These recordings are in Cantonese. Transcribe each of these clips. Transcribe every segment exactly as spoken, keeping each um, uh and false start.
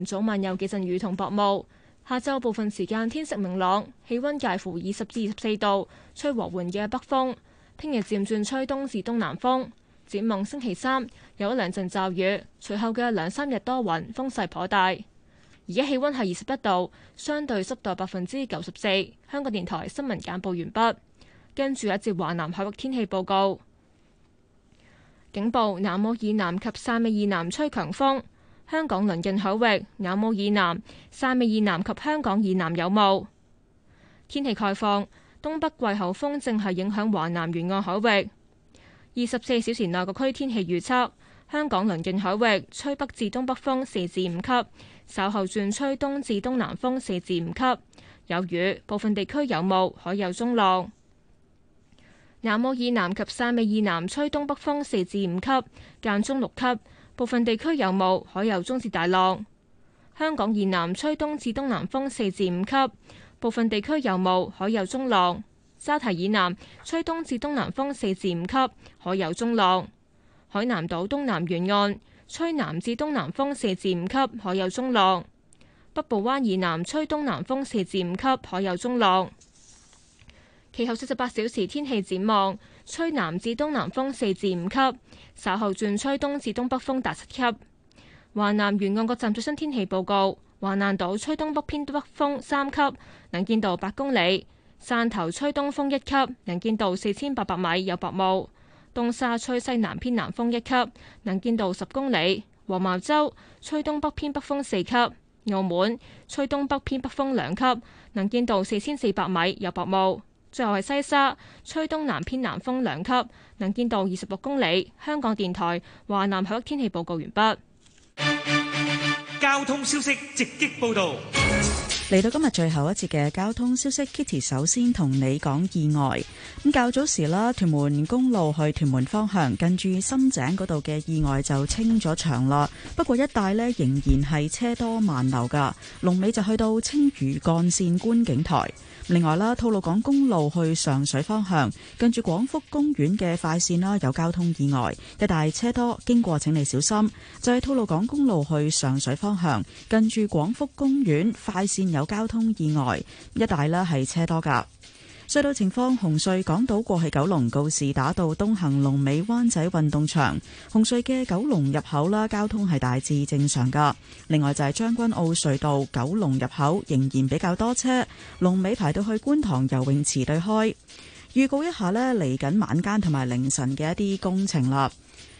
早晚有幾陣雨同薄霧。下晝部分時間天色明朗，氣溫介乎二十至二十四度，吹和緩嘅北風。聽日漸轉吹東至東南風。展望星期三有一兩陣驟雨，隨後嘅兩三日多雲，風勢頗大。而家氣溫係二十一度，相對濕度百分之九十四。香港電台新聞簡報完畢。跟住一節華南海域天氣報告。警報：南澳以南及汕尾以南吹強風。香港鄰近海域、南澳以南、汕尾以南及香港以南有霧。天氣概況：東北季候風正係影響華南沿岸海域。二十四小時內各區天氣預測：香港鄰近海域吹北至東北風四至五級，稍後轉吹東至東南風四至五級，有雨，部分地區有霧，海有中浪。南澳以南及汕尾以南吹東北風四至五級，間中六級。部分地區有霧，海有中至大浪。香港以南吹東至東南風四至五級，部分地區有霧，海有中浪。沙堤以南吹東至東南風四至五級，海有中浪。海南島東南沿岸吹南至東南風四至五級，海有中浪。北部灣以南吹東南風四至五級，海有中浪。其後四十八小時天氣展望，吹南至東南風四至五級，稍後轉吹東至東北風達七級。華南沿岸各站最新天氣報告：華南島吹東北偏北風三級，能見度八公里；汕頭吹東風一級，能見度四千八百米，有薄霧；東沙吹西南偏南風一級，能見度十公里；黃茅洲吹東北偏北風四級；澳門吹東北偏北風兩級，能見度四千四百米，有薄霧。最後係西沙，吹東南偏南風兩級，能見度二十六公里。香港電台華南海域天氣報告完畢。 交通消息直擊報道。 嚟到今日最後一節嘅交通消息 ，Kitty 首先同你講意外。咁較早時啦，屯門公路去屯門方向，近住深井嗰度嘅意外就清咗場啦。不過一帶呢仍然係車多慢流噶，龍尾就去到青嶼幹線觀景台。另外啦，吐露港公路去上水方向，近住廣福公園嘅快線啦，有交通意外，一帶車多，經過請你小心。就係吐露港公路去上水方向，近住廣福公園快線有交通意外，一帶呢係車多噶。隧道情況：紅隧港島過去九龍告士打道東行龍尾灣仔運動場，紅隧嘅九龍入口啦，交通係大致正常噶。另外就係將軍澳隧道九龍入口仍然比較多車，龍尾排到去觀塘游泳池對開。預告一下呢，嚟緊晚間同埋凌晨嘅一啲工程啦。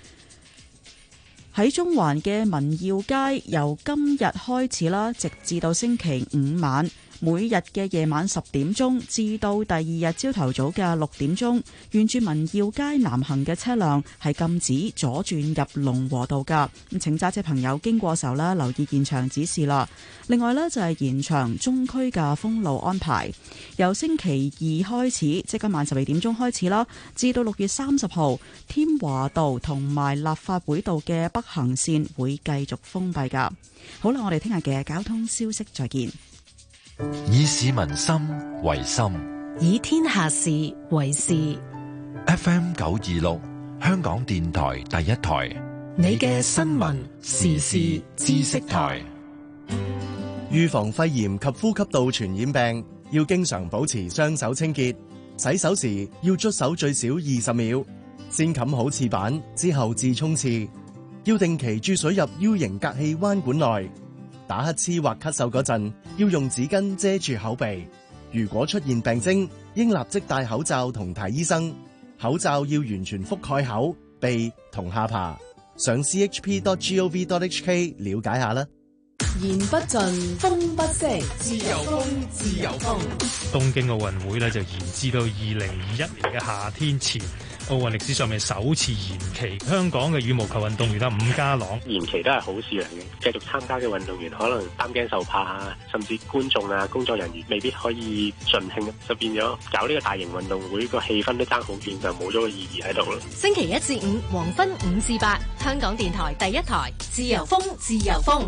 喺中環嘅民耀街由今日開始啦，直至到星期五晚，每日嘅夜晚十點鐘至到第二日朝頭早嘅六點鐘，沿住民耀街南行嘅車輛係禁止左轉入龍和道噶。咁請揸車朋友經過時候咧，留意現場指示啦。另外呢，就係延長中區嘅封路安排，由星期二開始，即今晚十二點鐘開始啦，至到六月三十號，添華道同埋立法會道嘅北行線會繼續封閉噶。好啦，我哋聽日嘅交通消息再見。 以市民心為心， 以天下事為事。 F M 九二六，香港電台第一台， 你嘅新聞時事知識台。 預防肺炎及呼吸道傳染病，要經常保持雙手清潔，洗手時要捽手最少二十秒，先冚好廁板之後至沖廁，要定期注水入 U 型隔氣彎管內。打乞嗤或咳嗽嗰陣，要用紙巾遮住口鼻。如果出現病徵，應立即戴口罩同睇醫生。口罩要完全覆蓋口、鼻同下巴。上 c h p dot gov dot h k 了解下啦。 言不盡，風不息，自由風，自由風。 東京奧運會咧就延至到二零二一年嘅夏天前。奧運歷史上面首次延期，香港嘅羽毛球運動員啦，伍家朗延期都係好事嚟嘅。繼續參加嘅運動員可能擔驚受怕啊，甚至觀眾啊、工作人員未必可以盡興，就變咗搞呢個大型運動會個氣氛都爭好遠，就冇咗個意義喺度咯。 星期一至五黃昏五至八，香港電台第一台，自由風，自由風。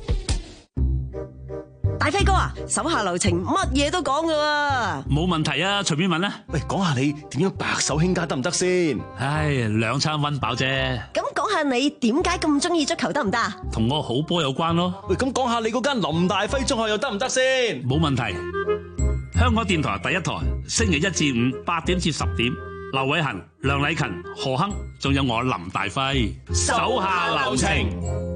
大飛哥啊，手下留情，乜嘢都講噶。 冇問題啊，隨便問啦。 喂，講下你點樣白手興家得唔得先？ 唉，兩餐溫飽啫。 咁講講下你點解咁中意足球得唔得啊？ 同我好波有關咯。 喂，咁講下你嗰間林大輝中學又得唔得先？ 冇問題。香港電台第一台，星期一至五八點至十點，劉偉恒、梁禮勤、何亨，仲有我林大輝，手下留情。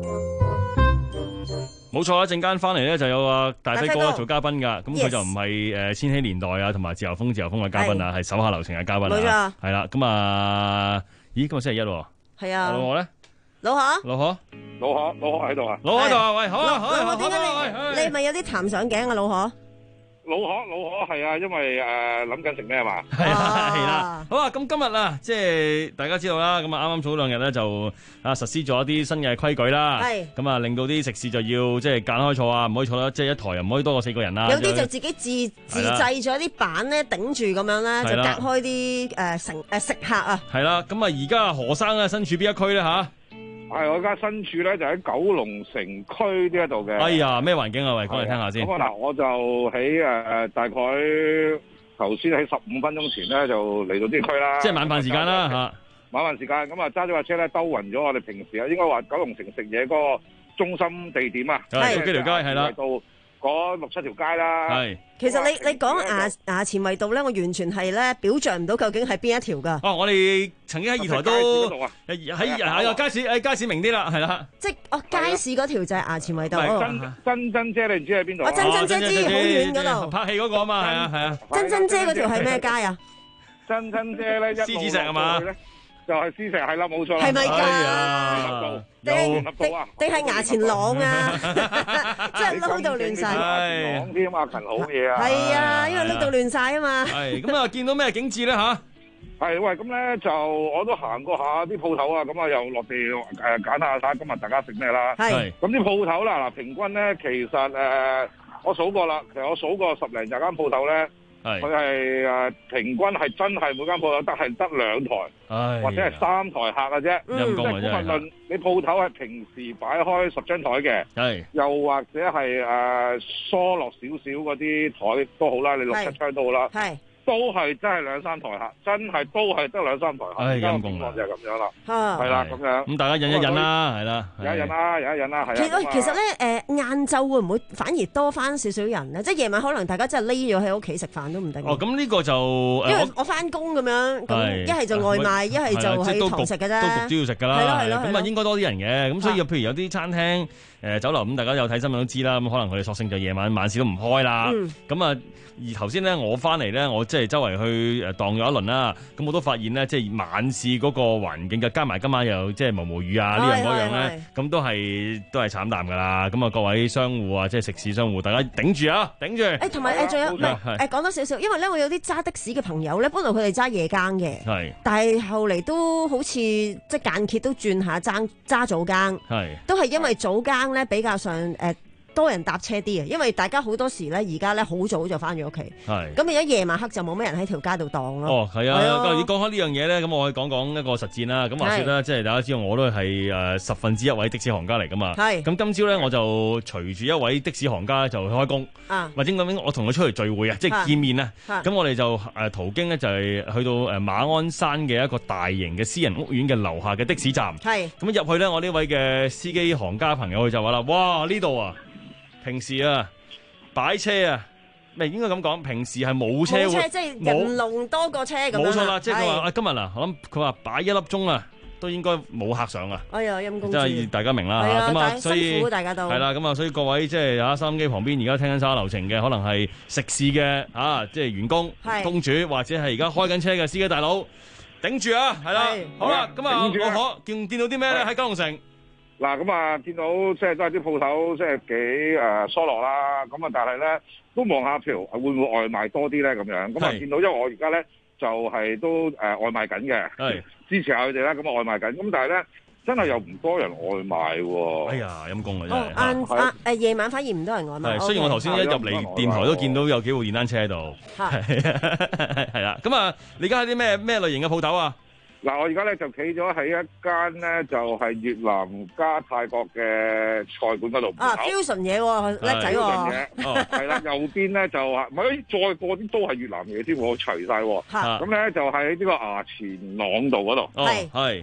冇錯啦，陣間翻嚟咧就有啊大輝哥做嘉賓噶，咁佢 Yes. 就唔係誒千禧年代啊同埋自由風自由風嘅嘉賓啊，係手下留情嘅嘉賓啊，係啦，咁啊，咦，今日星期一喎， 係啊， 老何咧， 老何， 老何， 老何，老何喺度啊， 老何喺度啊，喂，好啊，好啊， 老何點解你你係咪有啲痰上頸啊，老何？ 老何，老何係啊，因為誒諗緊食咩嘛？ 係啦，係啦。好啊，咁今日啊，即係大家知道啦，咁啊啱啱早兩日咧就啊實施咗一啲新嘅規矩啦。係。咁啊，令到啲食肆就要即係間開坐啊，唔可以坐得即係一台又唔可以多過四個人啦。 有啲就自己自自製咗啲板咧頂住咁樣咧，就隔開啲誒乘誒食客啊。 係啦，咁啊而家何生咧身處邊一區咧吓？ 係我而家身處咧就喺九龍城區呢一度嘅。哎呀，咩環境啊？喂，講嚟聽下先。 咁啊嗱，我就喺誒大概頭先喺十五分鐘前咧就嚟到呢區啦。即係晚飯時間啦嚇。 晚飯時間咁啊，揸咗架車咧兜勻咗我哋平時啊，應該話九龍城食嘢嗰個中心地點啊。 係嗰幾條街係啦。 到嗰六七條街啦。 係。 其實你你講衙衙前圍道咧，我完全係咧表象唔到究竟係邊一條㗎。 哦，我哋曾經喺二台都喺喺個街市誒街市明啲啦，係啦。 即係哦街市嗰條就係衙前圍道。 真真真姐你唔知喺邊度？ 我真真姐知好遠嗰度。 拍戲嗰個啊嘛，係啊係啊。 真真姐嗰條係咩街啊？ 真真姐咧， 獅子石係嘛？ 就係獅石係啦，冇錯。 係咪㗎？定定係衙前塱啊！真係撈到亂晒。 塱添阿勤好嘢啊！ 係啊，因為撈到亂晒啊嘛。 係咁啊，見到咩景緻咧吓？ 係喂，咁咧就我都行過下啲鋪頭啊，咁啊又落地誒揀下睇今日大家食咩啦。係。咁啲鋪頭啦，嗱平均咧，其實誒我數過啦，其實我數過十零廿間鋪頭咧。佢係誒平均係真係每間鋪頭得係得兩台，或者係三台客嘅啫。即係無論你鋪頭係平時擺開十張台嘅，又或者係誒疏落少少嗰啲台都好啦，你六七張都好啦。都係真係兩三台客，真係都係得兩三台客。 唉，陰公就係咁樣啦，係啦咁樣。 咁大家忍一忍啦，係啦， 忍一忍啦，忍一忍啦，係啊。 其實其實咧，誒晏晝會唔會反而多翻少少人咧？即係夜晚可能大家真係匿咗喺屋企食飯都唔定。 哦，咁呢個就因為我翻工咁樣，咁一係就外賣，一係就喺堂食嘅啫。 都焗都要食㗎啦。 係咯係咯。 咁啊應該多啲人嘅，咁所以譬如有啲餐廳、誒酒樓咁，大家有睇新聞都知啦。咁可能佢哋索性就夜晚晚市都唔開啦。咁啊。而頭先咧，我翻嚟咧，我即係周圍去誒蕩咗一輪啦。咁我都發現咧，即係晚市嗰個環境嘅，加埋今晚又即係毛毛雨啊，呢樣嗰樣咧，咁都係都係慘淡噶啦。咁啊，各位商戶啊，即係食肆商戶，大家頂住啊，頂住！ 誒，同埋誒，仲有唔係誒，講多少少，因為咧，我有啲揸的士嘅朋友咧，本來佢哋揸夜更嘅，係，但係後嚟都好似即係間歇都轉下揸揸早更，係，都係因為早更咧比較上誒。多人搭車啲啊，因為大家好多時咧，而家咧好早就翻咗屋企，係咁變咗夜晚黑就冇咩人喺條街度蕩咯。哦，係啊， 咁你講開呢樣嘢咧，咁我可以講講一個實戰啦。咁話說咧，即係大家知道我都係誒十分之一位的士行家嚟噶嘛。係咁今朝咧，我就隨住一位的士行家就去開工，啊，或者咁我同佢出去聚會啊，即係見面啊。咁我哋就誒途經咧就係去到誒馬鞍山嘅一個大型嘅私人屋苑嘅樓下嘅的，的士站。係咁入去咧，我呢位嘅司機行家朋友佢就話啦：，哇呢度啊！平時啊，擺車啊，咪應該咁講。平時係冇車，冇車即係人龍多過車咁樣。 冇錯啦，即係佢話啊，今日嗱，我諗佢話擺一粒鐘啊，都應該冇客上啊。 哎呀，陰公！ 即係大家明啦嚇，咁啊，所以辛苦大家都係啦，咁啊，所以各位即係喺收音機旁邊而家聽緊手下留情嘅，可能係食肆嘅啊，即係員工、東主或者係而家開緊車嘅司機大佬，頂住啊，係啦，好啦，咁啊，我可見見到啲咩咧喺九龍城？ 嗱咁啊，見到即係都係啲鋪頭，即係幾誒疏落啦。咁啊，但係咧都望下，譬如會唔會外賣多啲咧？咁樣咁啊，見到因為我而家咧就係、是、都誒、呃、外賣緊嘅，係支持下佢哋啦。咁啊外賣緊，咁但係咧真係又唔多人外賣喎。哎呀，陰公啊真係。 晏晏誒夜晚反而唔多人外賣。 係，雖然我頭先一入嚟電台都見到有幾部電單車喺度。係係啦，咁啊，你而家喺啲咩咩類型嘅鋪頭啊？ 嗱，我而家咧就企咗喺一間咧，就係越南加泰國嘅菜館嗰度。 啊 fusion 嘢喎，叻仔喎。 哦，係啦，右邊咧就係，唔係再過啲都係越南嘢添，我齊晒喎。咁咧就喺呢個衙前塱道嗰度。 係係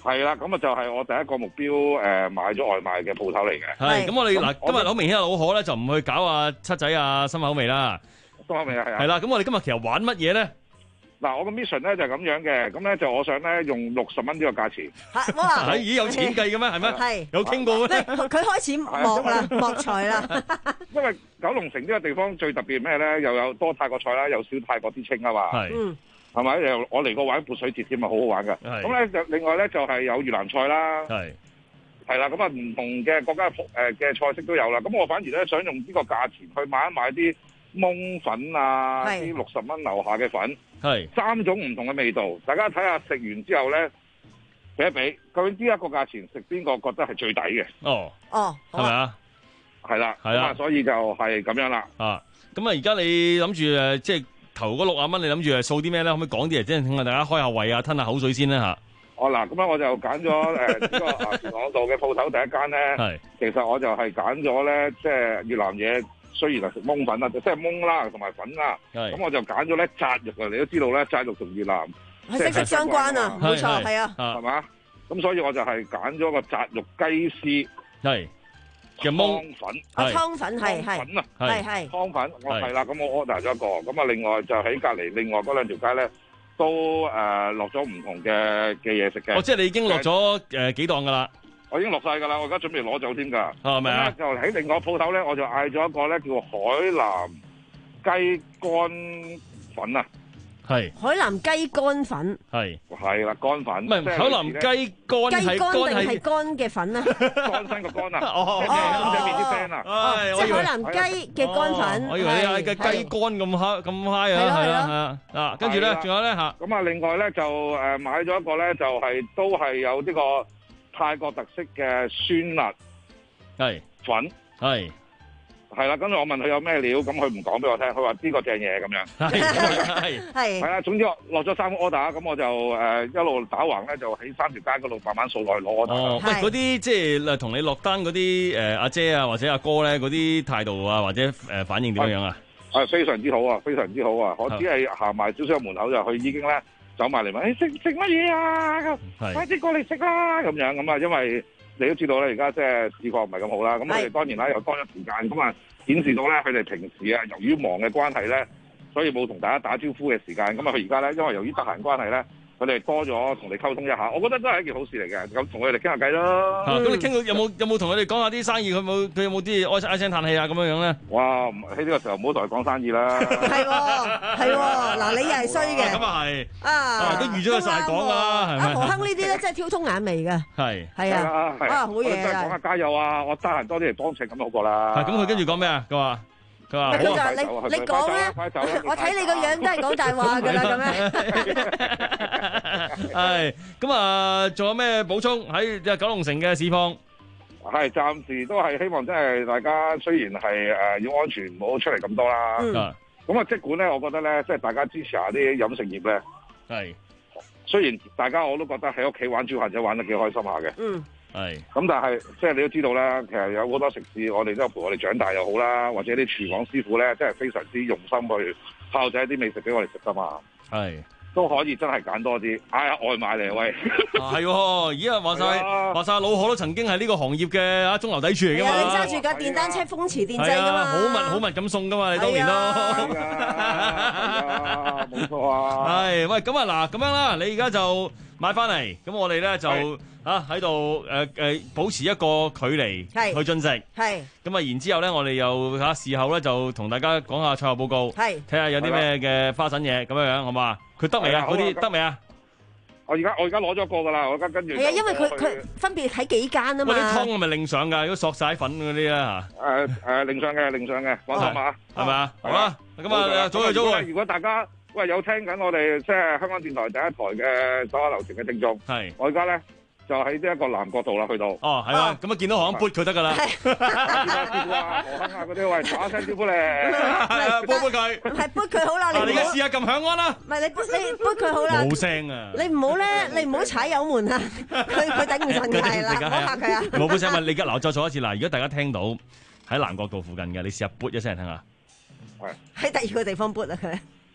係啦，咁啊就係我第一個目標誒、呃、買咗外賣嘅鋪頭嚟嘅。 係，咁我哋嗱今日好明顯老可咧就唔去搞啊七仔啊新口味啦。 新口味啊，係啊。 係啦，咁我哋今日其實玩乜嘢咧？ 嗱，我個 mission 咧就係咁樣嘅，咁咧就我想咧用六十蚊呢個價錢。 係哇！ 咦有錢計嘅咩？係咩？ 係有傾過咩？ 佢開始莫啦，莫財啦。 因為九龍城呢個地方最特別咩咧？又有多泰國菜啦，又少泰國啲青啊嘛。 係。 嗯。 係咪？又我嚟過玩潑水節添啊，好好玩㗎。係。咁咧就另外咧就係有越南菜啦。係。係啦，咁啊唔同嘅國家誒嘅菜式都有啦。咁我反而咧想用呢個價錢去買一買啲檬粉啊，啲六十蚊樓下嘅粉。係三種唔同嘅味道，大家睇下食完之後咧，比一比，究竟呢一個價錢食邊個覺得係最抵嘅？ 哦， 哦， 係咪啊？ 係啦， 係啦， 所以就係咁樣啦。 啊，咁啊，而家你諗住誒，即係頭嗰六啊蚊，你諗住係掃啲咩咧？可唔可以講啲嚟，即係令大家開下胃啊，吞下口水先咧吓？ 哦，嗱，咁樣我就揀咗誒呢個啊元朗道嘅鋪頭第一間咧，係，其實我就係揀咗咧，即係越南嘢。雖然係食檬粉啦，即係檬啦同埋粉啦，咁我就揀咗咧扎肉啊！你都知道咧，扎肉同越南係息息相關啊，冇錯，係啊， 係嘛？咁所以我就係揀咗個扎肉雞絲， 係嘅檬粉， 啊湯粉係係粉啊， 係係湯粉，我係啦，咁我 order 咗一個，咁啊另外就喺隔離另外嗰兩條街咧都誒落咗唔同嘅嘅嘢食嘅。 哦，即係你已經落咗誒幾檔㗎啦？ 我已經落晒㗎啦，我而家準備攞走添㗎。 係咪啊？ 就喺另外鋪頭咧，我就嗌咗一個咧叫海南雞乾粉啊。係。 海南雞乾粉。 係。 係啦，乾粉。唔係海南雞乾雞乾定係乾嘅粉啊？ 乾身個乾啊！ 哦哦。上面啲 friend 啊。 哦。 即係海南雞嘅乾粉。 我以為你嗌嘅雞乾咁嗨咁嗨啊！係啦係啦。啊，跟住咧，仲有咧嚇。 咁啊，另外咧就誒買咗一個咧，就係都係有呢個泰國特色嘅酸辣係粉係係啦，跟住我問佢有咩料，咁佢唔講俾我聽，佢話呢個正嘢咁樣係係係係啦，總之我落咗三個 order，咁我就誒一路打橫咧，就喺三條街嗰度慢慢掃落去攞 order。 哦，喂，嗰啲即係同你落單嗰啲誒阿姐啊或者阿哥咧，嗰啲態度啊或者誒反應點樣樣啊？ 係非常之好啊，非常之好啊！我只係行埋少少門口就佢已經咧。走埋嚟問，誒食食乜嘢啊？快啲過嚟食啦！咁樣咁啊，因為你都知道咧，而家即係市況唔係咁好啦。咁我哋當然啦，又多咗時間，咁啊顯示到咧，佢哋平時啊，由於忙嘅關係咧，所以冇同大家打招呼嘅時間。咁啊，佢而家咧，因為由於得閒關係咧，佢哋多咗同你溝通一下，我覺得都係一件好事嚟嘅。咁同佢哋傾下偈咯。 咁你傾到有冇有冇同佢哋講下啲生意？佢冇佢有冇啲唉唉聲嘆氣啊咁樣樣咧？ 哇！喺呢個時候唔好同佢講生意啦。 係喎係喎，嗱你又係衰嘅。 咁啊係啊， 都預咗佢曬講啦，係咪？ 何亨呢啲咧真係挑通眼眉嘅。係係啊啊好嘢啊！ 講下加油啊！我得閒多啲嚟幫襯咁好過啦。 係咁，佢跟住講咩啊？佢話。佢話： 佢就你你講咧，我睇你個樣都係講大話㗎啦，咁樣。 係咁啊！仲有咩補充喺九龍城嘅市況？ 係暫時都係希望，真係大家雖然係誒要安全，唔好出嚟咁多啦。咁啊，即管咧，我覺得咧，即係大家支持下啲飲食業咧。係。雖然大家我都覺得喺屋企玩煮飯仔玩得幾開心下嘅。嗯。係，咁但係即係你都知道啦，其實有好多食肆，我哋都陪我哋長大又好啦，或者啲廚房師傅咧，真係非常之用心去炮製一啲美食俾我哋食噶嘛。係，都可以真係揀多啲，嗌下外賣嚟喂。係喎，咦啊話晒話晒老何都曾經係呢個行業嘅啊中流砥柱嚟噶嘛。 你揸住架電單車風馳電掣噶嘛。 好密好密咁送噶嘛，你當年都。係啊，冇錯啊。 係，喂，咁啊嗱，咁樣啦，你而家就買翻嚟，咁我哋咧就。啊喺度誒誒保持一個距離去進食，係咁啊！然之後咧，我哋又嚇事後咧就同大家講下賽後報告，係睇下有啲咩嘅花神嘢咁樣樣，好嘛？佢得未啊？嗰啲得未啊？ 我而家我而家攞咗個㗎啦，我而家跟住係啊，因為佢佢分別喺幾間啊嘛。 喂，啲湯係咪另上㗎？如果索晒粉嗰啲咧嚇？ 誒誒，另上嘅，另上嘅，放心啊，係咪啊？好啦，咁啊，早去早去。如果大家喂有聽緊我哋即係香港電台第一台嘅手下留情嘅聽眾，係我而家咧。就喺呢一個南角度啦，去到哦，係啊，咁啊見到何亨撥佢得噶啦， 師傅啊，何亨啊嗰啲喂打聲招呼咧， 撥撥佢， 係撥佢好啦， 你而家試下撳響安啦， 唔係你撥你撥佢好啦， 冇聲啊， 你唔好咧，你唔好踩油門啊，佢佢頂唔順嘅係啦，唔好嚇佢啊， 冇冇聲咪你而家嗱再做一次嗱，如果大家聽到喺南角道附近嘅，你試下撥一聲聽下， 係喺第二個地方撥啊佢。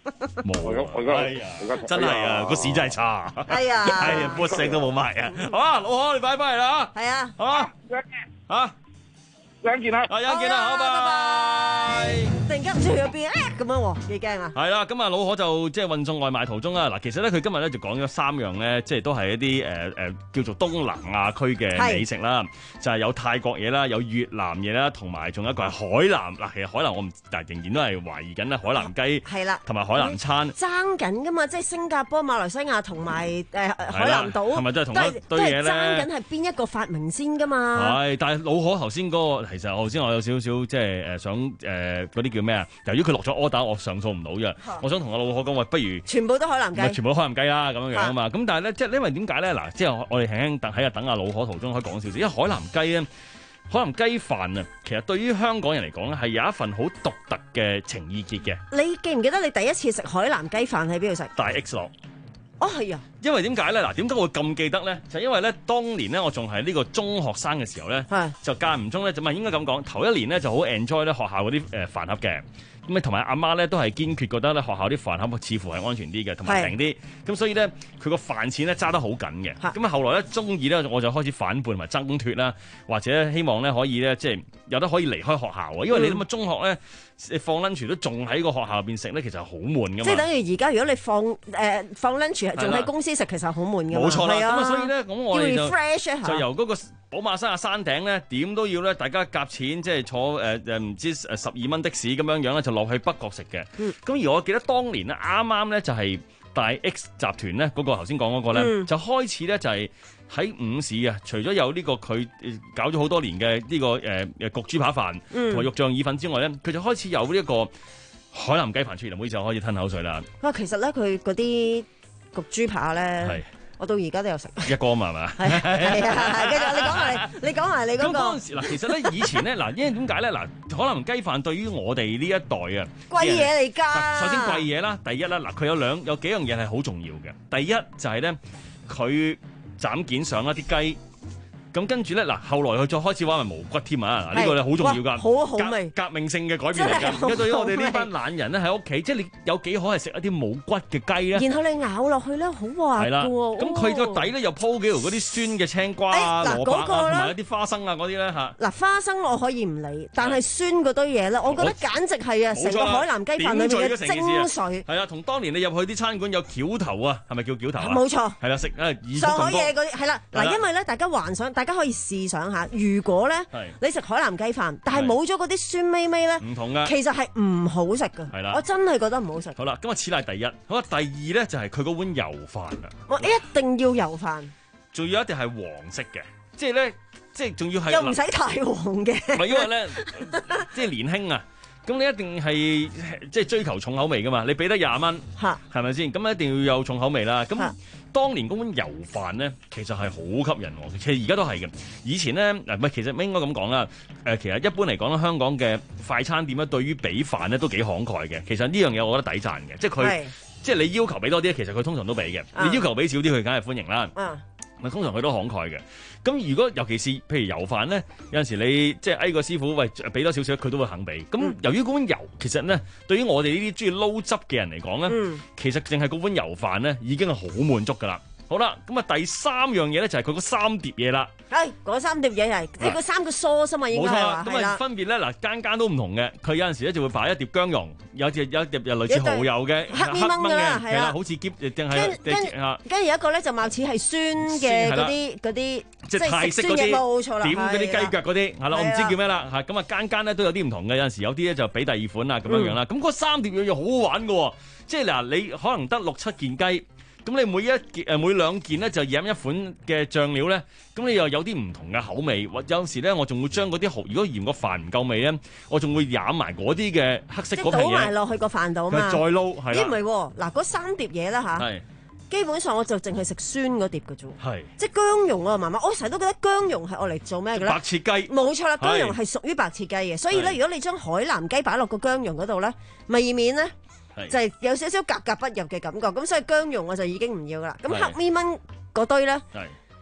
冇我而家哎呀，真係啊，個市真係差。 係啊， 係啊，波聲都冇埋啊。好啊，老何你快翻嚟啦。 係啊， 好啊，嚇。 有見啦， 啊有見啦，好，拜拜。 突然間唔知去咗邊啊咁樣喎，幾驚啊！ 係啦，咁啊老何就即係運送外賣途中啊。嗱，其實咧佢今日咧就講咗三樣咧，即係都係一啲誒誒叫做東南亞區嘅美食啦，就係有泰國嘢啦，有越南嘢啦，同埋仲有一個係海南。嗱，其實海南我唔，但係仍然都係懷疑緊咧海南雞係啦， 同埋海南餐爭緊噶嘛，即係新加坡、馬來西亞同埋誒海南島， 係咪都係同一堆嘢咧？ 爭緊係邊一個發明先噶嘛？ 係，但係老何頭先嗰個。其實頭先我有少少即係誒想誒嗰啲叫咩啊？由於佢落咗 order，我上訴唔到啫。我想同阿老何講話，不如全部都海南雞， 全部都海南雞啦咁樣樣啊嘛。咁但係咧，即係因為點解咧？嗱，即係我哋輕輕等喺度等阿老何途中可以講少少，因為海南雞咧，海南雞飯啊，其實對於香港人嚟講咧，係有一份好獨特嘅情意結嘅。 你記唔記得你第一次食海南雞飯喺邊度食？ 大 X 樂。 哦，係啊， 因為點解咧？嗱，點解我會咁記得咧？就因為咧，當年咧，我仲係呢個中學生嘅時候咧，就間唔中咧，就唔係應該咁講，頭一年咧就好 enjoy 咧學校嗰啲誒飯盒嘅。咁啊，同埋阿媽咧都係堅決覺得咧學校啲飯盒似乎係安全啲嘅，同埋平啲。咁所以咧，佢個飯錢咧揸得好緊嘅。咁啊，後來咧中意咧，我就開始反叛同埋掙脫啦，或者希望咧可以咧即係有得可以離開學校啊。因為你諗下中學咧，你放 lunch 都仲喺個學校入邊食咧，其實係好悶噶嘛。 即係等於而家如果你放誒、呃、放 lunch 仲喺公司食，其實好悶噶嘛。 冇錯啦。咁啊， 啊所以咧，咁我哋就 refresh 就由嗰個寶馬山嘅山頂咧，點都要咧，大家夾錢即係坐誒誒唔知誒十二蚊的士咁樣樣咧，就落去北角食嘅。咁、嗯、而我記得當年咧，啱啱咧就係大 X 集團咧嗰個頭先講嗰個咧，嗯、就開始咧就係喺午市啊，除咗有呢個佢搞咗好多年嘅呢個誒誒焗豬扒飯同埋肉醬意粉之外咧，佢就開始有呢一個海南雞飯出現。唔好意思，我開始吞口水啦。 哇，其實咧佢嗰啲焗豬扒咧。我到而家都有食一個嘛係嘛？ 係係啊，繼續你講埋你，你講埋你嗰個。 咁嗰陣時嗱，其實咧以前咧嗱，因為點解咧嗱？海南雞飯對於我哋呢一代啊， 貴嘢嚟㗎。 首先貴嘢啦，第一啦嗱，佢有兩有幾樣嘢係好重要嘅。第一就係咧，佢斬件上一啲雞。咁跟住咧，嗱，後來佢再開始玩埋無骨添啊！呢、呢個咧好重要㗎， 好好味， 革命性嘅改變嚟㗎。而家對於我哋呢班懶人咧喺屋企，即係你有幾可係食一啲冇骨嘅雞咧？ 然後你咬落去咧，好滑㗎喎。 咁佢個底咧又鋪幾條嗰啲酸嘅青瓜啊、蘿蔔啊，同埋一啲花生啊嗰啲咧嚇。 嗱，花生我可以唔理，但係酸嗰堆嘢咧，我覺得簡直係啊，成個海南雞飯裏面嘅精髓。 係啊，同當年你入去啲餐館有餃頭啊，係咪叫餃頭啊？ 冇錯。 係啦，食誒上海嘢嗰啲係啦。嗱，因為咧，大家幻想，大家可以試想。下，如果咧你食海南雞飯，但係冇咗嗰啲酸味味咧， 唔同噶， 其實係唔好食噶。 係啦， 我真係覺得唔好食。 好啦，咁啊，此乃第一。好啦，第二咧就係佢嗰碗油飯啊。 我一定要油飯， 仲要一定係黃色嘅，即係咧，即係仲要係又唔使太黃嘅。 唔係因為咧，即係年輕啊，咁你一定係即係追求重口味噶嘛。你俾得廿蚊，係咪先？咁一定要有重口味啦。咁當年嗰碗油飯咧，其實係好吸引喎。其實而家都係嘅。以前咧，唔係其實應該咁講啦。誒，其實一般嚟講咧，香港嘅快餐店咧，對於俾飯咧都幾慷慨嘅。其實呢樣嘢我覺得抵讚嘅，即係佢，即係你要求俾多啲，其實佢通常都俾嘅。你要求俾少啲，佢梗係歡迎啦。嗯。咪通常佢都慷慨嘅。咁如果尤其是譬如油飯咧，有陣時你即係嗌個師傅喂俾多少少，佢都會肯俾。咁、嗯、由於嗰碗油其實咧，對於我哋呢啲中意撈汁嘅人嚟講咧，嗯、其實淨係嗰碗油飯咧已經係好滿足㗎啦。好啦，咁啊第三樣嘢咧就係佢嗰三碟嘢啦。 係嗰三碟嘢係即係嗰三個蔬心啊，應該係話咁啊分別咧嗱，間間都唔同嘅。佢有陣時咧就會擺一碟薑蓉，有隻有一碟又類似蠔油嘅黑咪蚊嘅，係啦， 好似夾定係跟住有一個咧就貌似係酸嘅嗰啲嗰啲， 即係泰式嗰啲冇錯啦， 點嗰啲雞腳嗰啲係啦，我唔知叫咩啦嚇。咁啊間間咧都有啲唔同嘅，有陣時有啲咧就俾第二款啊咁樣樣啦。咁嗰三碟嘢又好好玩嘅喎，即係嗱你可能得六七件雞。咁你每一件誒每兩件咧就飲一款嘅醬料咧，咁你又有啲唔同嘅口味。或有時咧，我仲會將嗰啲蠔，如果嫌個飯唔夠味咧，我仲會飲埋嗰啲嘅黑色嗰皮嘢， 倒埋落去個飯度啊嘛。 再撈係啦。 咦唔係喎，嗱嗰三碟嘢啦吓，係基本上我就淨係食酸嗰碟嘅啫。係即係薑蓉啊，媽媽，我成日都覺得薑蓉係我嚟做咩嘅咧？ 白切雞。冇錯啦，薑蓉係屬於白切雞嘅，所以咧，如果你將海南雞擺落個薑蓉嗰度咧，味面咧。就係有少少格格不入嘅感覺，咁所以薑蓉我就已經唔要噶啦。咁黑咪蚊嗰堆咧，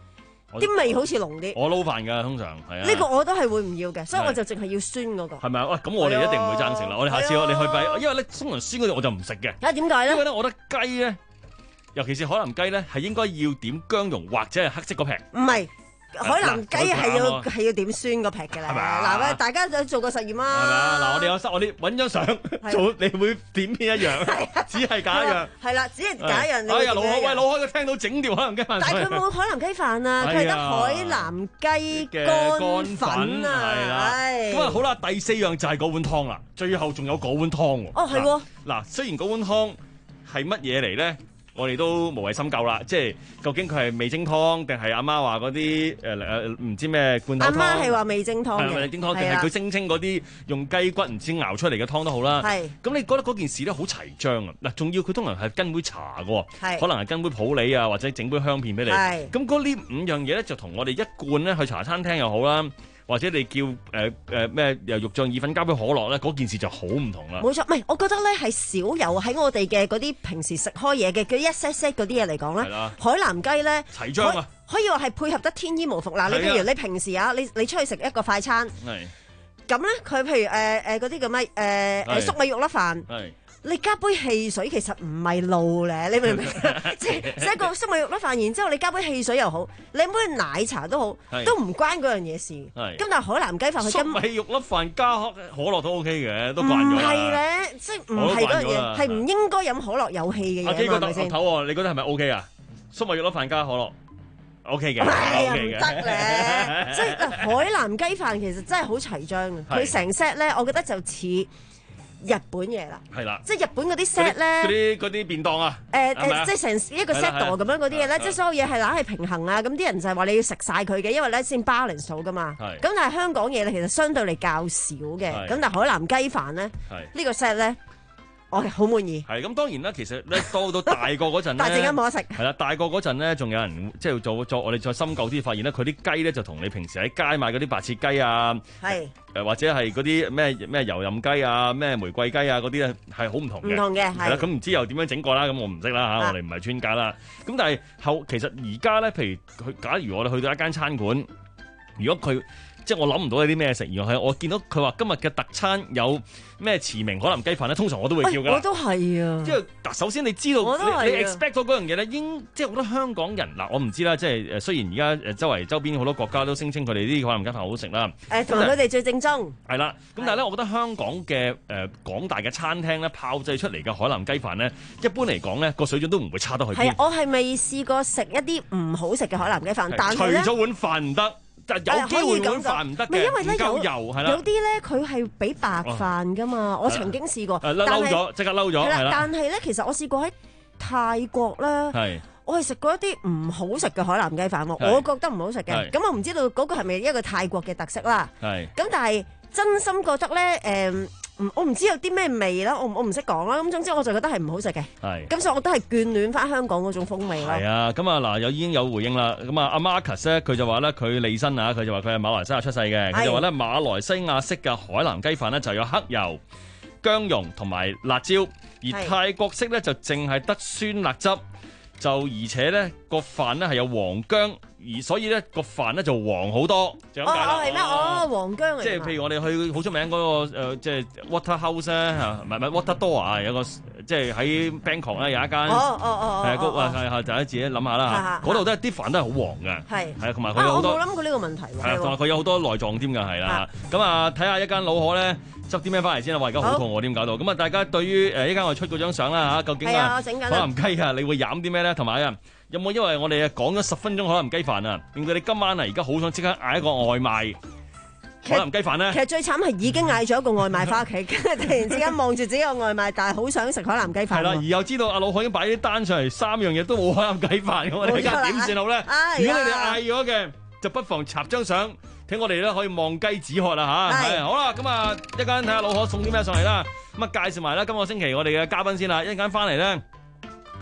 啲味好似濃啲。 我撈飯㗎，通常係啊。 呢個我都係會唔要嘅，所以我就淨係要酸嗰個。 係咪啊？喂，咁我哋一定唔會爭食啦。我哋下次我哋去擺，因為咧通常酸嗰啲我就唔食嘅。 啊，點解咧？ 因為咧，我覺得雞咧，尤其是海南雞咧，係應該要點薑蓉或者係黑色嗰劈。 唔係。海南雞係要係要點酸嗰劈嘅咧，嗱，大家就做個實驗啦。 係咪啊？嗱，我哋有我哋揾張相做，你會點邊一樣？只係假一樣。係啦，只係假一樣。哎呀，老海喂，老海佢聽到整條海南雞飯。但係佢冇海南雞飯啊，佢係得海南雞乾粉啊。係啦。咁啊好啦，第四樣就係嗰碗湯啦，最後仲有嗰碗湯喎。哦，係喎。嗱，雖然嗰碗湯係乜嘢嚟咧？我哋都無謂深究啦，即係究竟佢係味精湯定係阿媽話嗰啲誒誒唔知咩罐頭湯？阿媽係話味精湯嘅，係味精湯定係佢聲稱嗰啲用雞骨唔知熬出嚟嘅湯都好啦。係咁，你覺得嗰件事咧好齊章啊？嗱，仲要佢通常係跟杯茶嘅，係可能係跟杯普洱啊，或者整杯香片俾你。係咁，嗰呢五樣嘢咧就同我哋一貫咧去茶餐廳又好啦。或者你叫誒誒咩由肉醬意粉加杯可樂咧，嗰件事就好唔同啦。冇錯，唔係我覺得咧係少有喺我哋嘅嗰啲平時食開嘢嘅嗰一 set set 嗰啲嘢嚟講咧，海南雞咧齊章啊，可以話係配合得天衣無縫。嗱，你譬如你平時啊，你你出去食一個快餐，咁咧佢譬如誒誒嗰啲叫咩誒誒粟米肉粒飯。你加杯汽水其實唔係路咧，你明唔明？即係即係一個粟米肉粒飯，然之後你加杯汽水又好，你杯奶茶都好，都唔關嗰樣嘢事。咁但係海南雞飯佢粟米肉粒飯加可樂都 OK 嘅，都慣咗啦。唔係咧，即係唔係嗰樣嘢，係唔應該飲可樂有氣嘅嘢。阿基覺得頭頭，你覺得係咪 OK 啊？粟米肉粒飯加可樂 OK 嘅，係唔得咧。即係海南雞飯其實真係好齊章嘅，佢成 set 咧，我覺得就似日本嘢啦，係啦，即係日本嗰啲 set 咧，嗰啲嗰啲便當啊，誒誒，即係成一個 set 度咁樣嗰啲嘢咧，即係所有嘢係硬係平衡啊，咁啲人就係話你要食晒佢嘅，因為咧先 balance 到噶嘛，咁但係香港嘢咧其實相對嚟較少嘅，咁但係海南雞飯咧，呢個 set 咧。我係好滿意。係咁，當然啦，其實咧到到大個嗰陣咧，大陣間冇得食。係啦，大個嗰陣咧，仲有人即係做做我哋再深究啲，發現咧佢啲雞咧就同你平時喺街買嗰啲白切雞啊，係誒或者係嗰啲咩咩油任雞啊、咩玫瑰雞啊嗰啲咧係好唔同嘅。唔同嘅係啦，咁唔知又點樣整過啦？咁我唔識啦嚇，我哋唔係專家啦。咁但係後其實而家咧，譬如佢假如我哋去到一間餐館，如果佢即係我諗唔到有啲咩食，然後係我見到佢話今日嘅特餐有咩馳名海南雞飯咧，通常我都會叫㗎。我都係啊，因為首先你知道你你 expect 到嗰樣嘢咧，應即係好多香港人嗱，我唔知啦，即係誒雖然而家誒周圍周邊好多國家都聲稱佢哋啲海南雞飯好食啦，誒同埋佢哋最正宗係啦。咁但係咧，我覺得香港嘅誒廣大嘅餐廳咧，炮製出嚟嘅海南雞飯咧，一般嚟講咧個水準都唔會差得去邊。係啊，我係未試過食一啲唔好食嘅海南雞飯，但係咧除咗碗飯唔得。有機會碗飯唔得嘅，因為咧有油係啦，有啲咧佢係俾白飯噶嘛，我曾經試過，嬲咗即刻嬲咗係啦。但係咧，其實我試過喺泰國咧，我係食過一啲唔好食嘅海南雞飯，我覺得唔好食嘅。咁我唔知道嗰個係咪一個泰國嘅特色啦。係咁，但係真心覺得咧，誒。我唔知有啲咩味啦，我我唔識講啦。咁總之我就覺得係唔好食嘅。係。咁所以我都係眷戀翻香港嗰種風味咯。係啊，咁啊嗱，有已經有回應啦。咁啊，阿 Marcus 咧，佢就話咧，佢利申啊，佢就話佢係馬來西亞出世嘅。佢就話咧，馬來西亞式嘅海南雞飯咧就有黑油、薑蓉同埋辣椒，而泰國式咧就淨係得酸辣汁，就而且咧個飯咧係有黃薑。而所以咧個飯咧就黃好多，就咁解啦。哦，係咩？哦，黃薑嚟。即係譬如我哋去好出名嗰個誒，即係 Water House 咧嚇，唔係唔係 Water Door 啊，有個即係喺 Bangkok 咧有一間。哦哦哦。係嗰啊係係，大家自己諗下啦嚇。嗰度都係啲飯都係好黃嘅。係。係啊，同埋佢有好多。我冇諗過呢個問題喎。係啊，同埋佢有好多內臟添㗎，係啦。咁啊，睇下一間老河咧執啲咩翻嚟先啦。我而家好肚餓，點搞到？咁啊，大家對於誒依家我出嗰張相啦嚇，究竟啊海南雞啊，你會飲啲咩咧？同埋啊。有冇因為我哋講咗十分鐘海南雞飯啊，令到你今晚啊而家好想即刻嗌一個外賣海南雞飯咧？其實最慘係已經嗌咗一個外賣翻屋企，跟住突然之間望住自己個外賣，但係好想食海南雞飯。係啦，而又知道阿老海已經擺啲單上嚟，三樣嘢都冇海南雞飯，我哋而家點算好咧？如果你哋嗌咗嘅，就不妨插張相，睇我哋咧可以望雞止渴啦吓。係好啦，咁啊一陣睇下老海送啲咩上嚟啦。咁啊介紹埋啦，今個星期我哋嘅嘉賓先啦，一陣間翻嚟咧。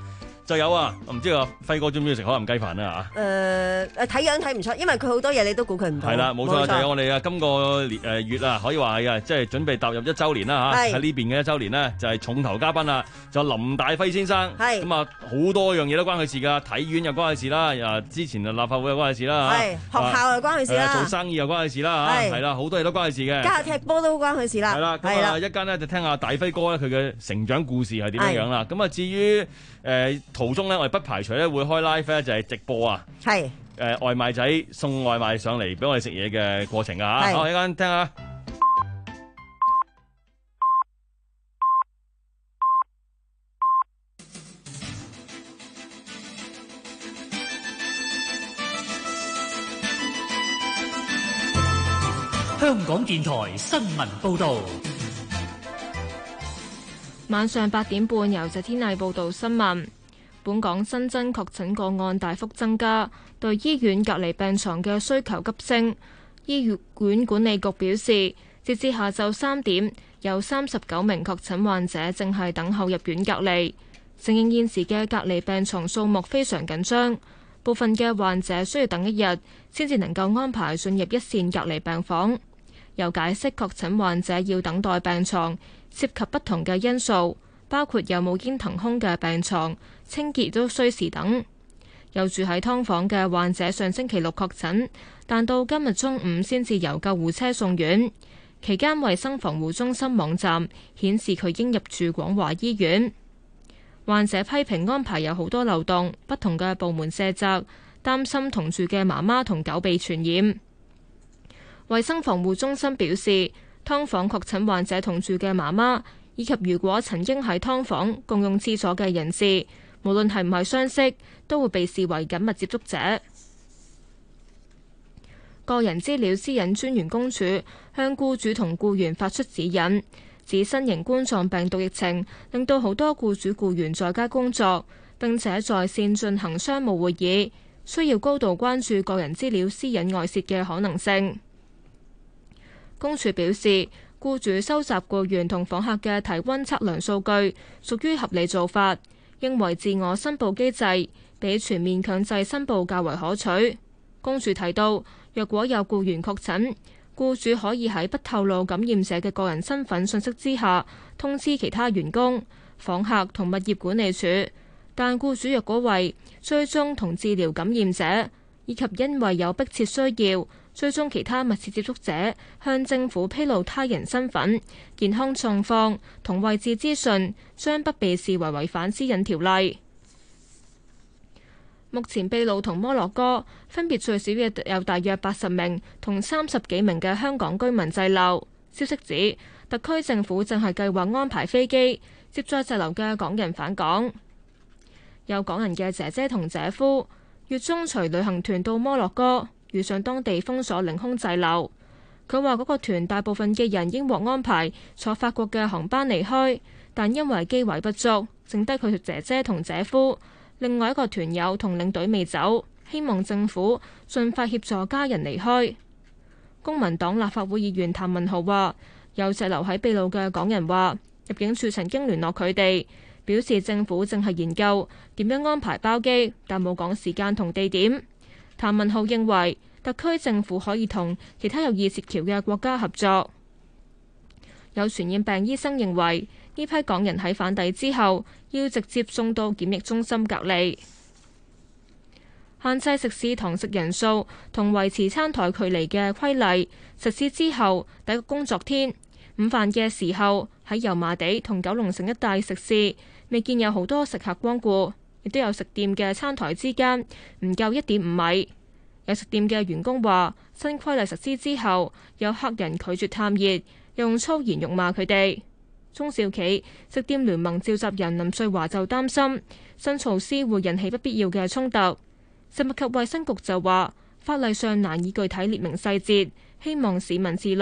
就有啊，唔知啊，輝哥中唔中意食海南雞飯啊嚇？ 誒誒睇樣睇唔出，因為佢好多嘢你都估佢唔到。 係啦，冇錯，就有我哋啊今個年誒月啊，可以話係啊，即係準備踏入一週年啦嚇，喺呢邊嘅一週年呢，就係重頭嘉賓啦，就林大輝先生。係咁啊，好多樣嘢都關佢事㗎，體院又關佢事啦，啊之前啊立法會又關佢事啦，係學校又關佢事啦，做生意又關佢事啦嚇，係啦，好多嘢都關佢事嘅。家下踢波都關佢事啦。係啦，咁啊一間呢，就聽下大輝哥咧佢嘅成長故事係點樣樣啦。咁啊至於誒途中咧，我哋不排除咧會開 live 咧，就係直播啊。係誒、呃、外賣仔送外賣上嚟俾我哋食嘢嘅過程啊嚇。好，一陣聽下。 香港電台新聞報導。 晚上八點半，由謝天麗報道新聞。本港新增確診個案大幅增加，對醫院隔離病床嘅需求急升。醫院管理局表示，截至下晝三點，有三十九名確診患者正係等候入院隔離。承認現時嘅隔離病床數目非常緊張，部分嘅患者需要等一日先至能夠安排進入一線隔離病房。又解釋確診患者要等待病床涉及不同嘅因素，包括有冇煙騰空嘅病床、清潔都需時等。有住喺劏房嘅患者上星期六確診，但到今日中午先至由救護車送院。期間衛生防護中心網站顯示佢應入住廣華醫院。患者批評安排有好多漏洞，不同嘅部門卸責，擔心同住嘅媽媽同狗被傳染。衛生防護中心表示，劏房確診患者同住嘅媽媽，以及如果曾經喺劏房共用廁所嘅人士，無論係唔係相識，都會被視為緊密接觸者。個人資料私隱專員公署向僱主同僱員發出指引，指新型冠狀病毒疫情令到好多僱主僱員在家工作，並且在線進行商務會議，需要高度關注個人資料私隱外泄嘅可能性。公署表示，僱主收集僱員同訪客嘅體溫測量數據屬於合理做法，認為自我申報機制比全面強制申報較為可取。公署提到，若果有僱員確診，僱主可以喺不透露感染者嘅個人身份信息之下通知其他員工、訪客同物業管理處，但僱主若果為追蹤同治療感染者，以及因為有迫切需要追蹤其他密切接觸者，向政府披露他人身份、健康狀況同位置資訊，將不被視為違反私隱條例。目前秘魯同摩洛哥分別最少有大約八十名同三十幾名嘅香港居民滯留。消息指，特區政府正係計劃安排飛機接載滯留嘅港人返港。有港人嘅姐姐同姐夫月中隨旅行團到摩洛哥，遇上當地封鎖領空滯留。佢話嗰個團大部分嘅人應獲安排坐法國嘅航班離開，但因為機位不足，剩低佢姐姐同姐夫，另外一個團友同領隊未走，希望政府盡快協助家人離開。公民黨立法會議員譚文豪話，有滯留喺秘魯嘅港人話，入境處曾經聯絡佢哋，表示政府正係研究點樣安排包機，但冇講時間同地點。譚文豪認為特區政府可以同其他有意涉僑嘅國家合作。有傳染病醫生認為呢批港人喺返抵之後要直接送到檢疫中心隔離。限制食肆堂食人數同維持餐台距離嘅規例實施之後第一個工作天，午飯嘅時候喺油麻地同九龍城一帶食肆未見有好多食客光顧，亦都有食店嘅餐台之間唔夠一點五米。有食店嘅員工話，新規例實施之後，有客人拒絕探熱，用粗言辱罵佢哋。中小企食店聯盟召集人林瑞華就擔心新措施會引起不必要嘅衝突。食物及衛生局就話，法例上難以具體列明細節，希望市民自律。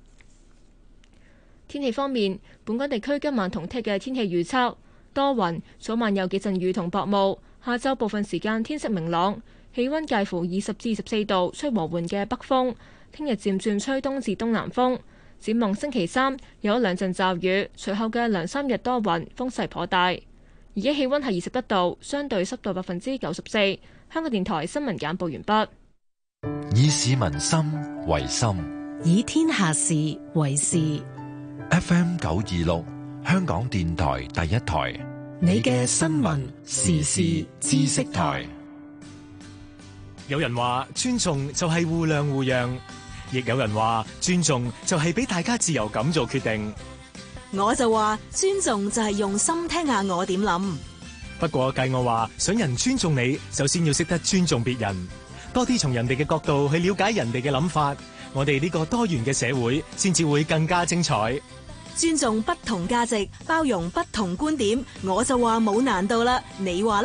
天氣方面，本港地區今晚同聽日嘅天氣預測多雲，早晚有幾陣雨同薄霧，下晝部分時間天色明朗，氣溫介乎二十至二十四度，吹和緩嘅北風。聽日漸轉吹東至東南風。展望星期三有一兩陣驟雨，隨後嘅兩三日多雲，風勢頗大。 而家氣溫係二十一度，相對濕度百分之九十四。香港電台新聞簡報完畢。 以市民心為心， 以天下事為事。 F M 九二六，香港電台第一台， 你嘅新聞時事知識台。 有人話尊重就係互諒互讓，亦有人話尊重就係俾大家自由咁做決定。 我就話尊重就係用心聽下我點諗。 不過計我話，想人尊重你，首先要識得尊重別人，多啲從人哋嘅角度去了解人哋嘅諗法，我哋呢個多元嘅社會先至會更加精彩。 尊重不同價值，包容不同觀點，我就話冇難度啦。你話呢？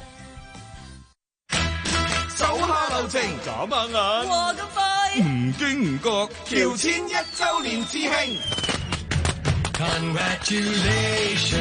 手下留情， 眨下眼， 哇咁快， 唔經唔覺， 喬遷一周年致慶。 Congratulations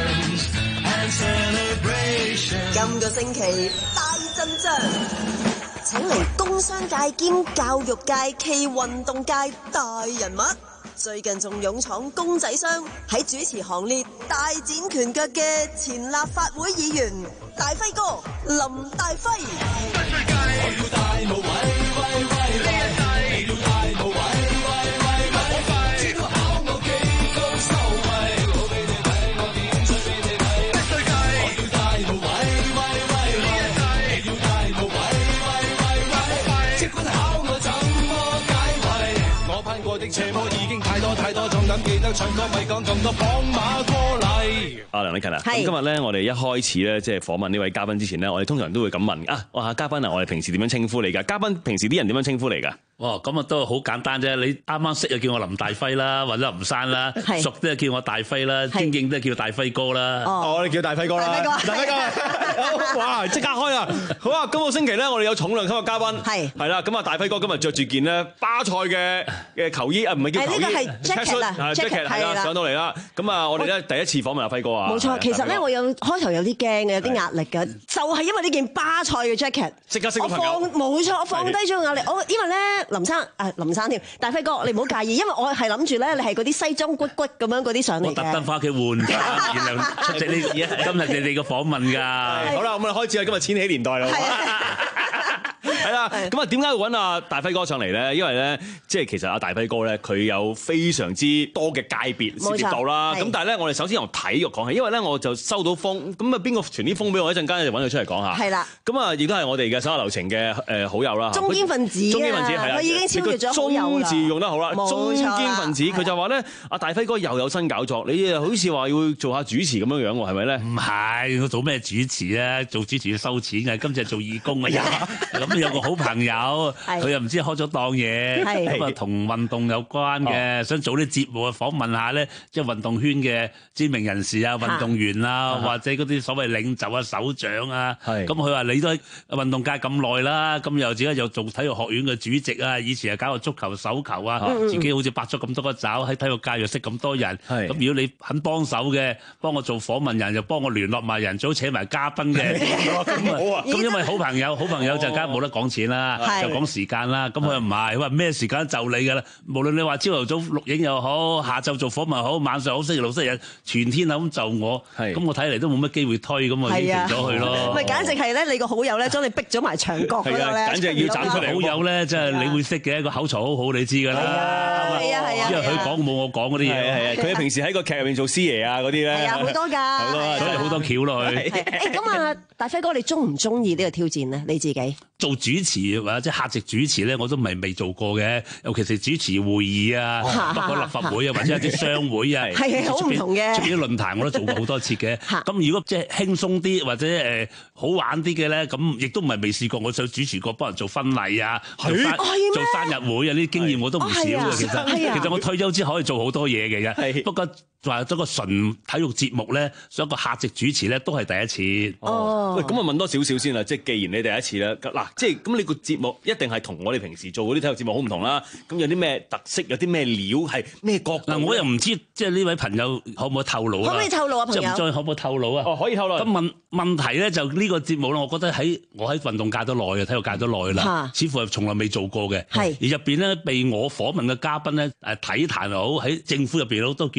and celebrations。 今個星期大陣仗，請嚟工商界兼教育界暨運動界大人物，最近仲勇闖公仔商，喺主持行列大展拳腳嘅前立法會議員大輝哥林大輝。 我要大無畏畏畏呢一世，你要大無畏畏畏畏畏，知道考我幾高收位，好俾你睇，我點出俾你睇，不衰計。我要大無畏畏畏呢一世，你要大無畏畏畏畏畏，即管考我怎麼解圍，我攀過的斜坡已經太多太多，仲敢記得唱歌咪講咁多綁馬過嚟。 阿梁禮勤啊，咁今日咧，我哋一開始咧，即係訪問呢位嘉賓之前咧，我哋通常都會咁問啊，哇，嘉賓啊，我哋平時點樣稱呼你㗎？嘉賓平時啲人點樣稱呼你㗎？ 哇，咁啊都好簡單啫！你啱啱識就叫我林大輝啦，或者林生啦，熟啲就叫我大輝啦，尊敬都係叫大輝哥啦。 哦，我哋叫大輝哥啦。大輝哥，哇！即刻開啊！好啊，今個星期咧，我哋有重量級嘅嘉賓，係係啦。咁啊，大輝哥今日着住件咧巴塞嘅嘅球衣啊，唔係叫球衣， 呢個係 jacket 啊 ，jacket 係啦，上到嚟啦。咁啊，我哋咧第一次訪問阿輝哥啊。 冇錯，其實咧我有開頭有啲驚嘅，有啲壓力嘅，就係因為呢件巴塞嘅 jacket， 即刻識我放冇錯，我放低咗個壓力。我因為咧林生啊林。唔生添，大輝哥，你唔好介意，因為我係諗住咧，你係嗰啲西裝骨骨咁樣嗰啲上嚟嘅。 我特登翻屋企換㗎，原來出席呢今日你哋嘅訪問㗎。 好啦，咁啊開始啦，今日千禧年代啦。係啦，咁啊點解要揾阿大輝哥上嚟咧？因為咧，即係其實阿大輝哥咧，佢有非常之多嘅界別涉獵到啦。咁但係咧，我哋首先由體育講起，因為咧我就收到風，咁啊邊個傳啲風俾我？一陣間就揾佢出嚟講下。係啦。咁啊，亦都係我哋嘅手下留情嘅誒好友啦。 中堅分子， 中堅分子係啦， 佢已經超越咗好友啦。 中字用得好啦，中堅分子佢就話咧，阿大輝哥又有新搞作，你好似話要做下主持咁樣樣喎，係咪咧？ 唔係，我做咩主持啊？做主持要收錢嘅，今次係做義工啊！咁有個好朋友，佢又唔知開咗檔嘢，咁啊同運動有關嘅，想做啲節目啊訪問下咧，即係運動圈嘅知名人士啊、運動員啊，或者嗰啲所謂領袖啊、首長啊。咁佢話你都喺運動界咁耐啦，咁又自己又做體育學院嘅主席啊，以前又搞過足球、手球啊，自己好似拔咗咁多個爪喺體育界又識咁多人。咁如果你肯幫手嘅，幫我做訪問人，又幫我聯絡埋人，最好請埋嘉賓嘅。咁啊，咁因為好朋友，好朋友就梗係冇得講錢啦，就講時間啦。咁佢又唔係，佢話咩時間就你㗎啦。無論你話朝頭早錄影又好，下晝做訪問好，晚上好，星期六、星期日全天咁就我。咁我睇嚟都冇乜機會推，咁我應承咗佢咯。 咪簡直係咧，你個好友咧將你逼咗埋牆角嗰度咧。 簡直要斬出嚟。 好友咧，即係你會識嘅，個口才好好，你知㗎啦。 係啊係啊， 因為佢講冇我講嗰啲嘢。 係啊，佢平時喺個劇入面做師爺啊嗰啲咧。 係啊，好多㗎。 好多， 所以好多橋落去。 誒咁啊，大輝哥，你中唔中意呢個挑戰咧？你自己做主持或者即係客席主持咧，我都唔係未做過嘅。尤其是主持會議啊，包括立法會啊，或者一啲商會啊， 係好唔同嘅。 出邊啲論壇我都做過好多次嘅。咁如果即係輕鬆啲或者誒好玩啲嘅咧，咁亦都唔係未試過。我想主持過幫人做婚禮啊，做生做生日會啊，呢啲經驗我都唔少嘅。其實其實我退休之後可以做好多嘢嘅啫。不過話咗個純體育節目咧，想個客席主持咧，都係第一次。 哦，喂，咁啊問多少少先啦，即係既然你第一次啦，嗱，即係咁你個節目一定係同我哋平時做嗰啲體育節目好唔同啦。咁有啲咩特色，有啲咩料係咩角度？ 嗱，我又唔知，即係呢位朋友可唔可以透露啊？ 可唔可以透露啊，朋友？ 就唔再可唔可以透露啊？ 哦，可以透露。 咁問問題咧，就呢個節目咧，我覺得喺我喺運動界都耐嘅，體育界都耐啦，似乎係從來未做過嘅。係而入邊咧，被我訪問嘅嘉賓咧，誒體壇又好，喺政府入邊都都叫數數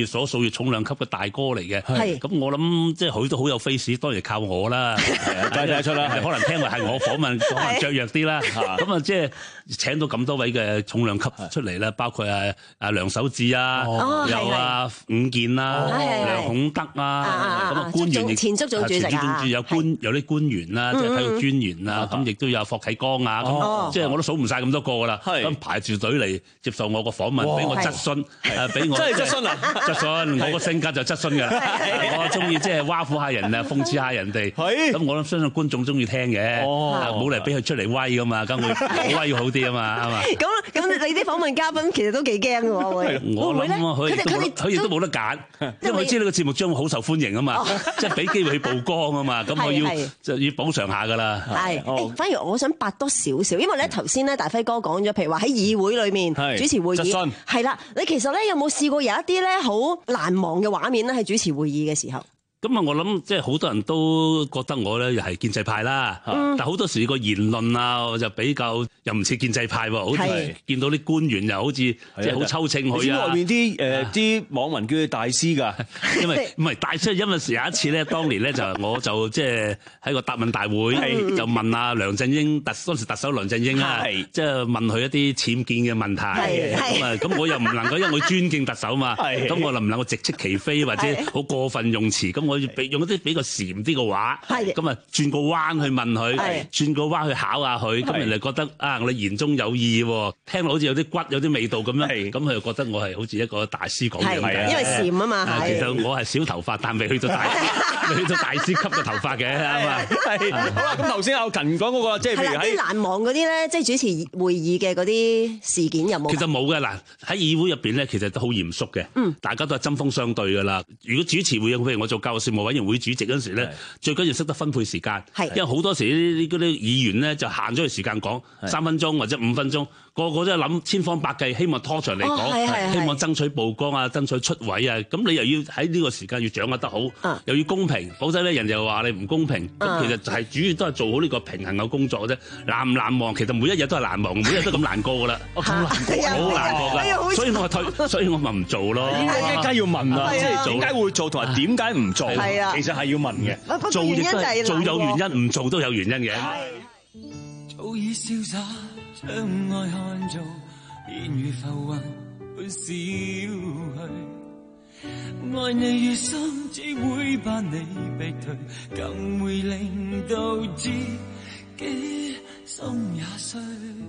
重量級嘅大哥嚟嘅。 係咁我諗即係佢都好有 face， 當然靠我啦。 睇得出啦， 可能聽話係我訪問，可能雀躍啲啦。咁啊，即係請到咁多位嘅重量級出嚟啦，包括啊啊梁守志啊，有啊伍健啦，梁孔德啊，咁啊官員亦前足總主席啊， 有官有啲官員啦，即係體育專員啊，咁亦都有霍啟剛啊，咁即係我都數唔晒咁多個噶啦。咁排住隊嚟接受我個訪問，俾我質詢，誒俾我真係質詢啊！ 質詢，我個性格就質詢㗎啦。我中意即係挖苦下人啊，諷刺下人哋。咁我諗相信觀眾中意聽嘅，冇嚟俾佢出嚟威㗎嘛，咁會威好啲啊嘛，係嘛？ 咁咁你啲訪問嘉賓其實都幾驚㗎喎，會我諗佢哋佢哋佢亦都冇得揀，因為佢知呢個節目將會好受歡迎啊嘛，即係俾機會去曝光啊嘛，咁我要就要補償下㗎啦。 係，誒，反而我想拔多少少，因為咧頭先咧大輝哥講咗，譬如話喺議會裏面主持會議，係啦，你其實咧有冇試過有一啲咧好難忘嘅畫面咧？喺主持會議嘅時候。 咁啊，我諗即係好多人都覺得我咧又係建制派啦，嗯、但好多時個言論啊，我就比較又唔似建制派喎，好似見到啲官員又好似即係好抽秤佢啊。 外面啲誒啲網民叫佢大師㗎， 因為唔係大師，因為有一次咧，當年咧就我就即係喺個答問大會就問阿梁振英特當時特首梁振英啊，即係問佢一啲僭建嘅問題，咁啊咁我又唔能夠，因為我尊敬特首嘛，咁我能唔能夠直斥其非或者好過分用詞咁？我要俾用一啲比較禪啲嘅話，咁啊轉個彎去問佢，轉個彎去考下佢，咁人哋覺得啊，我哋言中有意喎，聽落好似有啲骨有啲味道咁樣，咁佢就覺得我係好似一個大師講嘅， 因為禪啊嘛。 其實我係小頭髮，但未去到大未去到大師級嘅頭髮嘅，係嘛？ 好啦，咁頭先阿勤講嗰個即係譬如喺難忘嗰啲咧，即係主持會議嘅嗰啲事件有冇？ 其實冇嘅嗱，喺議會入邊咧，其實都好嚴肅嘅，大家都係針鋒相對㗎啦。如果主持會議，譬如我做教育事務委員會主席嗰陣時咧，最緊要識得分配時間，因為好多時呢啲嗰啲議員咧就限咗佢時間講三分鐘或者五分鐘，個個都係諗千方百計，希望拖長嚟講，希望爭取曝光啊，爭取出位啊。咁你又要喺呢個時間要掌握得好，又要公平，否則咧人又話你唔公平。咁其實就係主要都係做好呢個平衡嘅工作嘅啫。難唔難忘？其實每一日都係難忘，每一日都咁難過㗎啦。咁難過，好難過㗎，所以我退，所以我咪唔做咯。 點解要問啊？即係點解會做同埋點解唔做？其實係要問嘅。 做亦都係做有原因，唔做都有原因嘅。 早已瀟灑，窗外看做，便如浮雲般消去。愛你越深，只會把你逼退，更會令到自己心也碎。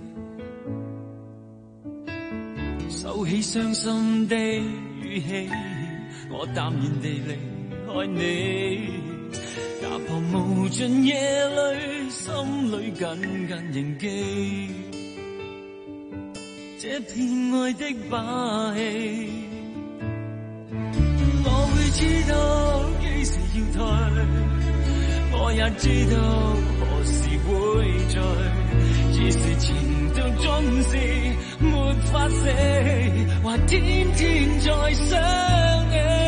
收起傷心的語氣，我淡然地離開你。踏破無盡夜裏，心裏緊緊凝記這片愛的把戲。我會知道幾時要退，我也知道何時會醉，只是前度總是沒法死，還天天在想你。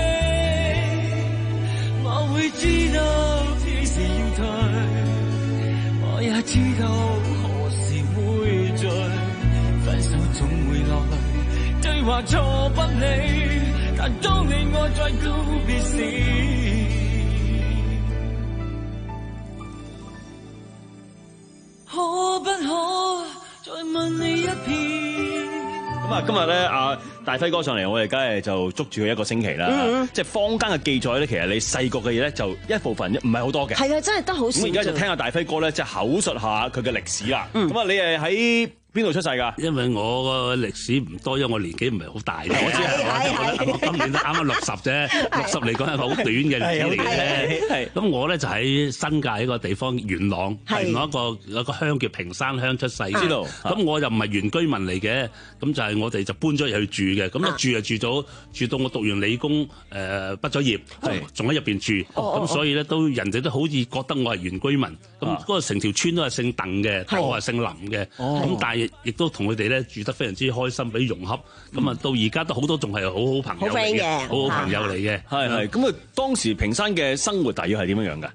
我會知道幾時要退，我也知道何時會醉，分手總會落淚，對話錯不理，但當你我在告別時，可不可再問你一遍？ 咁啊，今日咧阿大輝哥上嚟，我哋梗係就捉住佢一個星期啦。嗯、即係坊間嘅記載咧，其實你細個嘅嘢咧，就一部分唔係好多嘅。 係啊，真係得好少。咁而家就聽下大輝哥咧，即係口述下佢嘅歷史啦。咁啊、嗯，你係喺邊度出世㗎？ 因為我個歷史唔多，因為我年紀唔係好大。我知係我今年都啱啱六十啫，六十嚟講係好短嘅日子嚟嘅。咁我咧就喺新界一個地方元朗，元朗一個一個鄉叫屏山鄉出世。知道。咁我又唔係原居民嚟嘅，咁就係我哋就搬咗入去住嘅。咁一住就住咗，住到我讀完理工誒畢咗業，仲喺入邊住。咁所以咧都人哋都好似覺得我係原居民。咁嗰個成條村都係姓鄧嘅，我係姓林嘅。咁但係亦都同佢哋咧住得非常之開心，俾融洽。咁啊，到而家都好多仲係好好朋友嚟嘅，好好朋友嚟嘅。 係係。咁啊，當時屏山嘅生活大約係點樣樣㗎？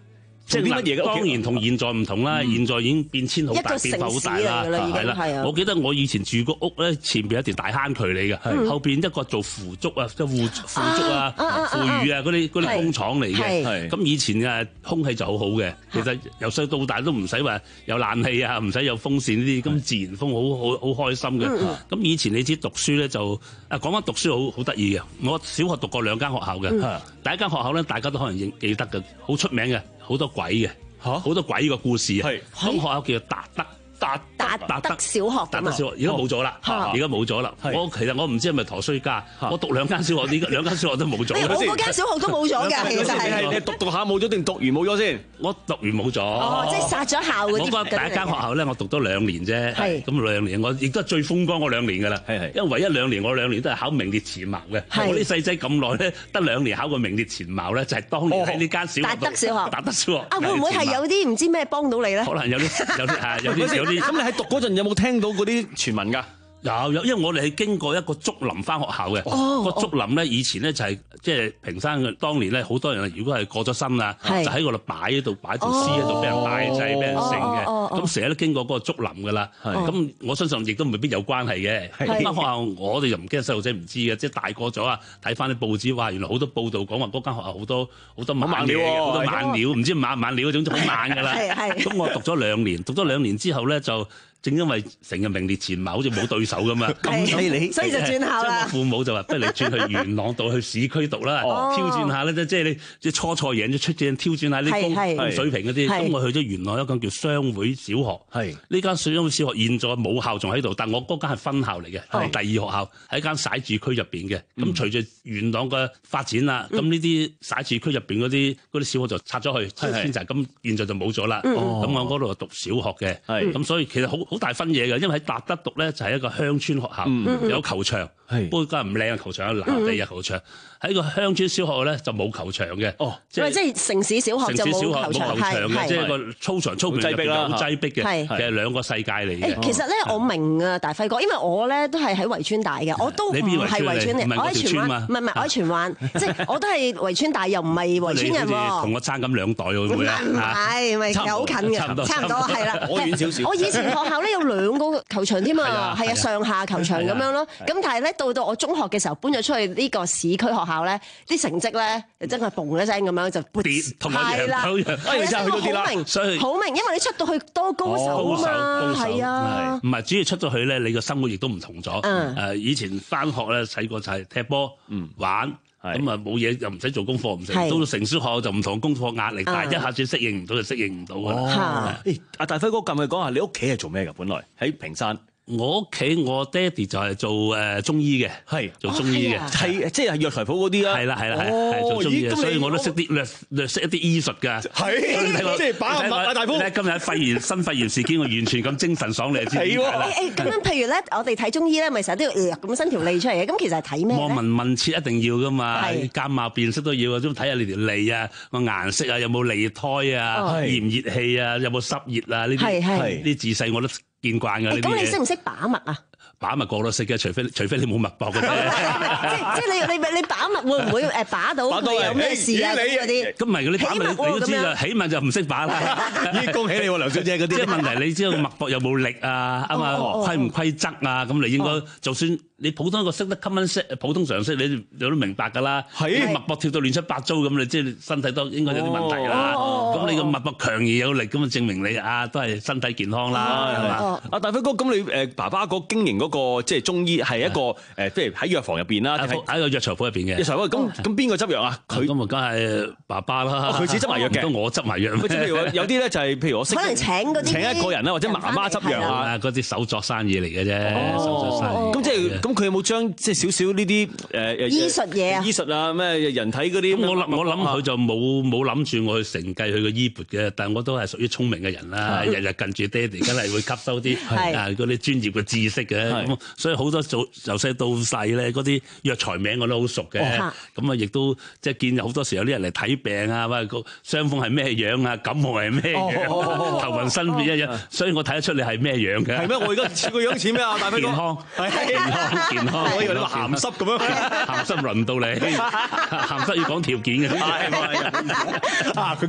即係乜嘢？當然同現在唔同啦，現在已經變遷好大，變化好大啦，係啦。我記得我以前住個屋咧，前邊有條大坑渠嚟嘅，後邊一個做腐竹啊，即係腐腐竹啊、腐乳啊嗰啲嗰啲工廠嚟嘅。咁以前嘅空氣就好好嘅，其實由細到大都唔使話有冷氣啊，唔使有風扇呢啲，咁自然風好好好開心嘅。咁以前你知讀書咧就啊講緊讀書好好得意嘅。我小學讀過兩間學校嘅，第一間學校咧大家都可能認記得嘅，好出名嘅。好多鬼嘅，好多鬼嘅故事啊！咁學校叫做達德。達達達德小學， 達德小學而家冇咗啦，而家冇咗啦。我其實我唔知係咪陀衰家，我讀兩間小學，而家兩間小學都冇咗。 我嗰間小學都冇咗㗎，其實係你讀讀下冇咗定讀完冇咗先？ 我讀完冇咗。 哦，即係殺咗校嗰啲。 我第一間學校咧，我讀咗兩年啫。係咁兩年，我亦都係最風光嗰兩年㗎啦。係係，因為唯一兩年我兩年都係考名列前茅嘅。我啲細仔咁耐咧，得兩年考過名列前茅咧，就係當年喺呢間小學。達德小學。達德小學。 啊，會唔會係有啲唔知咩幫到你咧？ 可能有啲有啲係有啲有啲。 咁你喺讀嗰陣有冇聽到嗰啲傳聞㗎？ 有有，因為我哋係經過一個竹林翻學校嘅。個竹林咧，以前咧就係即係平山嘅。當年咧，好多人如果係過咗身啊，就喺嗰度擺喺度擺條屍喺度，俾人拜祭，俾人盛嘅。咁成日都經過嗰個竹林㗎啦。咁我相信亦都未必有關係嘅。咁間學校我哋就唔驚細路仔唔知嘅，即係大個咗啊，睇翻啲報紙話，原來好多報道講話嗰間學校好多好多猛料，好多猛料，唔知猛唔猛料嗰種就好猛㗎啦。咁我讀咗兩年，讀咗兩年之後咧就。正因為成日名列前茅，好似冇對手咁嘛，咁所以所以就轉校啦。 我父母就話：不如你轉去元朗道去市區讀啦，挑戰下咧，即即係你即係初賽贏咗出戰，挑戰下啲高高水平嗰啲。咁我去咗元朗一間叫商會小學，係呢間商會小學現在母校仲喺度，但我嗰間係分校嚟嘅，係第二學校喺間徙置區入邊嘅。咁隨住元朗嘅發展啦，咁呢啲徙置區入邊嗰啲嗰啲小學就拆咗去遷就，咁現在就冇咗啦。咁我嗰度讀小學嘅，咁所以其實好好大分野嘅，因為喺達德讀咧就係一個鄉村學校，有球場，不過間唔靚嘅球場，有藍地嘅球場。喺個鄉村小學咧就冇球場嘅，哦，即係即係城市小學就冇球場， 係即係個操場操場入邊好擠逼嘅， 係其實兩個世界嚟嘅。 其實咧我明啊，大輝哥，因為我咧都係喺圍村大嘅，我都唔係圍村嚟，我喺荃灣，唔係唔係我喺荃灣，即係我都係圍村大，又唔係圍村人喎。 同我爭咁兩代喎，會唔會啊？ 唔係，咪好近嘅，差唔多係啦。 我遠少少。 我以前學校咧有兩個球場添啊，係啊，上下球場咁樣咯。咁但係咧到到我中學嘅時候搬咗出去呢個市區學校咧，啲成績咧真係嘣一聲咁樣就跌， 同我一樣，一樣，哎，真係去到跌啦，所以好明，因為你出到去多高手啊嘛，係啊， 唔係主要出咗去咧，你個生活亦都唔同咗。誒，以前翻學咧細個就係踢波、玩，咁啊冇嘢又唔使做功課，唔使到到成書學校就唔同，功課壓力大，一下子適應唔到就適應唔到㗎啦。 誒，阿大輝哥，咁咪講下你屋企係做咩㗎？本來喺屏山。 我屋企我爹哋就係做誒中醫嘅，係做中醫嘅， 係即係藥材鋪嗰啲啦。 係啦係啦係係做中醫嘅，所以我都識啲略略識一啲醫術㗎。 係即係把脈啊，大夫。 今日肺炎新肺炎事件，我完全咁精神爽利，知唔知？ 係喎。誒咁樣，譬如咧，我哋睇中醫咧，咪成日都要咁伸條脷出嚟嘅。咁其實係睇咩咧？ 望聞問切一定要㗎嘛，鑑貌辨識都要啊，都睇下你條脷啊，個顏色啊，有冇脷苔啊，熱唔熱氣啊，有冇濕熱啊，呢啲呢啲自細我都見慣㗎。 咁你識唔識把脈啊？ 把脈個個都識嘅，除非除非你冇脈搏嘅啫。 即即你你你把脈會唔會誒把到佢有咩事啊嗰啲？ 咁唔係嗰啲把脈你都知啦，起碼就唔識把啦。 咦，恭喜你喎，梁小姐嗰啲。 即係問題，你知道脈搏有冇力啊？啊嘛，規唔規則啊？咁你應該就算你普通一個識得 common sense 普通常識，你你都明白㗎啦。係脈搏跳到亂七八糟咁，你即係身體都應該有啲問題啦。咁你個脈搏強而有力，咁啊證明你啊都係身體健康啦，係嘛？ 阿大輝哥，咁你誒爸爸個經營嗰個即係中醫係一個誒，譬如喺藥房入邊啦， 喺個藥材鋪入邊嘅。 藥材鋪咁咁邊個執藥啊？佢咁啊，梗係爸爸啦。 佢自己執埋藥嘅， 咁我執埋藥。 譬如有啲咧就係譬如我識可能請嗰啲請一個人啦，或者媽媽執藥啊， 嗰啲手作生意嚟嘅啫。手作生意。 咁即係咁，佢有冇將即係少少呢啲誒醫術嘢啊？ 醫術啊咩人體嗰啲？ 我諗我諗佢就冇冇諗住我去承繼佢個衣缽嘅，但係我都係屬於聰明嘅人啦。日日近住爹哋，梗係會吸收啲啊嗰啲專業嘅知識嘅。咁所以好多早由細到細咧，嗰啲藥材名我都好熟嘅。咁啊，亦都即係見好多時有啲人嚟睇病啊，喂個傷風係咩樣啊，感冒係咩樣，頭暈身邊一樣，所以我睇得出你係咩樣嘅。 係咩？我而家似個樣似咩啊？大輝哥健康，健康，健康。 我以為你話鹹濕咁樣， 鹹濕輪唔到你，鹹濕要講條件嘅。 啊，佢講輪唔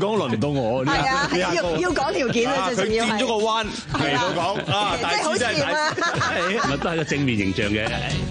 到我。 係啊，係要要講條件啊，最重要係。 佢轉咗個彎嚟到講啊，大師真係大師， 咪都係個正面形象嘅。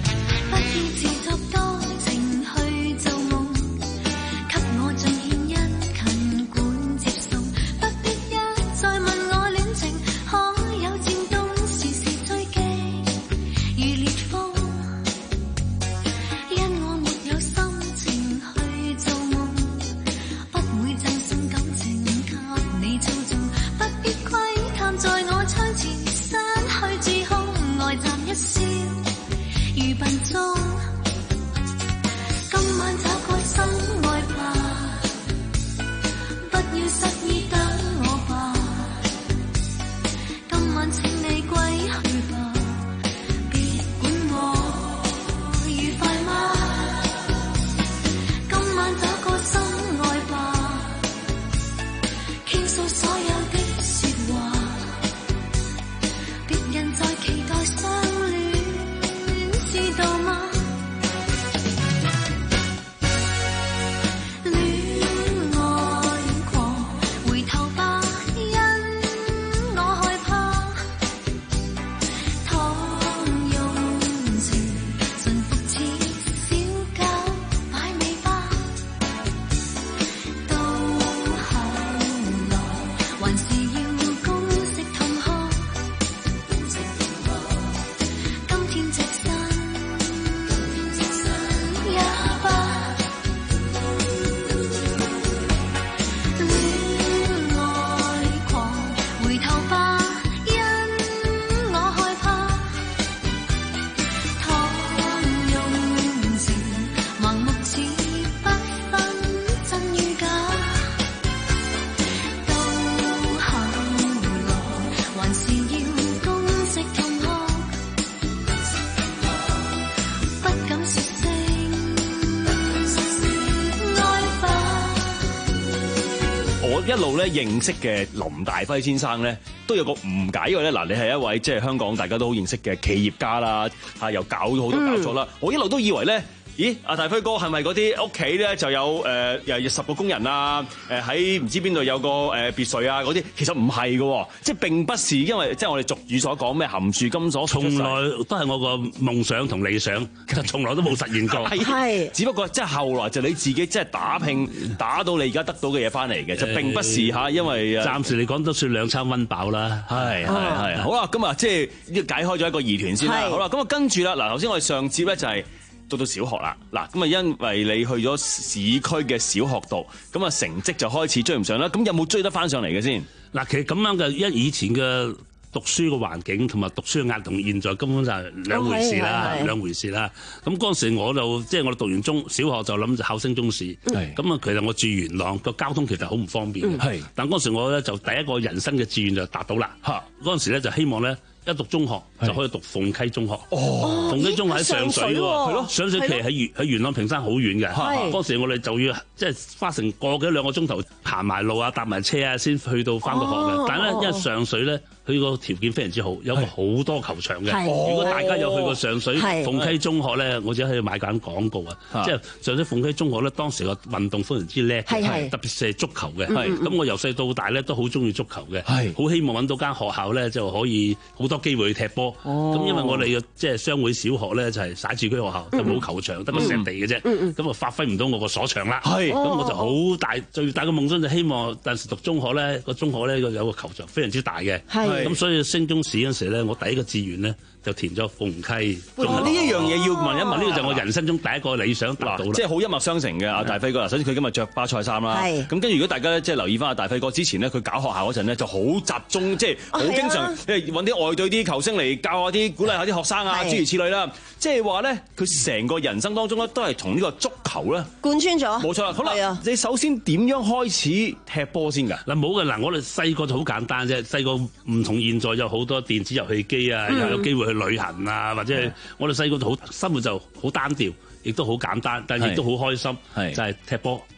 一路咧認識嘅林大輝先生咧，都有個誤解，因為咧嗱，你係一位即係香港大家都好認識嘅企業家啦，嚇又搞咗好多搞作啦，我一路都以為咧。咦，阿大輝哥係咪嗰啲屋企咧就有誒又有十個工人啊？誒喺唔知邊度有個誒別墅啊嗰啲，其實唔係嘅，即係並不是因為即係我哋俗語所講咩含住金鎖， 從來都係我個夢想同理想，其實從來都冇實現過。 係，只不過即係後來就你自己即係打拼打到你而家得到嘅嘢翻嚟嘅，就並不是嚇，因為暫時嚟講都算兩餐溫飽啦。 係係係，好啦，咁啊即係解開咗一個疑團先啦。好啦，咁啊跟住啦，嗱頭先我哋上節咧就係。到到小學啦，嗱咁啊，因為你去咗市區嘅小學度，咁啊成績就開始追唔上啦。咁有冇追得翻上嚟嘅先？ 嗱，其實咁樣嘅，因以前嘅讀書嘅環境同埋讀書嘅壓力同現在根本就係兩回事啦，兩回事啦。咁嗰陣時我就即係我哋讀完中小學就諗就考升中試，咁啊其實我住元朗個交通其實好唔方便嘅，但嗰陣時我咧就第一個人生嘅志願就達到啦。嚇，嗰陣時咧就希望咧。一讀中學就可以讀鳳溪中學，哦、鳳溪中學喺上水喎，係咯，上水其實喺元喺元朗屏山好遠嘅。嗰時我哋就要即係花成個幾兩個鐘頭行埋路啊，搭埋車啊，先去到翻個學嘅。哦、但係咧，因為上水咧。佢個條件非常之好，有個好多球場嘅。如果大家有去過上水鳳溪中學咧，我只喺度買緊廣告啊。即係上水鳳溪中學咧，當時個運動非常之叻，特別係足球嘅。咁我由細到大咧都好中意足球嘅，好希望揾到間學校咧就可以好多機會去踢波。咁因為我哋嘅即係商會小學咧就係徙置區學校，就冇球場，得個石地嘅啫。咁啊發揮唔到我個所長啦。咁我就好大最大嘅夢想就希望，但是讀中學咧個中學咧有個球場非常之大嘅。咁所以升中試嗰陣時咧，我第一個志願咧就填咗鳳溪。 呢一樣嘢要問一問， 呢個就係我人生中第一個理想達到啦。 即係好一脈相承嘅阿大輝哥啦。首先佢今日着巴塞衫啦，咁跟住如果大家即係留意翻阿大輝哥之前咧，佢搞學校嗰陣咧就好集中，即係好經常誒揾啲外隊啲球星嚟教下啲鼓勵下啲學生啊，諸如此類啦。即係話咧，佢成個人生當中咧都係從呢個足球咧貫穿咗。 冇錯啦。好啦，你首先點樣開始踢波先㗎？ 嗱冇嘅嗱，我哋細個就好簡單啫，細個唔同現在有好多電子遊戲機啊，又有機會去旅行啊，或者係我哋細個就好生活就好單調，亦都好簡單，但亦都好開心，就係踢波。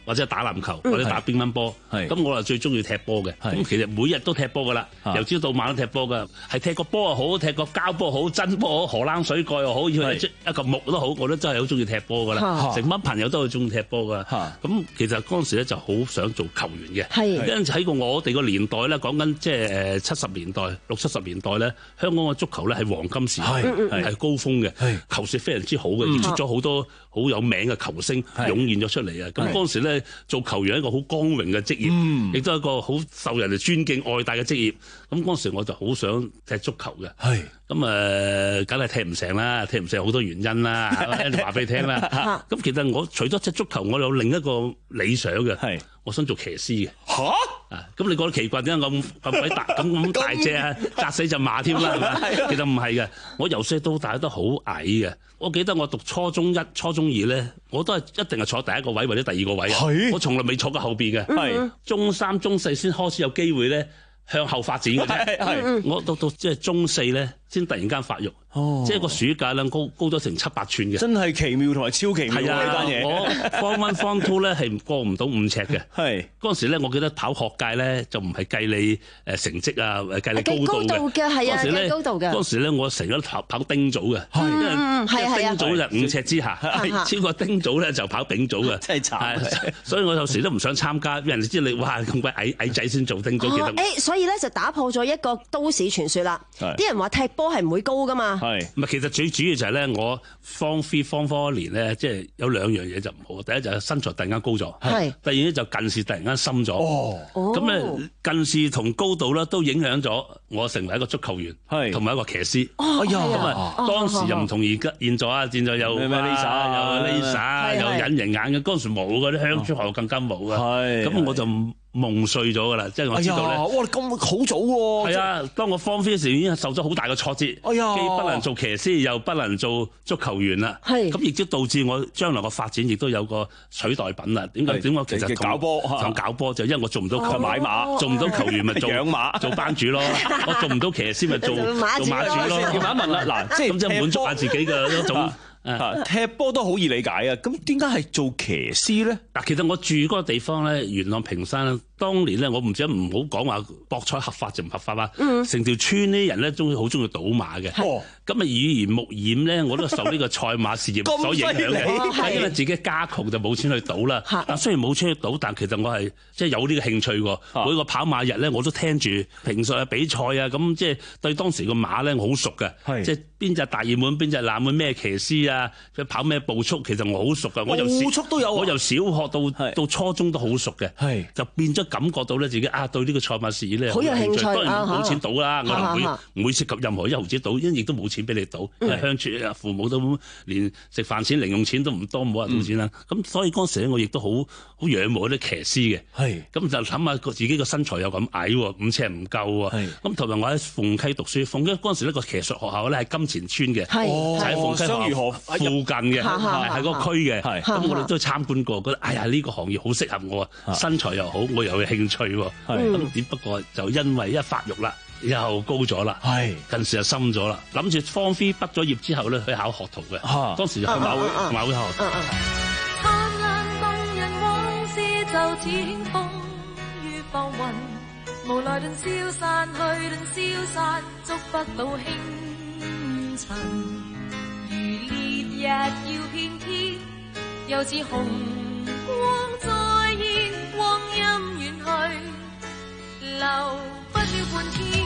或者打籃球，或者打乒乓波。咁我係最中意踢波嘅。咁其實每日都踢波噶啦，由朝到晚都踢波噶。係踢個波又好，踢個膠波好，真波好，荷蘭水蓋又好，要一個木都好，我都真係好中意踢波噶啦。成班朋友都好中意踢波噶。咁其實嗰陣時咧就好想做球員嘅。因為喺個我哋個年代咧，講緊即係誒七十年代、六七十年代咧，香港嘅足球咧係黃金時代，係高峰嘅，球術非常之好嘅，演出咗好多好有名嘅球星湧現咗出嚟啊！咁嗰陣時咧做球員係一個好光榮嘅職業，亦都係一個好受人哋尊敬愛戴嘅職業。咁嗰陣時我就好想踢足球嘅。係咁誒，梗係踢唔成啦，踢唔成好多原因啦。話俾你聽啦。咁其實我除咗踢足球，我有另一個理想嘅，係我想做騎師嘅。嚇！啊，咁你覺得奇怪點解咁咁鬼大咁咁大隻啊？砸死隻馬添啦，係咪？其實唔係嘅，我由細到大都好矮嘅。我記得我讀初中一、初中二咧，我都係一定係坐第一個位或者第二個位嘅。我從來未坐過後邊嘅。係中三、中四先開始有機會咧向後發展嘅啫。係我到到即係中四咧，先突然間發育。哦，即係個暑假咧高高咗成七八寸嘅，真係奇妙同埋超奇妙呢單嘢。我 Form One Form Two 咧係過唔到五尺嘅。係嗰陣時咧，我記得跑學界咧就唔係計你誒成績啊，計你高度嘅。係啊，計高度嘅。嗰陣時咧，我成日都跑跑丁組嘅。嗯，係係啊。丁組就五尺之下，超過丁組咧就跑丙組嘅。真係慘。所以我有時都唔想參加，人哋知你哇咁鬼矮矮仔先做丁組，其實。 誒，所以咧就打破咗一個都市傳說啦。啲人話踢波係唔會高㗎嘛。係，唔係其實最主要就係咧，我 Form Three、Form Four 年咧，即係有兩樣嘢就唔好。第一就係身材突然間高咗，係。第二咧就近視突然間深咗。哦，咁咧近視同高度咧都影響咗我成為一個足球員，係，同埋一個騎師。哦，咁啊，當時又唔同而家現在啊，現在有咩 laser，有 laser，有隱形眼嘅，嗰陣時冇嘅，啲鄉村學校更加冇啊。係，咁我就夢碎咗噶啦，即係我知道咧。哇，咁好早喎！係啊，當我 Form Three 嘅時候已經受咗好大嘅挫折，哎呀，既不能做騎師，又不能做足球員啦。係，咁亦都導致我將來嘅發展亦都有個取代品啦。點解？點解？其實搞波同搞波就因為我做唔到球買馬，做唔到球員咪做養馬，做班主咯。我做唔到騎師咪做做馬主咯。要問一問啦，嗱，即係咁即係滿足下自己嘅一種。啊！踢波都好易理解啊，咁點解係做騎師咧？嗱，其實我住嗰個地方咧，元朗屏山，當年咧，我唔知唔好講話博彩合法就唔合法啦。嗯，成條村啲人咧，中意好中意賭馬嘅。哦，咁啊耳濡目染咧，我都受呢個賽馬事業所影響嘅。係因為自己家窮就冇錢去賭啦。嗱，雖然冇錢去賭，但其實我係即係有呢個興趣喎。每個跑馬日咧，我都聽住評述啊、比賽啊，咁即係對當時個馬咧，我好熟嘅。係，即係邊隻大熱門，邊隻冷門，咩騎師啊，佢跑咩步速，其實我好熟噶。我由步速都有，我由小學到到初中都好熟嘅。係，就變咗感覺到咧自己啊對呢個賽馬事業咧好有興趣。當然冇錢賭啦，我唔會唔會涉及任何一毫子賭，因為亦都冇錢俾你賭。因為鄉村啊，父母都連食飯錢、零用錢都唔多，冇話賭錢啦。咁所以嗰陣時咧，我亦都好好仰慕啲騎師嘅。係，咁就諗下個自己個身材又咁矮，五尺唔夠喎。係，咁同埋我喺鳳溪讀書，鳳溪嗰陣時呢個騎術學校咧係金錢村嘅，就喺鳳溪學校附近嘅，係喺嗰個區嘅。係，咁我哋都參觀過，覺得哎呀呢個行業好適合我啊，身材又好，我又有興趣喎。咁只不過就因為一發育啦，又高咗啦，係近視又深咗啦，諗住 Form Three 畢咗業之後咧去考學徒嘅。當時就去馬會馬會考學徒。燦爛動人往事就似輕風於浮雲，無奈頓消散去，頓消散觸不到輕塵。如烈日耀遍天，又似紅光再現，光陰遠去，留不了半天。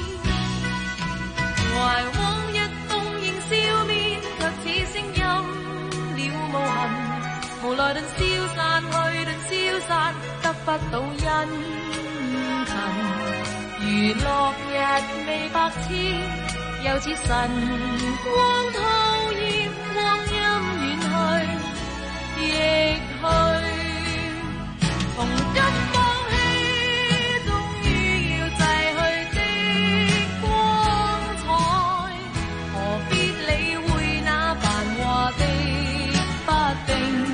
懷往日動形笑面，卻似聲音了無痕。無奈頓消散去，頓消散，得不到殷勤。如落日未百千，又似晨光吐豔，光陰遠去，亦去。從今放棄，終於要逝去的光彩，何必理會那繁華的不定？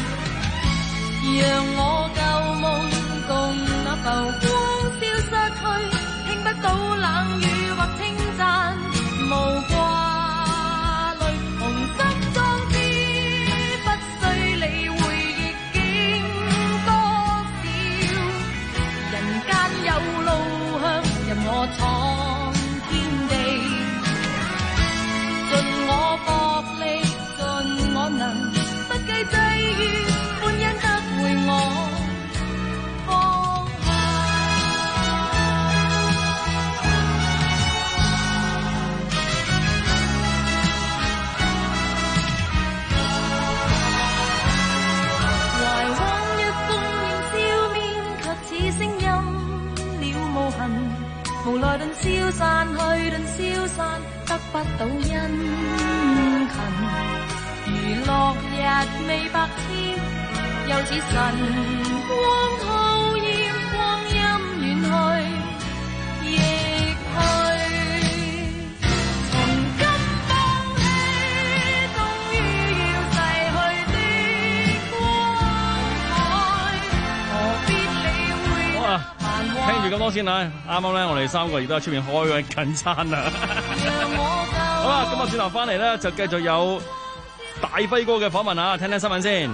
讓我舊夢共那浮光消失去，聽不到冷語或稱讚，無掛慮，同心裝知，不需理會亦經多。 得不到殷勤，如落日未白天，又似晨光浩豔，光陰遠去亦去。從今放棄，終於要逝去的光彩，何必理會那繁華。 聽住咁多先啦，啱啱咧我哋三個亦都喺出面開緊緊餐啦。好啦，咁啊轉頭翻嚟咧就繼續有大輝哥嘅訪問啊，聽聽新聞先。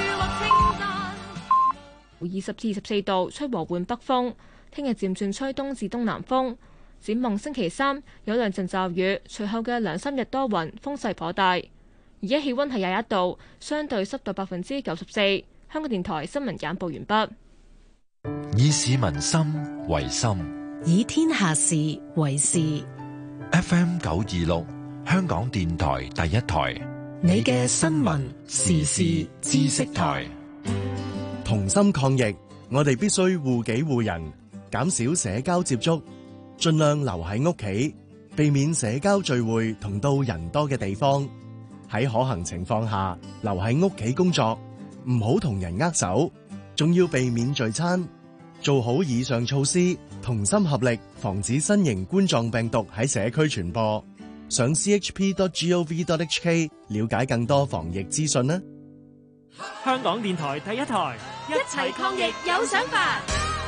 二十至二十四度，吹和緩北風。聽日漸轉吹東至東南風。展望星期三有兩陣驟雨，隨後嘅兩三日多雲，風勢頗大。而家氣溫係廿一度，相對濕度百分之九十四。香港電台新聞簡報完畢。 以市民心為心， 以天下事為事。 F M 九二六，香港電台第一台， 你嘅新聞時事知識台。 同心抗疫，我哋必須護己護人，減少社交接觸，盡量留喺屋企，避免社交聚會同到人多嘅地方。喺可行情況下，留喺屋企工作，唔好同人握手，仲要避免聚餐。做好以上措施，同心合力，防止新型冠狀病毒喺社區傳播。上 c h p dot gov dot h k 了解更多防疫資訊啦。 香港電台第一台， 一齊抗疫有想法。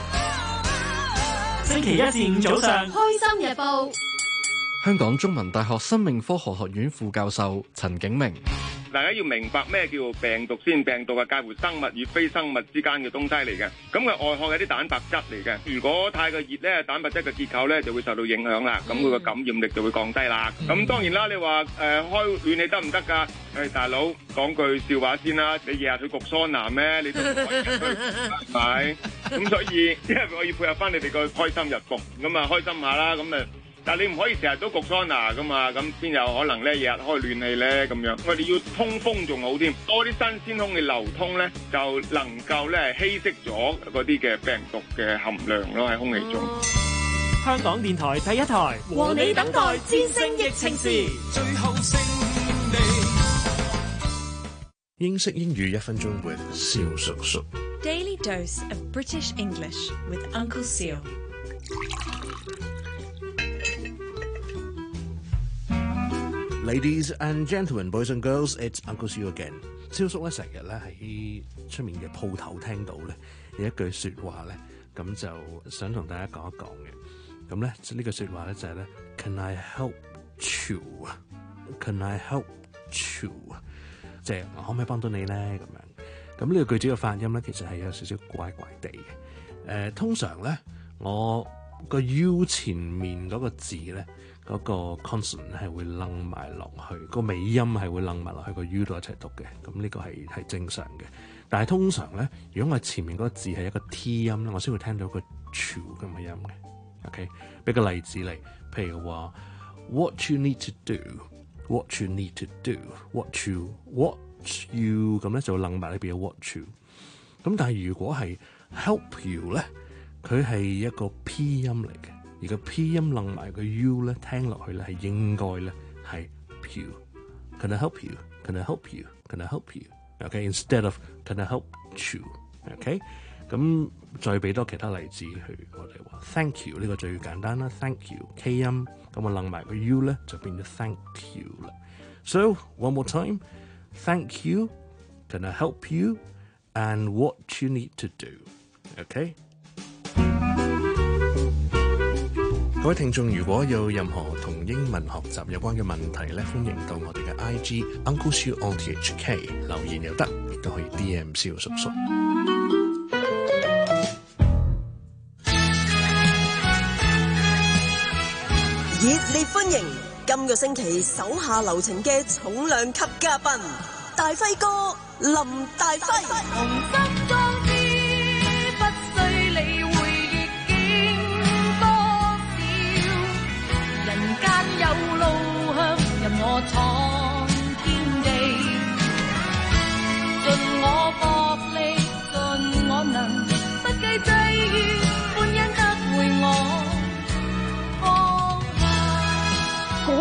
星期一至五早上， 開心日報。 香港中文大學生命科學學院副教授陳景明。 大家要明白咩叫病毒先？病毒係介乎生物與非生物之間嘅東西嚟嘅。咁佢外殼係啲蛋白質嚟嘅。如果太過熱咧，蛋白質嘅結構咧就會受到影響啦。咁佢個感染力就會降低啦。咁、嗯、當然啦，你話誒、呃、開暖氣得唔得㗎？誒、哎、大佬講句笑話先啦，你日日去焗桑拿咩？你都唔可以去，係咪？咁所以因為我要配合翻你哋個開心日報，咁啊開心下啦，咁啊。但係你唔可以成日都焗桑拿噶嘛，咁邊有可能咧日日開暖氣咧咁樣？我哋要通風仲好添，多啲新鮮空氣流通咧，就能夠咧稀釋咗嗰啲嘅病毒嘅含量咯喺空氣中。 香港電台第一台， 和你等待戰勝疫情時，最後勝利。英式英語一分鐘 with 蕭叔叔。 Daily dose of British English with Uncle Seal。 Ladies and gentlemen, boys and girls, it's Uncle Siu again。蕭叔咧成日咧喺出面嘅鋪頭聽到咧有一句説話咧，咁就想同大家講一講嘅。咁咧呢句説話咧就係咧 Can I help you? Can I help you? 即係我可唔可以幫到你咧？咁樣咁呢個句子嘅發音咧，其實係有少少怪怪地嘅。誒、呃，通常咧我個 U 前面嗰個字咧。嗰個 consonant 係會掕埋落去，個尾音係會掕埋落去個 U 度一齊讀嘅，咁呢個係係正常嘅。但係通常咧，如果我前面嗰個字係一個 T 音咧，我先會聽到個 chu 咁嘅音嘅。OK， 俾個例子嚟，譬如話 What you need to do，What you need to do，What you，What you 咁咧就會掕埋呢邊嘅 What you。咁但係如果係 help you 咧，佢係一個 P 音嚟嘅。而個 P 音掕埋個 U 咧，聽落去咧係應該咧係 you。Can I help you? Can I help you? Can I help you? Okay, instead of Can I help you? Okay， 咁再俾多其他例子去我哋話 Thank you 呢個最簡單啦 ，Thank you K 音咁我掕埋個 U 咧就變咗 Thank you 啦。So one more time, Thank you. Can I help you? And what you need to do? Okay。各位聽眾，如果有任何同英文學習有關嘅問題咧，歡迎到我哋嘅 I G Uncle Siu on T H K 留言又得，亦都可以 D M 蕭叔叔。 熱烈歡迎今個星期手下留情嘅重量級嘉賓大輝哥林大輝。 我闖天地，盡我國力，盡我能，不計際遇，歡欣得會我放下。 嗰個年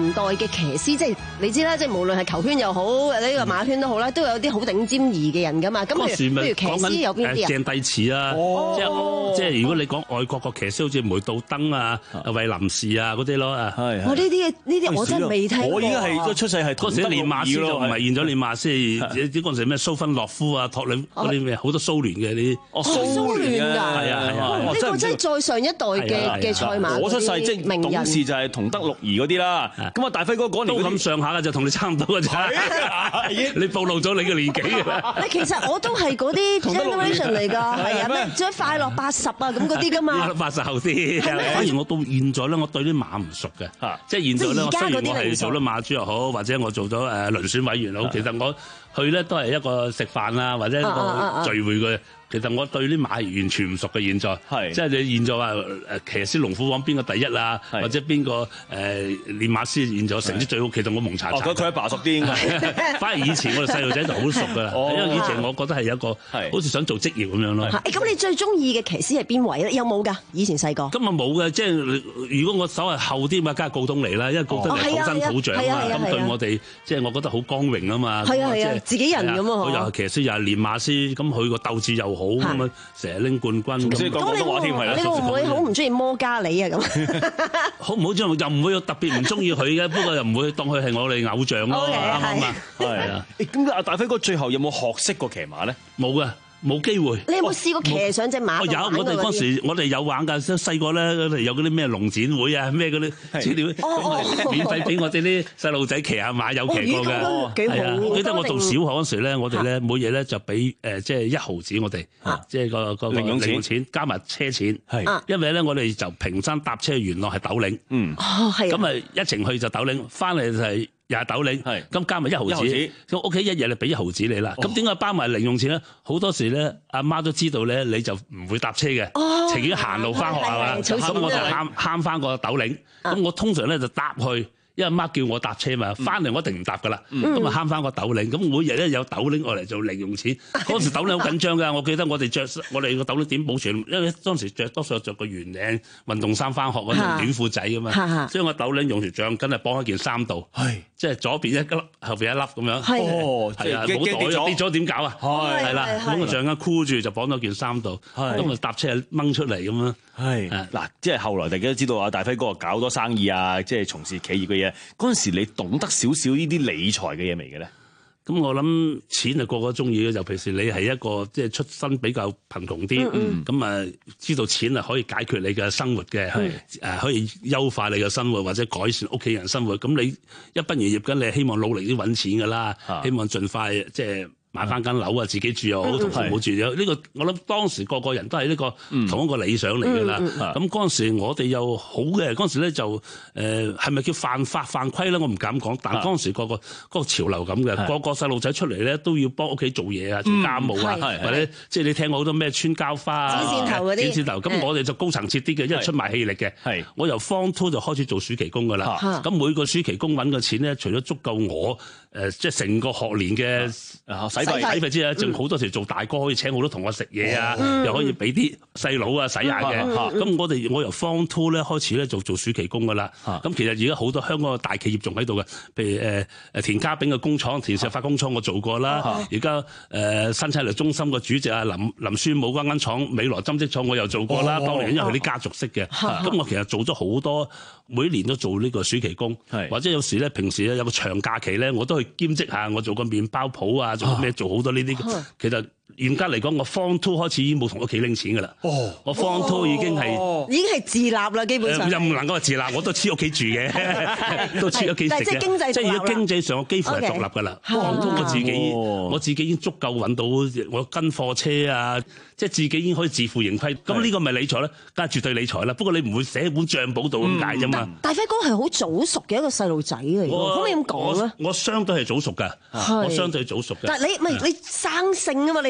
年代嘅騎師，即係你知啦，即係無論係球圈又好，呢個馬圈都好啦，都有啲好頂尖兒嘅人噶嘛。咁譬如譬如騎師有邊啲啊？ 鄭帝慈啊，即係即係如果你講外國個騎師，好似梅道登啊、衛林士啊嗰啲咯啊。係。 我呢啲呢啲我真係未聽過。 我已經係都出世係嗰時練馬師就唔係現咗練馬師，啲嗰陣時咩蘇芬諾夫啊、托里嗰啲咩好多蘇聯嘅啲。 哦，蘇聯㗎。係啊係啊。呢個真係再上一代嘅嘅賽馬。 我出世即係董事就係同德六兒嗰啲啦。咁啊，大輝哥嗰年都咁上下嘅，就同你差唔多嘅啫。你暴露咗你嘅年紀㗎。 其實我都係嗰啲 generation 嚟㗎，係啊咩？即係快樂八十啊咁嗰啲㗎嘛。快樂八十後啲。反而我到現在咧，我對啲馬唔熟嘅。即係現在咧，雖然我係做咗馬主又好，或者我做咗誒遴選委員好，其實我去咧都係一個食飯啊，或者一個聚會嘅。其實我對啲馬係完全唔熟嘅，現在，即係你現在話誒騎師龍虎榜邊個第一啊，或者邊個誒練馬師現在成績最好，其實我蒙查查。 哦，佢阿爸熟啲。 反而以前我哋細路仔就好熟噶啦，因為以前我覺得係一個好似想做職業咁樣咯。 咁你最中意嘅騎師係邊位咧？有冇㗎？以前細個。 咁啊冇嘅，即係如果我手係後啲嘛，梗係告東尼啦，因為告東尼土生土長啊，咁對我哋即係我覺得好光榮啊嘛。 係啊係啊，自己人咁啊。 佢又係騎師又係練馬師，咁佢個鬥志又好咁啊。成日拎冠軍， 咁你講廣東話添係啦。 你會唔會好唔中意摩加里啊？咁好唔好中意？又唔會特別唔中意佢嘅，不過又唔會當佢係我哋偶像咯，啱唔啱啊？係啊。 咁阿大輝哥最後有冇學識過騎馬咧？ 冇嘅。冇機會。 你有冇試過騎上隻馬？ 有，我哋嗰時我哋有玩㗎，細個咧有嗰啲咩龍展會啊，咩嗰啲資料，免費俾我哋啲細路仔騎下馬，有騎過嘅。 幾好。 我記得我讀小學嗰時咧，我哋咧每日咧就俾誒即係一毫子我哋，即係個個零用錢加埋車錢。係。因為咧我哋就平山搭車元朗係斗嶺。嗯。哦，係。咁啊一程去就斗嶺，翻嚟就係。又係斗領，咁加埋一毫子，咁屋企一日就俾一毫子你啦。咁點解包埋零用錢咧？好多時咧，阿媽都知道咧，你就唔會搭車嘅，情願行路翻學係嘛？咁我就慳慳翻個斗領。咁我通常咧就搭去。因為阿媽叫我搭車嘛，翻嚟我一定唔搭噶啦，咁啊慳翻個斗領，咁每日咧有斗領我嚟做零用錢。嗰時斗領好緊張㗎，我記得我哋着我哋個斗領點保存，因為當時着多數着個圓領運動衫翻學嗰條短褲仔㗎嘛，所以我斗領用條橡筋啊綁喺件衫度，即係左邊一粒，後邊一粒咁樣。哦，係啊，冇袋跌咗點搞啊？係啦，咁個橡筋箍住就綁咗件衫度，咁啊搭車掹出嚟咁樣。 係嗱，即係後來大家都知道啊，大輝哥搞多生意啊，即係從事企業嘅嘢。嗰陣時你懂得少少呢啲理財嘅嘢未嘅咧？ 咁我諗錢係個個中意嘅，尤其是你係一個即係出身比較貧窮啲，咁啊、嗯、知道錢係可以解決你嘅生活嘅，誒是可以優化你嘅生活或者改善屋企人生活。咁你一畢完業緊，你希望努力啲揾錢㗎啦，是希望盡快即係。買翻間樓啊，自己住又好，同父母住又好。呢個我諗當時個個人都係呢個同一個理想嚟㗎啦。咁嗰陣時我哋又好嘅，嗰陣時咧就誒係咪叫犯法犯規咧？我唔敢講。但係嗰陣時個個嗰個潮流咁嘅，個個細路仔出嚟咧都要幫屋企做嘢啊，做家務啊，或者即係你聽過好多咩穿膠花啊、 剪線頭嗰啲。 剪線頭咁我哋就高層次啲嘅，因為出賣氣力嘅。我由 Form Two 就開始做暑期工㗎啦。咁每個暑期工揾嘅錢咧，除咗足夠我誒即係成個學年嘅使費之外，仲好多時做大哥可以請好多同學食嘢啊，嗯、又可以俾啲細佬啊使下嘅。咁、嗯、我哋我由 Form Two 咧開始咧就做暑期工噶啦。咁、啊、其實而家好多香港嘅大企業仲喺度嘅，譬如誒誒田家炳嘅工廠、田石化工廠我做過啦。而家誒生產力中心嘅主席啊林林書武嗰間廠美羅針織廠我又做過啦。哦、當年因為佢啲家族式嘅，咁、啊、我其實做咗好多，每年都做呢個暑期工，是或者有時咧平時咧有個長假期咧，我都去兼職下，我做個麵包鋪啊，做咩做好多呢啲。啊、其實嚴格嚟講，我 Form Two 開始已經冇同屋企拎錢噶啦。哦，我 Form Two 已經係、 哦、已經係自立啦，基本上。又唔能夠話自立，我都黐屋企住嘅，都黐屋企食嘅。 即係經濟， 即係如果經濟上，我幾乎係獨立噶啦。Form Two 我自己，哦、我自己已經足夠揾到我跟貨車啊，即係自己已經可以自負盈虧。咁呢是個咪理財咧？梗係絕對理財啦。不過你唔會寫本帳簿度咁解啫嘛。 大輝哥係好早熟嘅一個細路仔嚟嘅，可唔可以咁講咧？ 我相對係早熟㗎，我相對早熟㗎。 但係你唔係你生性啊嘛，你唔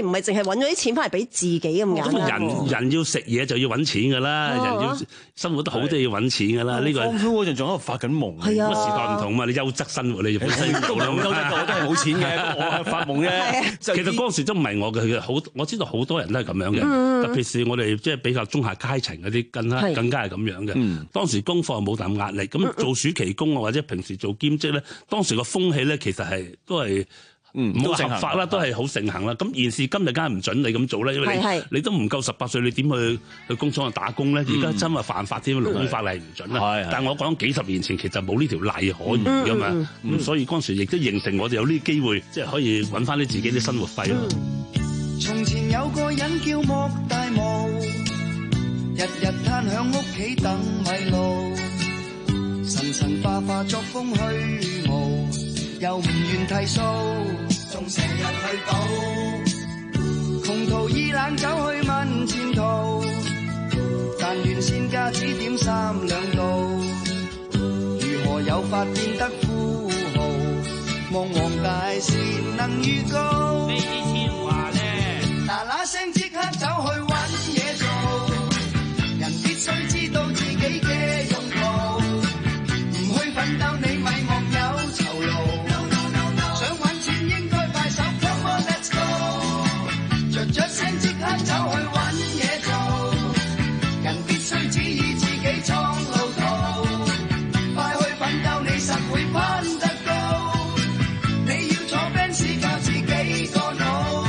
唔係淨係揾咗啲錢翻嚟俾自己咁簡單。 人人要食嘢就要揾錢㗎啦，人要生活得好都要揾錢㗎啦。呢個當初嗰陣仲喺度發緊夢， 係啊， 時代唔同嘛，你優質生活你本身冇啦， 優質我都係冇錢嘅，我係發夢啫。 其實嗰陣時都唔係我嘅，好我知道好多人都係咁樣嘅，特別是我哋即係比較中下階層嗰啲更加更加係咁樣嘅。當時功課冇咁壓力，咁做暑期工啊或者平時做兼職咧，當時個風氣咧其實係都係。唔好合法啦，都係好盛行啦。咁現時今日梗係唔準你咁做啦，因為你你都唔夠十八歲，你點去去工廠度打工咧？而家真係犯法添，勞工法例唔準啦。但係我講幾十年前其實冇呢條例可言㗎嘛，咁所以嗰陣時亦都形成我哋有呢啲機會，即係可以揾翻啲自己啲生活費咯。 從前有個人叫莫大毛，日日攤響屋企等米路，神神化化作風虛無。又唔願剃鬚，仲成日去賭，窮途意冷走去問前途，但願仙家指點三兩道，如何有法變得富豪，望黃大仙能預告。呢啲錢話咧，嗱嗱聲即刻走去揾嘢做，人必須知道自己嘅用途，唔去奮鬥你咪望有酬勞。着聲即刻走去揾嘢做，人必須指意自己創路途，快去奮鬥你實會攀得高，你要坐 Benz 靠自己個腦。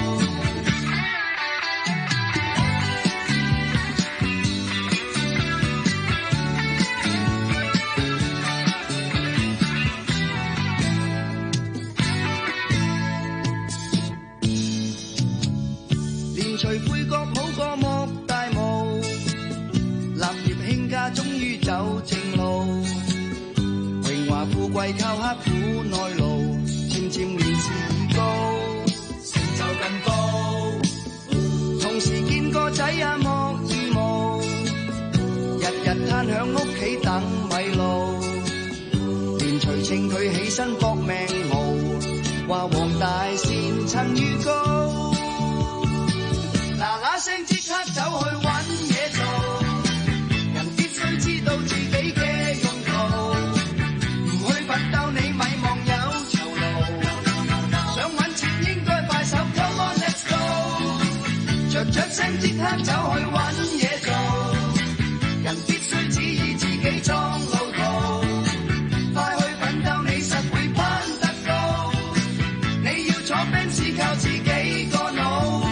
除悔覺好過莫大毛，立業興家終於走正路，榮華富貴靠刻苦耐勞，漸漸年事已高，成就更高。同時見個仔啊莫義務，日日攤響屋企等米路，連隨稱佢起身搏命毛，話黃大仙曾預告。嗱嗱聲即刻走去揾嘢做，人必須知道自己嘅用途，唔去奮鬥你咪望有酬勞，想揾錢應該快手 Come on let's go， 着着聲即刻走去揾嘢做，人必須指意自己創路途，快去奮鬥你實會攀得高，你要坐 Benz 靠自己個腦。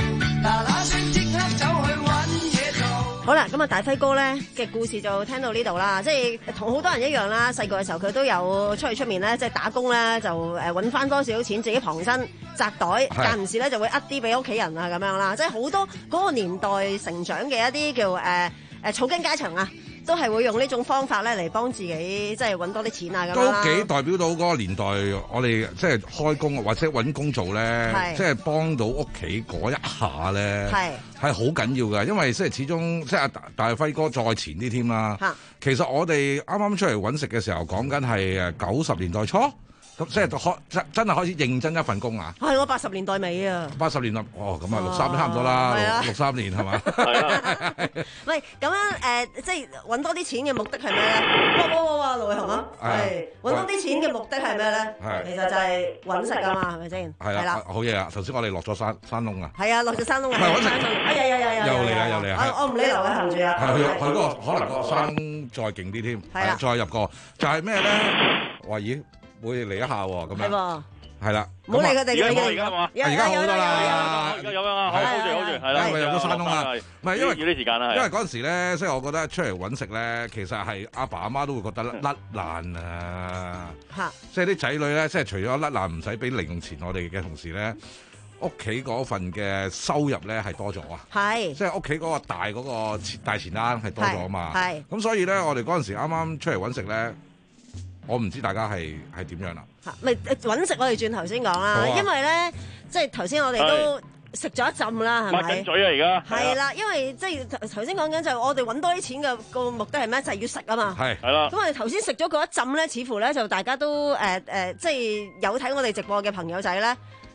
好啦，咁啊大輝哥咧嘅故事就聽到呢度啦，即係同好多人一樣啦。細個嘅時候佢都有出去出面咧，即係打工咧，就誒揾翻多少錢自己傍身紮袋，間唔時咧就會呃啲俾屋企人啊咁樣啦。即係好多嗰個年代成長嘅一啲叫誒誒草根階層啊，都係會用呢種方法咧嚟幫自己即係揾多啲錢啊咁樣啦。 都幾代表到嗰個年代，我哋即係開工或者揾工做咧，即係幫到屋企嗰一下咧，係係好緊要㗎。因為即係始終即係阿大大輝哥再前啲添啦。其實我哋啱啱出嚟揾食嘅時候，講緊係誒九十年代初。咁即係開真真係開始認真一份工啊！係我八十年代尾啊！八十年代哦，咁啊六三差唔多啦，六六三年係嘛？係啊！喂，咁樣誒，即係揾多啲錢嘅目的係咩咧？哇哇哇哇，盧偉雄啊！係揾多啲錢嘅目的係咩咧？係其實就係揾食啊嘛，係咪先？係啦，好嘢啊！頭先我哋落咗山山窿啊！係啊，落咗山窿啊！唔係揾食，哎呀呀呀呀！又嚟啊！又嚟啊！我唔理劉偉恒住啊！係去去嗰個可能個山再勁啲添，係再入過就係咩咧？話咦？會嚟一下喎，咁樣係啦，唔好理佢哋嘅嘢。而家嘛，而家好多啦，而家有啊，好住好住，係啦，入咗山窿啦。唔係因為要啲時間啦，因為嗰陣時咧，即係我覺得出嚟揾食咧，其實係阿爸阿媽都會覺得甩爛啊。嚇！即係啲仔女咧，即係除咗甩爛唔使俾零用錢我哋嘅同時咧，屋企嗰份嘅收入咧係多咗啊。係，即係屋企嗰個大嗰個大錢單係多咗啊嘛。係。咁所以咧，我哋嗰陣時啱啱出嚟揾食咧。我唔知大家係係點樣啦。嚇，咪揾食我哋轉頭先講啦，因為咧，即係頭先我哋都食咗一陣啦，係咪？抹緊嘴啊！而家係啦，因為即係頭先講緊就係我哋揾多啲錢嘅個目的係咩？就係要食啊嘛。係係啦。咁我哋頭先食咗嗰一陣咧，似乎咧就大家都誒誒，即係有睇我哋直播嘅朋友仔咧。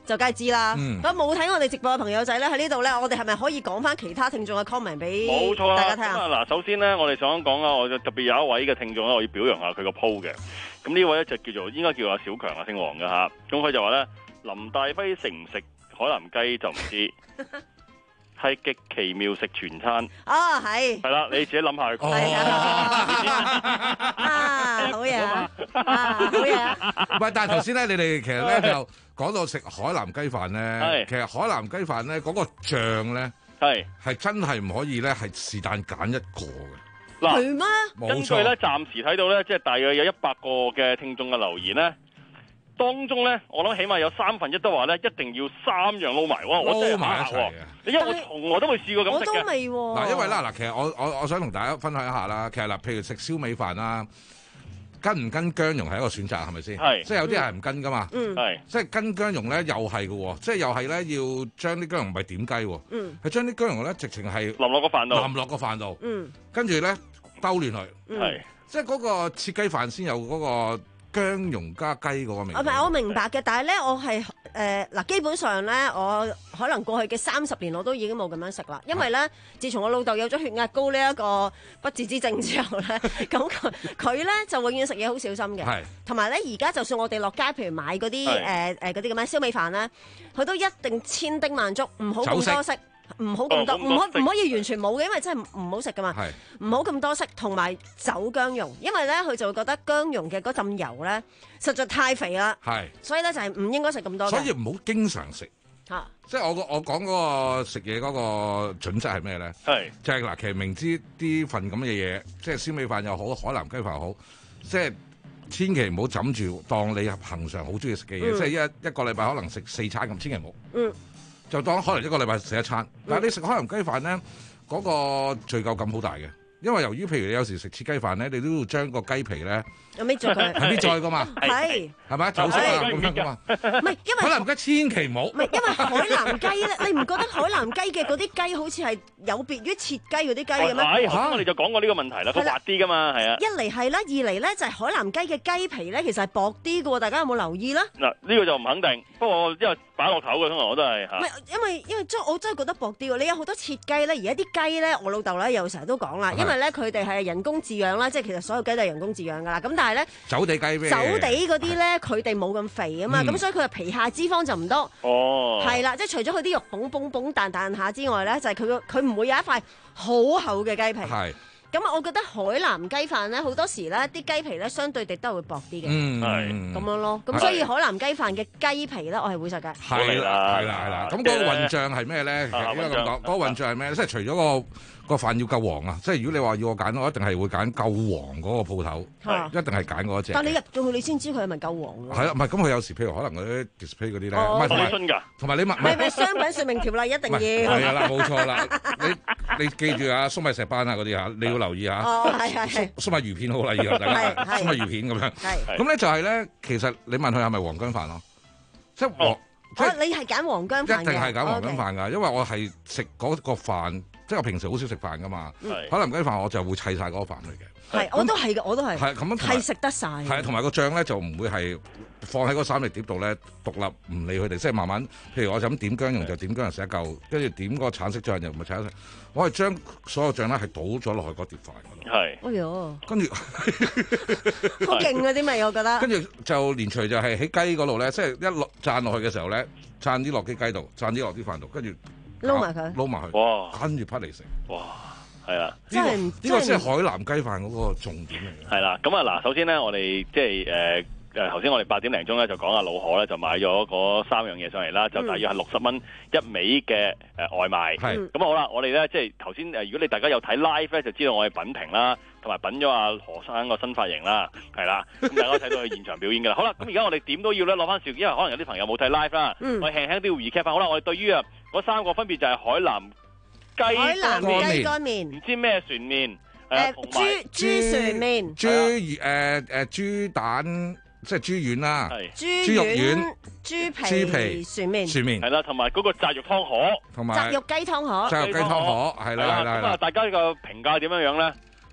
就梗係知啦。 嗯咁冇睇我哋直播嘅朋友仔咧喺呢度咧，我哋係咪可以講翻其他聽眾嘅 comment 俾冇錯啊！ 大家聽下？ 咁啊嗱，首先咧，我哋想講啊，我就特別有一位嘅聽眾咧，我要表揚下佢個 po 嘅。咁呢位咧就叫做應該叫阿小強啊，姓黃嘅嚇。咁佢就話咧，林大輝食唔食海南雞就唔知，係極奇妙食全餐。 啊，係。 係啦，你自己諗下佢。 係啊！啊，好嘢啊！啊，好嘢啊！ 唔係，但係頭先咧，你哋其實咧就講到食海南雞飯咧，其實海南雞飯咧嗰個醬咧係係真係唔可以咧係是但揀一個嘅。 嗱， 係咩？ 根據咧暫時睇到咧，即係大約有一百個嘅聽眾嘅留言咧，當中咧，我諗起碼有三分一都話咧，一定要三樣撈埋喎，我真係撈埋一齊嘅。 因為我從來都未試過咁食嘅。 我都未喎。 嗱，因為啦，嗱，其實我我我想同大家分享一下啦。其實嗱，譬如食燒味飯啦，跟唔跟薑蓉係一個選擇，係咪先？ 係。 即係有啲人係唔跟噶嘛。 嗯。 係。 即係跟薑蓉咧，又係嘅喎，即係又係咧要將啲薑蓉唔係點雞喎， 嗯。 係將啲薑蓉咧直情係淋落個飯度。 淋落個飯度。 嗯。 跟住咧兜亂佢。 係。 即係嗰個切雞飯先有嗰個薑蓉加雞嗰個味道。 唔係，我明白嘅，但係咧，我係誒嗱，基本上咧，我可能過去嘅三十年我都已經冇咁樣食啦，因為咧，自從我老豆有咗血壓高呢一個不治之症之後咧，咁佢佢咧就永遠食嘢好小心嘅， 係。同埋咧，而家就算我哋落街，譬如買嗰啲誒誒嗰啲咁樣燒味飯咧，佢都一定千叮萬囑，唔好咁多色。唔好咁多，唔可唔可以完全冇嘅，因為真係唔好食噶嘛。唔好咁多色，同埋走薑蓉，因為咧佢就會覺得薑蓉嘅嗰陣油咧實在太肥啦。 係， 所以咧就係唔應該食咁多嘅。 所以唔好經常食。 嚇！ 即係我個我講嗰個食嘢嗰個準則係咩咧？ 係就係嗱，其實明知啲份咁嘅嘢，即係燒味飯又好，海南雞飯又好，即係千祈唔好枕住當你恆常好中意食嘅嘢， 嗯、 即係一一個禮拜可能食四餐咁，千祈唔好。 嗯。 就當可能一個禮拜食一餐，但係你食海南雞飯咧，嗰、那個罪疚感好大嘅，因為由於譬如你有時食切雞飯咧，你都要將個雞皮咧， 有咩做佢？ 係必再噶嘛， 係係咪走色啊咁樣噶嘛？ 唔係因為海南雞千祈唔好。 唔係因為海南雞咧，你唔覺得海南雞嘅嗰啲雞好似係有別於切雞嗰啲雞嘅咩？ 係，咁我哋就講過呢個問題啦，佢滑啲噶嘛，係啊。 一嚟係啦，二嚟咧就係海南雞嘅雞皮咧，其實係薄啲嘅喎，大家有冇留意啦？ 嗱，呢個就唔肯定，不過因為擺落頭嘅，通常我都係嚇。 唔係，因為因為真我真係覺得薄啲喎。你有好多切雞咧，而家啲雞咧，我老豆咧又成日都講啦，因為咧佢哋係人工飼養啦，即係其實所有雞都係人工飼養㗎啦。咁但係咧， 走地雞咩？ 走地嗰啲咧，佢哋冇咁肥啊嘛，咁、嗯、所以佢嘅皮下脂肪就唔多。 哦， 係啦，即係除咗佢啲肉嘣嘣嘣彈彈下之外咧，就係佢佢唔會有一塊好厚嘅雞皮。 係。 咁我覺得海南雞飯咧，好多時咧啲雞皮咧相對地都係會薄啲嘅， 嗯， 係咁樣咯。咁所以海南雞飯嘅雞皮咧，我係會食嘅。 係啦，係啦，係啦。咁嗰個混醬係咩咧？應該咁講，嗰個混醬係咩？即係除咗個個飯要夠黃啊！即係如果你話要我揀，我一定係會揀夠黃嗰個鋪頭，一定係揀嗰隻。 但係你入到去，你先知佢係咪夠黃喎？ 係啦，唔係咁佢有時譬如可能嗰啲 display 嗰啲咧，唔係同埋同埋你問， 唔係唔係商品説明條例一定要係啦，冇錯啦。你你記住啊，粟米石斑啊嗰啲嚇，你要留意嚇。 哦，係係係。 粟米魚片好啦，以後大家粟米魚片咁樣。係。咁咧就係咧，其實你問佢係咪黃薑飯咯？即係黃。 你係揀黃薑飯嘅？ 一定係揀黃薑飯㗎，因為我係食嗰個飯。即係我平時好少食飯噶嘛，海南雞飯我就會砌晒嗰個飯嚟嘅。 係，我都係嘅，我都係。 係咁樣係食得晒。 係，同埋個醬咧就唔會係放喺嗰三隻碟度咧獨立唔理佢哋，即係慢慢。譬如我就咁點薑蓉就點薑蓉食一嚿，跟住點嗰個橙色醬又唔係橙色。我係將所有醬咧係倒咗落去嗰碟飯嗰度。 係。 哎呦！ 跟住好勁嗰啲味，我覺得。 跟住就連隨就係喺雞嗰度咧，即係一落攢落去嘅時候咧，攢啲落啲雞度，攢啲落啲飯度，跟住。 撈埋佢， 撈埋佢， 哇！ 跟住劈嚟食， 哇！係啦， 呢個呢個先係海南雞飯嗰個重點嚟嘅。 係啦，咁啊嗱，首先咧，我哋即係誒誒頭先我哋八點零鐘咧就講阿老何咧就買咗嗰三樣嘢上嚟啦，就大約係六十蚊一味嘅誒外賣。係咁好啦，我哋咧即係頭先誒，如果你大家有睇 live 咧，就知道我哋品評啦，同埋品咗阿何生個新髮型啦，係啦，咁大家睇到佢現場表演㗎啦。好啦，咁而家我哋點都要咧攞翻少，因為可能有啲朋友冇睇 live 啦，我輕輕都要 recap 翻。好啦，我哋對於啊嗰三個分別就係海南雞海南雞乾麵， 唔知咩船麵， 誒豬豬船麵， 豬誒誒豬蛋。即係豬丸啦，豬肉丸、 豬皮、 豬皮船麵、 船麵係啦，同埋嗰個炸肉湯河， 同埋炸肉雞湯河， 炸肉雞湯河係啦係啦。 咁啊，大家個評價點樣樣咧？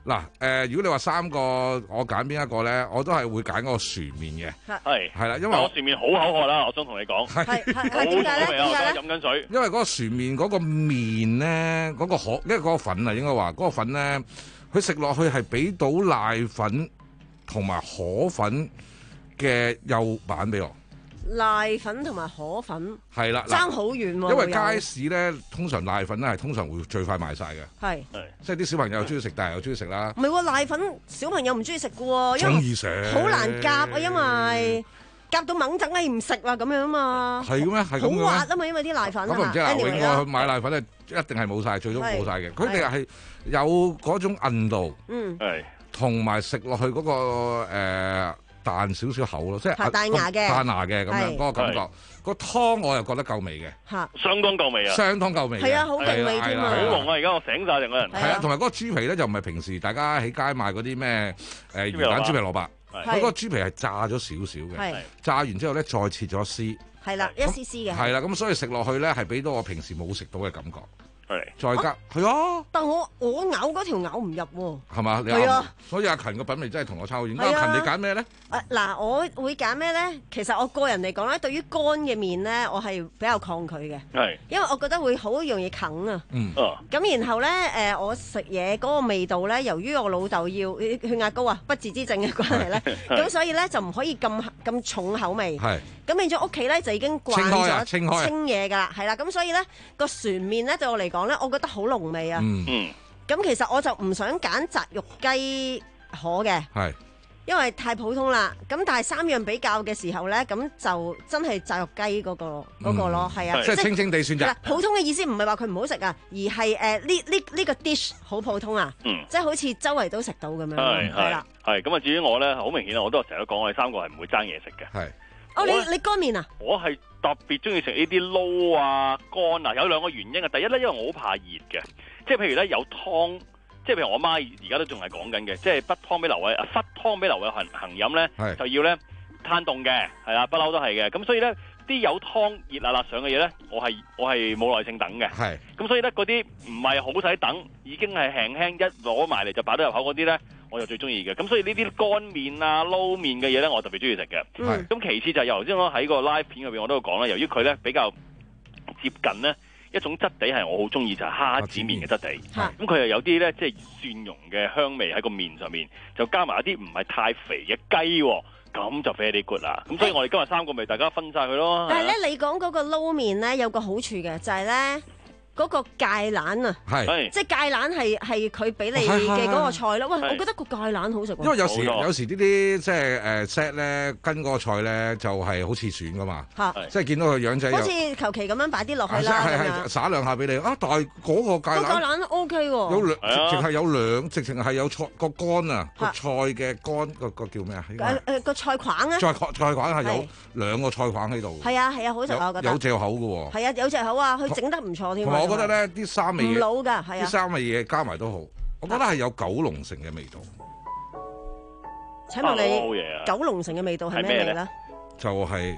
嗱，誒，如果你話三個，我揀邊一個咧，我都係會揀嗰個船麵嘅。 係係啦，因為我船麵好口渴啦，我想同你講。 係係好口味啊！我而家飲緊水。 因為嗰個船麵嗰個麵咧，嗰個河，因為嗰個粉啊，應該話嗰個粉咧，佢食落去係俾到瀨粉同埋河粉嘅幼版俾我。 瀨粉同埋河粉係啦， 爭好遠喎。 因為街市咧，通常瀨粉咧係通常會最快賣晒嘅。 係， 即係啲小朋友又中意食，大人又中意食啦。 唔係喎，瀨粉小朋友唔中意食嘅喎，因為中意食， 好難夾啊，因為夾到猛整係唔食啦咁樣啊嘛。 係嘅咩？係咁嘅咩？ 好滑啊嘛，因為啲瀨粉咁啊唔知啊， Anyway 永愛去買瀨粉咧，一定係冇晒，最終冇晒嘅。佢哋係有嗰種韌度， 嗯， 係， 同埋食落去嗰個誒。彈少少口咯，即係彈牙嘅， 彈牙嘅咁樣嗰個感覺。個湯我又覺得夠味嘅， 嚇， 相當夠味啊， 相當夠味。 係啊，好勁味添啊， 好濃啊！而家我醒晒成個人。 係啊，同埋嗰個豬皮咧就唔係平時大家喺街賣嗰啲咩誒魚蛋豬皮蘿蔔，佢嗰個豬皮係炸咗少少嘅，炸完之後咧再切咗絲， 係啦，一絲絲嘅。 係啦，咁所以食落去咧係俾到我平時冇食到嘅感覺。再加係啊， 啊！ 但我我咬嗰條咬唔入喎。 係嘛？係啊。所以阿勤個品味真係同我差好遠。阿勤你揀咩咧？ 誒嗱，我會揀咩咧？其實我個人嚟講咧，對於乾嘅麵咧，我係比較抗拒嘅。 係。因為我覺得會好容易啃啊。 嗯。 咁然後咧，誒我食嘢嗰個味道咧，由於我老豆要血壓高啊，不治之症嘅關係咧，咁所以咧就唔可以咁咁重口味。 係。 咁變咗屋企咧就已經慣咗清嘢㗎啦，係啦。咁所以咧個船麵咧對我嚟講咧，我覺得好濃味啊。 嗯。 咁其實我就唔想揀雜肉雞河嘅。 係。 因為太普通啦，咁但係三樣比較嘅時候咧，咁就真係炸肉雞嗰個嗰個咯，係啊， 即係清清地算咋。 普通嘅意思唔係話佢唔好食啊，而係誒呢呢呢個 dish 好普通啊，即係好似周圍都食到咁樣，係啦。 係咁啊！至於我咧，好明顯啊，我都成日都講，我哋三個係唔會爭嘢食嘅。 係。 哦，你你乾麵啊？ 我係特別中意食呢啲撈啊乾啊，有兩個原因啊。第一咧，因為我好怕熱嘅，即係譬如咧有湯。即係譬如我媽而家都仲係講緊嘅，即係不湯俾劉偉啊，忽湯俾劉偉恒恒飲咧，就要咧攤凍嘅，係啊，不嬲都係嘅。咁所以咧，啲有湯熱辣辣上嘅嘢咧，我係我係冇耐性等嘅。係。咁所以咧，嗰啲唔係好使等，已經係輕輕一攞埋嚟就擺到入口嗰啲咧，我就最中意嘅。咁所以呢啲乾麵啊、撈麵嘅嘢咧，我特別中意食嘅。係。咁其次就係由頭先我喺個 live 片入邊我都有講啦，由於佢咧比較接近咧。一種質地係我好中意，就係蝦子麵嘅質地。咁佢又有啲咧，即係蒜蓉嘅香味喺個麵上面，就加埋一啲唔係太肥嘅雞，咁就 very good 啦。咁所以我哋今日三個咪大家分晒佢咯。 但係咧，你講嗰個撈麵咧有個好處嘅，就係咧。嗰個芥蘭啊，係即係芥蘭係係佢俾你嘅嗰個菜咯。喂，我覺得個芥蘭好食喎。 因為有時有時呢啲即係誒 set 咧跟嗰個菜咧就係好似選噶嘛，即係見到佢樣仔， 好似求其咁樣擺啲落去啦， 係係灑兩下俾你啊！但係嗰個芥蘭， 個芥蘭 OK 喎， 有兩直情係有兩，直情係有菜個乾啊個菜嘅乾個個叫咩啊？ 誒誒個菜框啊， 菜菜框係有兩個菜框喺度。 係啊係啊，好食啊！我覺得有藉口嘅喎。 係啊，有藉口啊，佢整得唔錯添。 我覺得咧，啲三味嘢， 唔老㗎，係啊， 啲三味嘢加埋都好，我覺得係有九龍城嘅味道。 請問你九龍城嘅味道係咩嚟咧？ 就係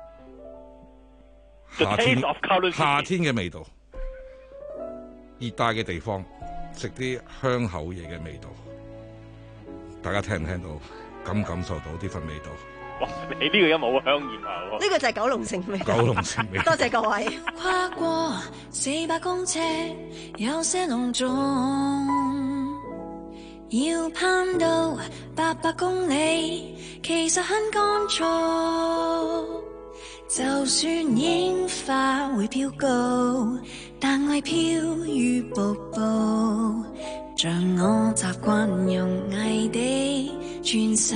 夏天夏天嘅味道，熱帶嘅地方食啲香口嘢嘅味道，大家聽唔聽到？感唔感受到呢份味道？ 哇！你呢個音好香豔啊！ 呢個就係九龍城味。 九龍城味。 多謝各位。 跨過四百公尺，有些隆重，要攀到八百公里，其實很乾燥。就算櫻花會飄高，但愛飄於瀑布，像我習慣用藝的傳授。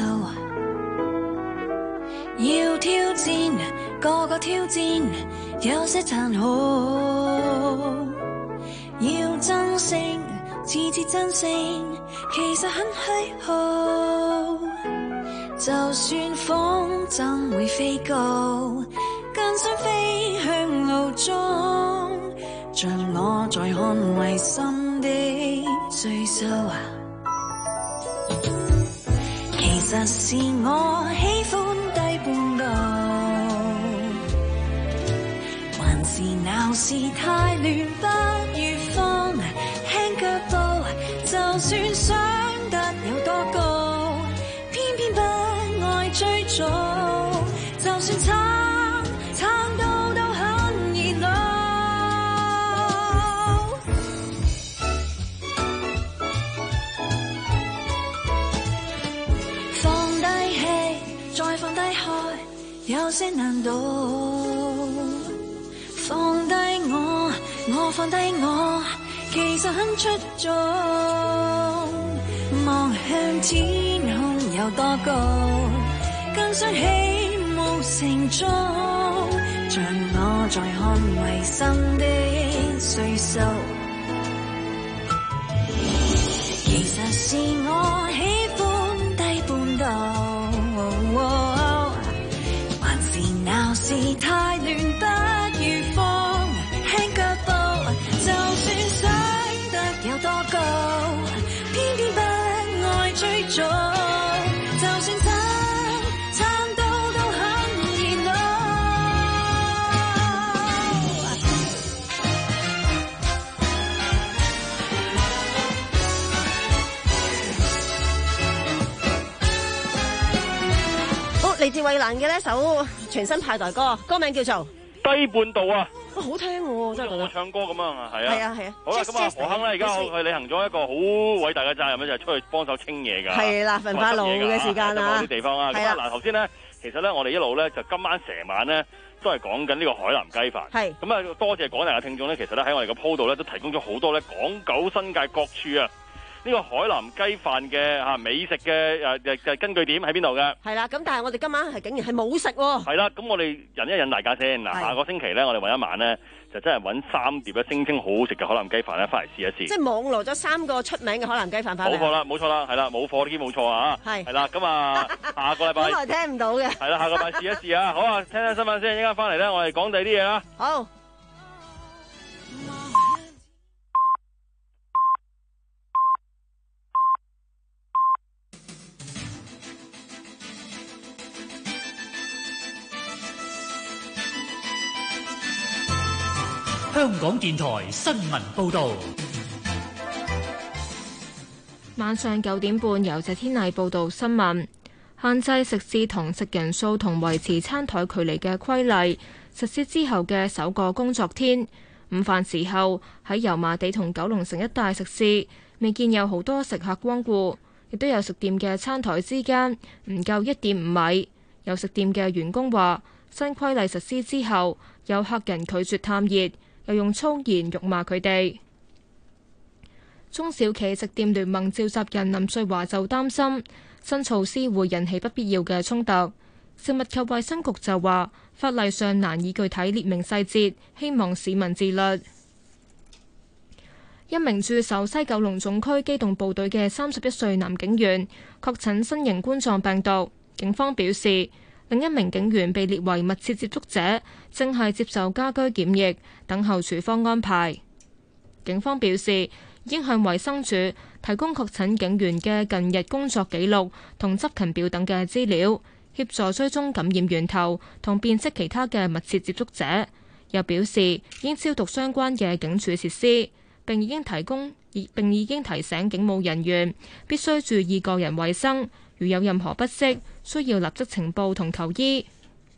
要挑戰，個個挑戰，有些殘酷。要爭勝，次次爭勝，其實很虛耗。就算風箏會飛高，更想飛向路中，像我在捍衛心的歲數。其實是我喜歡低半度，還是鬧市太亂不如放輕腳步，就算想做，就算撐撐到都很熱鬧。放低氣，再放低開，有些難度。放低我，我放低我，其實很出眾。望向天空有多高，更想起霧成中，像我在看迷心的歲數。其實是我喜歡低半度，還是鬧市太亂不如放輕腳步。就算想得有多高，偏偏不愛追逐。就算撐撐到都很熱鬧。 好，嚟自衛蘭嘅呢首全新派台歌，歌名叫做 《低半度》啊！ 哇，好聽喎，真係覺得。 我唱歌咁啊，係啊。 係啊係啊。 好啦，咁啊，何亨咧，而家我去履行咗一個好偉大嘅責任咧，就係出去幫手清嘢㗎。 係啦，焚化爐嘅時間啊。 啲地方啊。咁啊，嗱，頭先咧，其實咧，我哋一路咧就今晚成晚咧都係講緊呢個海南雞飯。係。咁啊，多謝廣大嘅聽眾咧，其實咧喺我哋個鋪度咧都提供咗好多咧港九新界各處啊。呢個海南雞飯嘅嚇美食嘅誒誒根據點喺邊度嘅？ 係啦，咁但係我哋今晚係竟然係冇食喎。 係啦，咁我哋引一引大家先。嗱，下個星期咧，我哋揾一晚咧，就真係揾三碟咧聲稱好好食嘅海南雞飯咧，翻嚟試一試。 即係網羅咗三個出名嘅海南雞飯翻嚟。 冇錯啦，冇錯啦，係啦，冇貨都冇錯啊！係係啦，咁啊，下個禮拜本來聽唔到嘅。 係啦，下個禮拜試一試啊！好啊，聽聽新聞先，一陣間翻嚟咧，我哋講第啲嘢啦。 好。 香港電台新聞報導。 晚上九點半由謝天麗報道新聞。限制食肆同食人數同維持餐台距離嘅規例實施之後嘅首個工作天，午飯時候喺油麻地同九龍城一帶食肆未見有好多食客光顧，亦都有食店嘅餐台之間唔夠一點五米。有食店嘅員工話，新規例實施之後，有客人拒絕探熱，又用粗言辱罵佢哋。中小企食店聯盟召集人林瑞華就擔心新措施會引起不必要嘅衝突。食物及衛生局就話法例上難以具體列明細節，希望市民自律。一名駐守西九龍總區機動部隊嘅三十一歲男警員確診新型冠狀病毒，警方表示另一名警員被列為密切接觸者，正係接受家居檢疫，等候處方安排。警方表示已經向衛生署提供確診警員嘅近日工作記錄同執勤表等嘅資料，協助追蹤感染源頭同辨識其他嘅密切接觸者。又表示已經消毒相關嘅警署設施，並已經提供並已經提醒警務人員必須注意個人衛生，如有任何不適，需要立即呈報同求醫。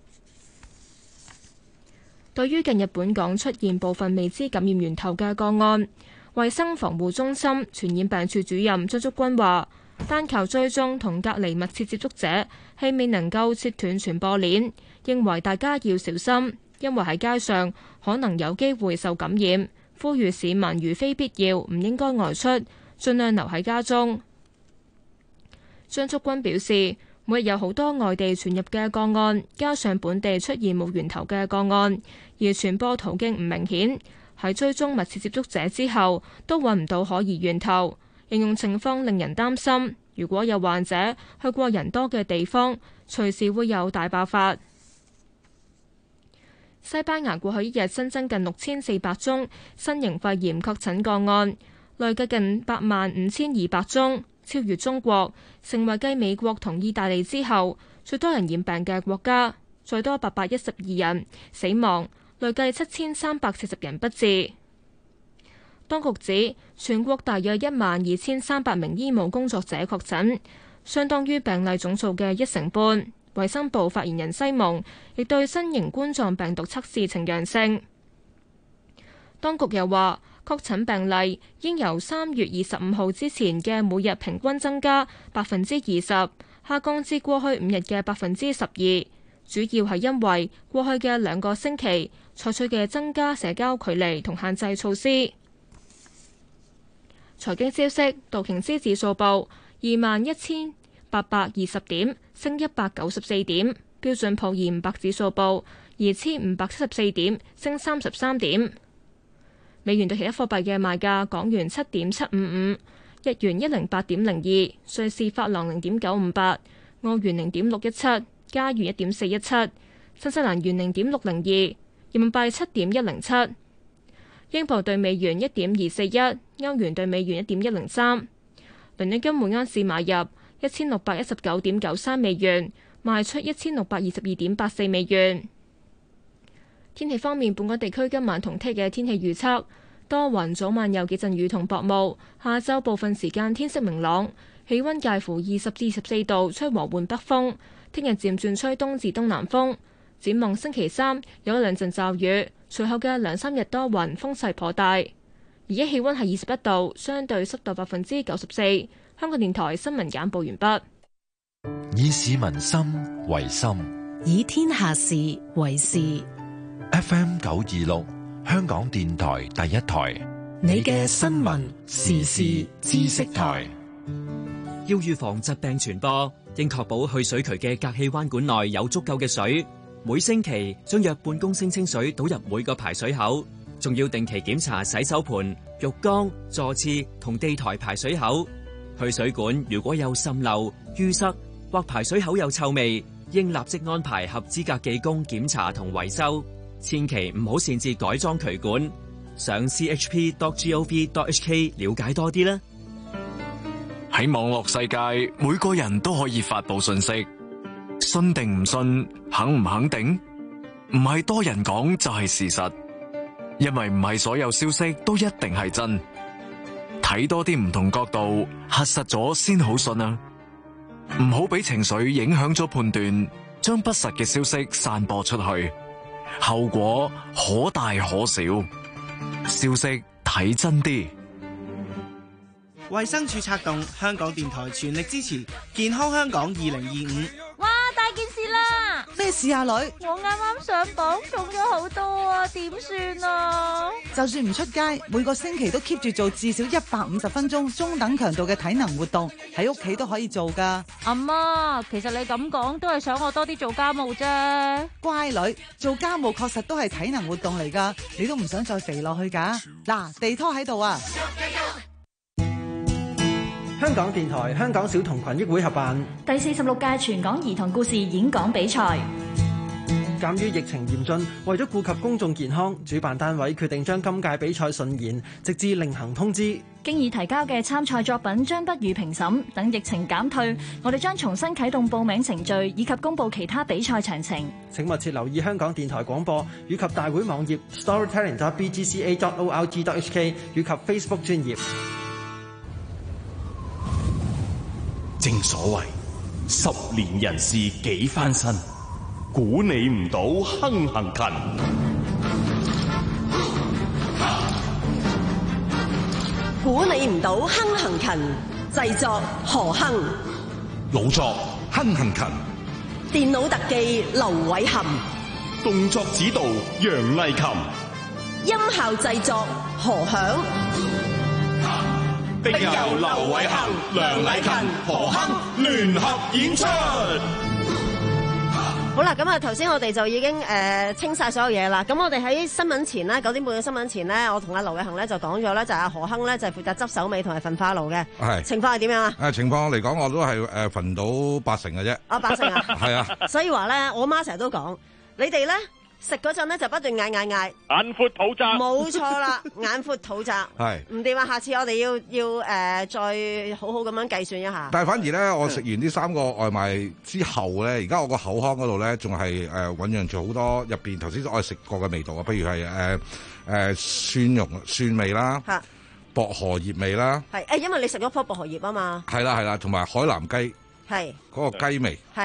對於近日本港出現部分未知感染源頭嘅個案，衛生防護中心傳染病處主任張竹君話，單靠追蹤同隔離密切接觸者係未能夠切斷傳播鏈，認為大家要小心，因為喺街上可能有機會受感染，呼籲市民如非必要唔應該外出，盡量留喺家中。張竹君表示，每日有好多外地傳入嘅個案，加上本地出現冇源頭嘅個案，而傳播途徑唔明顯，喺追蹤密切接觸者之後都揾唔到可疑源頭，形容情況令人擔心。如果有患者去過人多嘅地方，隨時會有大爆發。西班牙過去一日新增近六千四百宗新型肺炎確診個案，累計近八萬五千二百宗，超越中國，成為繼美國同意大利之後最多人染病嘅國家，最多八百一十二人死亡，累計七千三百四十人不治。當局指全國大約一萬二千三百名醫務工作者確診，相當於病例總數嘅一成半。 衛生部發言人西蒙亦對新型冠狀病毒測試呈陽性。當局又話，確診病例應由三月二十五號之前嘅每日平均增加百分之二十，下降至過去五日嘅百分之十二。主要係因為過去嘅兩個星期採取嘅增加社交距離同限制措施。財經消息，道瓊斯指數報二萬一千八百二十點，升一百九十四點；標準普爾五百指數報二千五百七十四點，升三十三點。美元對其他貨幣嘅賣價：港元七點七五五，日元一零八點零二，瑞士法郎零點九五八，澳元零點六一七，加元一點四一七，新西蘭元零點六零二，人民幣七點一零七，英鎊對美元一點二四一，歐元對美元一點一零三。倫敦金每安士買入一千六百一十九點九三美元，賣出一千六百二十二點八四美元。天氣方面，本港地區今晚同聽日嘅天氣預測多雲，早晚有幾陣雨同薄霧，下晝部分時間天色明朗，氣溫介乎二十至二十四度，吹和緩北風。聽日漸轉吹東至東南風。展望星期三有一兩陣驟雨，隨後嘅兩三日多雲，風勢頗大。而家氣溫係二十一度，相對濕度百分之九十四。香港電台新聞簡報完畢。 以市民心為心， 以天下事為事。 F M 九二六，香港電台第一台， 你嘅新聞時事知識台。 要預防疾病傳播，應確保去水渠嘅隔氣彎管內有足夠嘅水。每星期將約半公升清水倒入每個排水口，仲要定期檢查洗手盆、浴缸、座廁同地台排水口。去水管如果有滲漏、淤塞或排水口有臭味，應立即安排合資格技工檢查同維修。千祈唔好擅自改裝渠管。上 c h p dot gov dot h k 了解多啲啦。 喺網絡世界，每個人都可以發佈信息，信定唔信，肯唔肯定，唔係多人講就係事實，因為唔係所有消息都一定係真。睇多啲唔同角度，核實咗先好信啊！唔好俾情緒影響咗判斷，將不實嘅消息散播出去，後果可大可小。消息睇真啲。 衛生署策動，香港電台全力支持健康香港二零二五。 哇！大件事啦！ 咩事啊，女？ 我啱啱上磅重咗好多啊，點算啊？ 就算唔出街，每個星期都 keep 住做至少一百五十分鐘中等強度嘅體能活動，喺屋企都可以做噶。 阿媽，其實你咁講都係想我多啲做家務啫。 乖女，做家務確實都係體能活動嚟噶，你都唔想再肥落去噶。嗱，地拖喺度啊！ 香港電台香港小童群益會合辦第四十六屆全港兒童故事演講比賽。 鑑於疫情嚴峻，為咗顧及公眾健康，主辦單位決定將今屆比賽順延，直至另行通知。 經已提交嘅參賽作品將不予評審，等疫情減退，我哋將重新啟動報名程序，以及公佈其他比賽詳情。 請密切留意香港電台廣播以及大會網頁 storytelling dot b g c a dot org dot h k 以及 Facebook 專頁。 正所謂十年人事幾翻身，估你唔到亨行勤。 估你唔到亨行勤，製作何亨， 老作亨行勤， 電腦特技劉偉含， 動作指導楊麗琴， 音效製作何響。 並由劉偉恒、梁禮勤、何亨聯合演出。 好啦，咁啊，頭先我哋就已經誒、呃、清晒所有嘢啦。咁我哋喺新聞前呢，九點半嘅新聞前呢，我同阿劉偉恒咧就講咗咧，就阿、是、何亨咧就係、是、負責執手尾同埋焚化爐嘅。係情況係點樣啊？ 誒情況嚟講，我都係誒焚到八成嘅啫。啊，八成啊？係啊。 所以話咧，我媽成日都講，你哋咧。食嗰陣咧就不斷嗌嗌嗌， 眼闊肚窄， 冇錯啦，眼闊肚窄， 係唔掂啊！下次我哋要要誒、呃、再好好咁樣計算一下。 但係反而咧，我食完呢三個外賣之後咧，而家我個口腔嗰度咧仲係誒醞釀住好多入邊頭先我食過嘅味道啊，譬如係誒誒蒜蓉蒜味啦，薄荷葉味啦， 係誒，因為你食咗棵薄荷葉啊嘛， 係啦係啦，同埋海南雞，係嗰、那個雞味，係。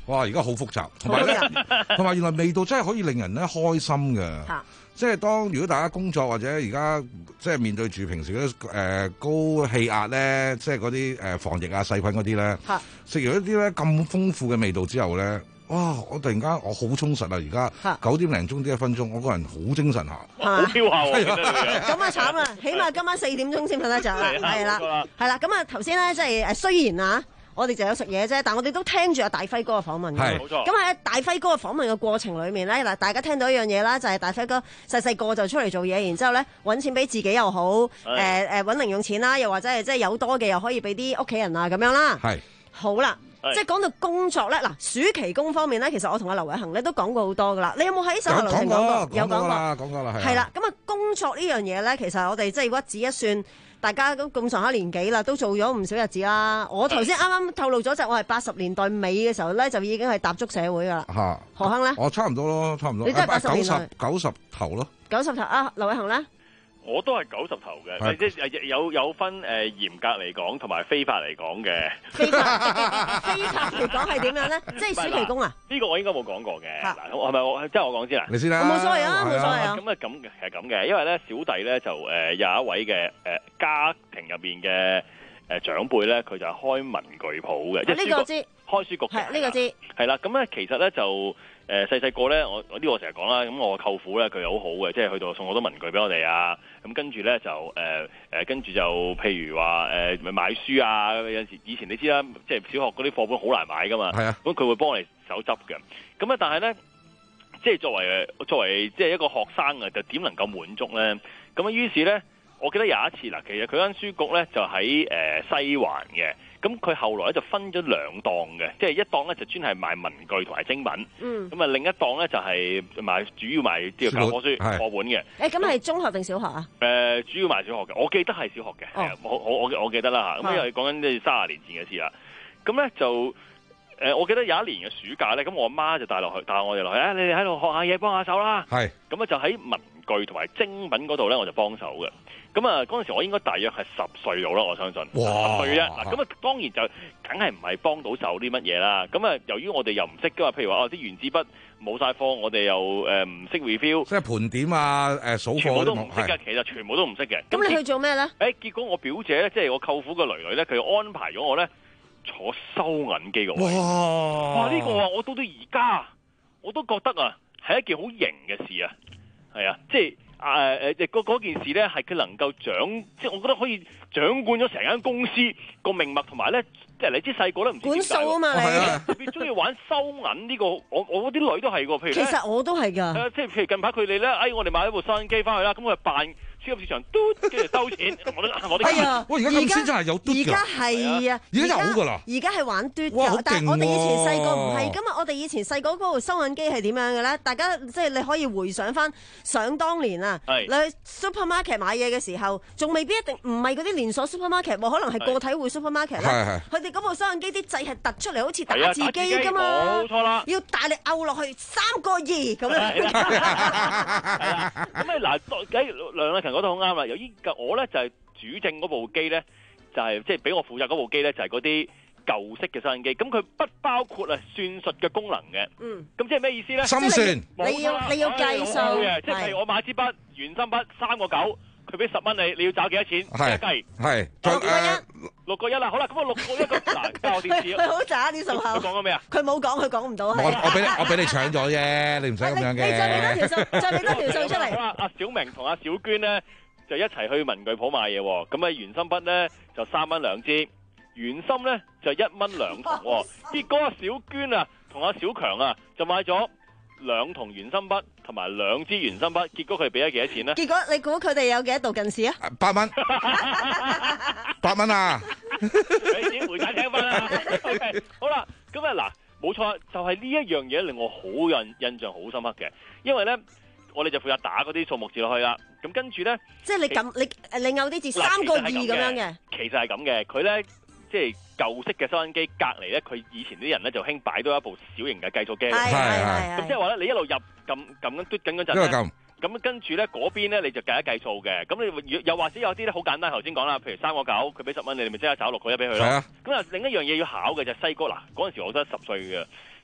哇！而家好複雜，同埋咧，同埋原來味道真係可以令人咧開心嘅。即係當如果大家工作或者而家即係面對住平時嗰啲誒高氣壓咧，即係嗰啲誒防疫啊細菌嗰啲咧，食完一啲咧咁豐富嘅味道之後咧，哇！我突然間我好充實啊！而家九點零鐘呢一分鐘，我個人好精神下， 好飄下喎。 咁啊慘啦，起碼今晚四點鐘先瞓得着啦，係啦，係啦。咁啊頭先咧即係誒雖然啊。我哋就有食嘢啫，但我哋都聽住阿大輝哥嘅訪問嘅。冇錯。咁喺大輝哥嘅訪問嘅過程裏面咧，嗱大家聽到一樣嘢啦，就係、是、大輝哥細細個就出嚟做嘢，然之後咧揾錢俾自己又好，誒誒揾零用錢啦，又或者係即係有多嘅又可以俾啲屋企人啊咁樣啦。係。好啦，即係講到工作咧，嗱暑期工方面咧，其實我同阿劉偉恒咧都講過好多噶啦。你有冇喺手下留情講過？有講過啦， 講過啦，係。 係啦，咁啊工作呢樣嘢咧，其實我哋即係屈指一算。大家都咁上下年紀啦，都做咗唔少日子啦。我頭先啱啱透露咗就我係八十年代尾嘅時候咧，就已經係踏足社會噶啦。嚇，何亨咧？ 我差唔多咯，差唔多。 你真係八十年代九十頭咯。 九十頭啊，劉偉恒咧？ 我都係九十頭嘅，即係有有分誒嚴格嚟講同埋非法嚟講嘅。非法非法嚟講係點樣咧？即係暑期工啊？ 呢個我應該冇講過嘅。嗱，係咪我即係我講先啦？ 你先啦。 冇所謂啊，冇所謂啊。 咁啊咁係咁嘅，因為咧小弟咧就誒有一位嘅誒家庭入邊嘅誒長輩咧，佢就係開文具鋪嘅。 呢個知。 開書局係呢個知。 係啦，咁咧其實咧就。誒細細個咧，我我呢個我成日講啦，咁我舅父咧佢好好嘅，即係去到送好多文具俾我哋啊，咁跟住咧就誒誒跟住就譬如話誒咪買書啊，有陣時以前你知啦，即係小學嗰啲課本好難買噶嘛，係啊，咁佢會幫我哋手執嘅，咁啊但係咧，即係作為作為即係一個學生啊，就點能夠滿足咧？咁啊於是咧，我記得有一次嗱，其實佢間書局咧就喺誒、呃、西環嘅。咁佢後來咧就分咗兩檔嘅，即係一檔咧就專係賣文具同埋精品，咁啊、嗯、另一檔咧就係賣主要賣啲教科書課本嘅。誒咁係中學定小學啊？ 誒、呃、主要賣小學嘅，我記得係小學嘅，係啊、哦，我我我我記得啦嚇。咁因為講緊即係三十年前嘅事啦。咁咧就誒、呃，我記得有一年嘅暑假咧，咁我媽就帶落去帶我哋落去，誒、哎、你哋喺度學下嘢，幫下手啦。係。咁啊就喺文具同埋精品嗰度咧，我就幫手嘅。咁啊，嗰陣時我應該大約係十歲到啦，我相信。哇！十歲啫。嗱，咁啊，當然就梗係唔係幫到手啲乜嘢啦。咁啊，由於我哋又唔識噶嘛，譬如話哦，啲原子筆冇晒貨，我哋又誒唔識 refill。即係盤點啊，誒數貨全部都唔識嘅，其實全部都唔識嘅。 咁你去做咩咧？ 誒，結果我表姐咧，即係我舅父個女女咧，佢安排咗我咧坐收銀機嘅位。哇！哇！呢個啊，我到到而家我都覺得啊，係一件好型嘅事啊。係啊，即係。誒誒，嗰嗰件事咧，係佢能夠掌，即係我覺得可以掌管咗成間公司個命脈，同埋咧，即係你知細個都唔管數啊嘛，你特別中意玩收銀呢個，我我啲女都係喎，譬如其實我都係㗎， 即係譬如近排佢哋咧，哎，我哋買咗部收銀機翻去啦，咁我哋扮超級市場嘟跟住收錢，我都我都係啊！ 喂，而家咁先真係有嘟㗎， 而家係啊， 而家有㗎啦， 而家係玩嘟㗎，但係我哋以前細個唔係，今日我哋以前細個嗰部收銀機係點樣嘅咧？大家即係你可以回想翻想當年啊，你去 supermarket 買嘢嘅時候，仲未必一定唔係嗰啲連鎖 supermarket，可能係個體戶 supermarket 啦。佢哋嗰部收銀機啲掣係突出嚟，好似打字機㗎嘛，冇錯啦，要大力拗落去三個二咁樣。 咁咧嗱，喺梁禮勤講得好啱啦。由於我咧就係主政嗰部機咧，就係即係俾我負責嗰部機咧，就係嗰啲舊式嘅收銀機。咁佢不包括啊算術嘅功能嘅。嗯。咁即係咩意思咧？ 心算。 你要你要計數嘅，即係我買支筆原心筆三個九，佢俾十蚊你，你要找幾多錢？ 係計。 係。 六個一。 六個一啦，好啦，咁我六個一咁嗱，教我電視。 佢好渣啲數口。 佢講緊咩啊？ 佢冇講，佢講唔到。 我我俾你我俾你搶咗啫，你唔使咁樣嘅。 你再俾多條數，再俾多條數出嚟。 好啦，阿小明同阿小娟咧就一齊去文具鋪買嘢喎。咁啊，原心筆咧就三蚊兩支，原心咧就一蚊兩筒喎。結果阿小娟啊同阿小強啊就買咗兩筒原心筆同埋兩支原心筆，結果佢哋俾咗幾多錢咧？ 結果你估佢哋有幾多度近視啊？ 八蚊，八蚊啊！ 你自己回家聽翻啦。OK， 好啦，咁啊嗱，冇錯，就係呢一樣嘢令我好印印象好深刻嘅，因為咧我哋就負責打嗰啲數目字落去啦。咁跟住咧， 即係你咁你你有啲字三個二咁樣嘅， 其實係咁嘅，佢咧。即係舊式嘅收音機隔離咧，佢以前啲人咧就興擺多一部小型嘅計數機。係係咁即係話咧，你一路入撳撳緊嘟緊嗰陣咧，咁跟住咧嗰邊咧你就計一計數嘅。咁你又或者有啲咧好簡單，頭先講啦，譬如三個九，佢俾十蚊你，你咪即刻找六個一俾佢咯。咁啊，另一樣嘢要考嘅就係細個嗱，嗰陣時我得十歲嘅。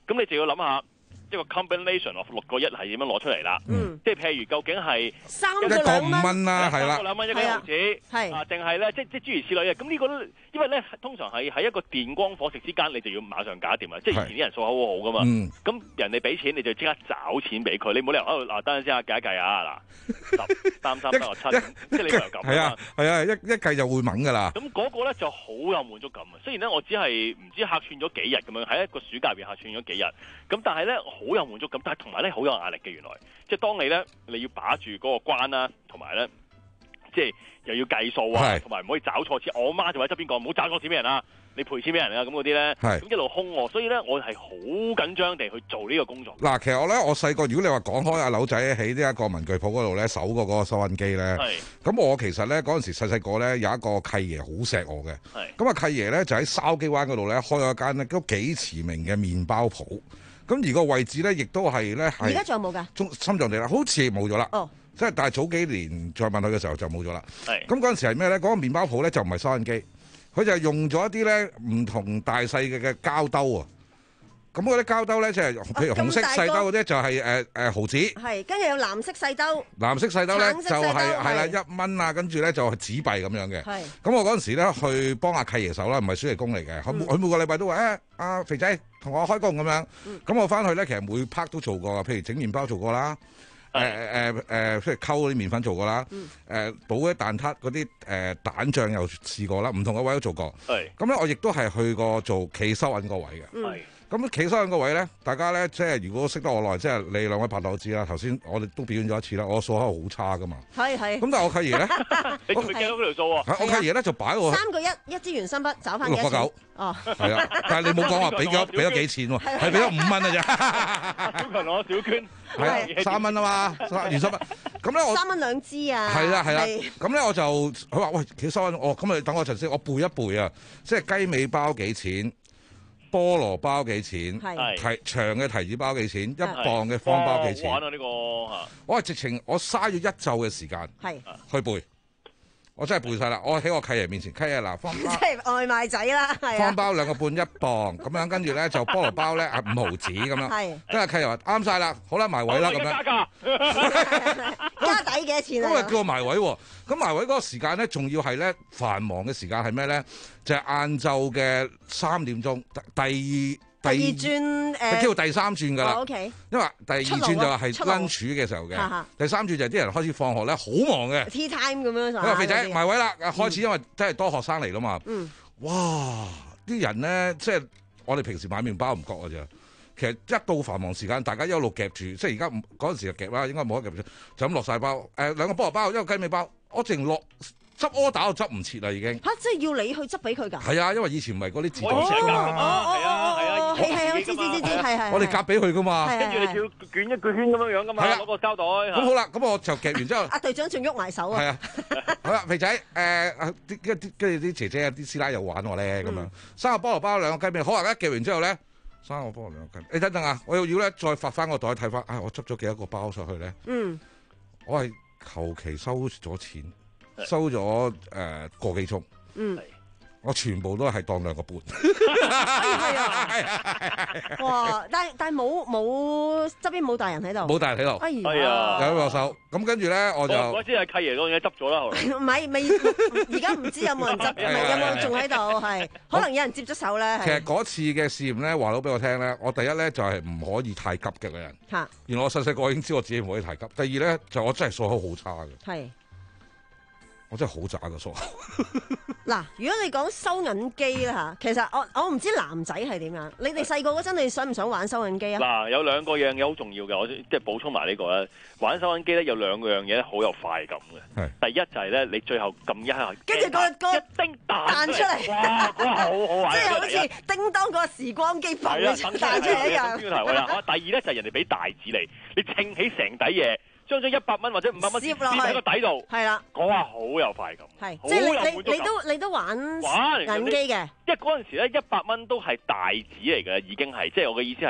咁你就要諗下。一個 combination of 六個一係點樣攞出嚟啦？嗯，即係譬如究竟係三個兩蚊啦，係啦， 三個兩蚊一個毫子，係啊，定係咧，即即諸如此類嘅。咁呢個都因為咧，通常係喺一個電光火石之間，你就要馬上搞掂啦。即係以前啲人數口好好噶嘛，咁人哋俾錢，你就即刻找錢俾佢，你冇理由喺度嗱，等陣先啊，計一計啊，嗱，十三三八六七，即係你冇理由咁。係啊， 係啊，一一計就會懵噶啦。 咁嗰個咧就好有滿足感啊！雖然咧我只係唔知客串咗幾日咁樣，喺一個暑假入邊客串咗幾日，咁但係咧好有滿足感，但係同埋咧好有壓力嘅。原來即係當你咧你要把住嗰個關啦，同埋咧即係又要計數啊，同埋唔可以找錯錢。我媽就喺側邊講唔好找錯錢俾人啊，你賠錢俾人啊，咁嗰啲咧，咁一路兇我，所以咧我係好緊張地去做呢個工作。 嗱，其實我咧我細個，如果你話講開阿柳仔喺呢一個文具鋪嗰度咧搜過嗰個收銀機咧，咁我其實咧嗰陣時細細個咧有一個契爺好錫我嘅，咁啊契爺咧就喺筲箕灣嗰度咧開咗一間咧都幾馳名嘅麵包鋪。咁而個位置咧，亦都係咧係。而家仲有冇㗎？ 中心臟地啦，好似冇咗啦。哦，即係但係早幾年再問佢嘅時候就冇咗啦。係。咁嗰陣時係咩咧？嗰、嗰個麵包鋪咧就唔係收銀機，佢就係用咗一啲咧唔同大細嘅嘅膠兜啊。咁嗰啲膠兜咧，即係譬如紅色細兜嗰啲就係誒誒毫紙。係，跟住有藍色細兜。藍色細兜咧就係係啦一蚊啊，跟住咧就係紙幣咁樣嘅。係。咁我嗰陣時咧去幫阿契爺手啦，唔係暑期工嚟嘅。佢、嗯、佢每個禮拜都話誒阿肥仔同我開工咁樣。咁、嗯、我翻去咧，其實每 part 都做過，譬如整麵包做過啦。誒誒誒，譬如溝嗰啲麵粉做過啦。誒、嗯，倒啲蛋撻嗰啲誒蛋醬又試過啦，唔同嘅位都做過。係。咁咧，我亦都係去過做企收銀個位嘅。係。咁企收銀個位咧，大家咧即係如果識得我耐，即係你兩位拍檔都知啦。頭先我哋都表演咗一次啦，我數口好差噶嘛。係係。咁但係我契爺咧， 你仲未計到嗰條數啊？ 我契爺咧就擺我三個一，一支原心筆找翻六個九。哦。係啊，但係你冇講話俾咗俾咗幾錢喎？係俾咗五蚊啊咋。 小群我小娟。 係啊，三蚊啊嘛，原心筆。咁咧我三蚊兩支啊。 係啦係啦。咁咧我就佢話喂，企收銀，哦咁你等我陣先，我背一背啊，即係雞尾包幾錢？菠蘿包幾錢？提長嘅提子包幾錢？一磅嘅方包幾錢？ 玩啊呢個！ 我係直情我嘥咗一晝嘅時間去背，我真係背晒啦！我喺我契爺面前，契爺嗱方包， 即係外賣仔啦，係啊！ 方包兩個半一磅咁樣，跟住咧就菠蘿包咧係五毫子咁樣，跟住契爺話啱晒啦，好啦埋位啦咁樣。 加底幾多錢啊？ 咁啊叫我埋位喎，咁埋位嗰個時間咧，仲要係咧繁忙嘅時間係咩咧？就係晏晝嘅三點鐘，第二第二轉誒，叫做第三轉㗎啦。O K，因為第二轉就係 lunch 嘅時候嘅，第三轉就係啲人開始放學咧，好忙嘅。 Tea time 咁樣。 咁啊，肥仔埋位啦，開始因為真係多學生嚟啦嘛。嗯。哇！啲人咧，即係我哋平時買麵包唔覺㗎咋。其實一到繁忙時間，大家一路夾住，即係而家嗰陣時就夾啦，應該冇得夾住，就咁落晒包。誒、呃、兩個菠蘿包，一個雞尾包，我淨落執柯打我執唔切啦已經。 嚇！即係要你去執俾佢㗎？ 係啊，因為以前唔係嗰啲自動式㗎嘛。 哦哦哦哦，係係，我知知知知，係係。 我哋夾俾佢㗎嘛。 跟住你要捲一個圈咁樣樣㗎嘛，攞個膠袋。 咁好啦，咁我就夾完之後。 阿隊長仲喐埋手啊。係啊。 好啦，肥仔，誒啲跟住啲姐姐啲師奶又玩我咧咁樣。三個菠蘿包，兩個雞尾，好啊！一夾完之後咧。三個菠蘿兩個雞，你等等啊！我又要咧再發翻個袋睇翻，啊！我執咗幾多個包上去咧？嗯，我係求其收咗錢，收咗誒個幾鐘。嗯。我全部都係當兩個半。 係啊係啊！哇！但係但係冇冇側邊冇大人喺度。 冇大人喺度。 哎呀！ 有落手。咁跟住咧，我就我知係契爺嗰樣嘢執咗啦。 唔係未，而家唔知有冇人執，有冇人仲喺度？係可能有人接咗手咧。 其實嗰次嘅試驗咧，話到俾我聽咧，我第一咧就係唔可以太急嘅個人。嚇！原來我細細個已經知我自己唔可以太急。第二咧就我真係數口好差嘅。係。我真係好渣嘅數口。 嗱，如果你講收銀機咧嚇，其實我我唔知男仔係點樣。你哋細個嗰陣，你想唔想玩收銀機啊？ 嗱，有兩個樣嘢好重要嘅，我即係補充埋呢個咧。玩收銀機咧有兩個樣嘢咧好有快感嘅。第一就係咧，你最後撳一下， 跟住個個一叮彈出嚟， 哇！嗰下好好玩， 即係好似叮當個時光機彈出彈出嚟一樣。 第二咧就係人哋俾大紙你，你稱起成底嘢。將咗一百蚊或者五百蚊跌喺個底度， 係啦， 嗰下好有快感， 係即係你你你都你都玩玩銀機嘅， 因為嗰陣時咧一百蚊都係大紙嚟嘅，已經係即係我嘅意思係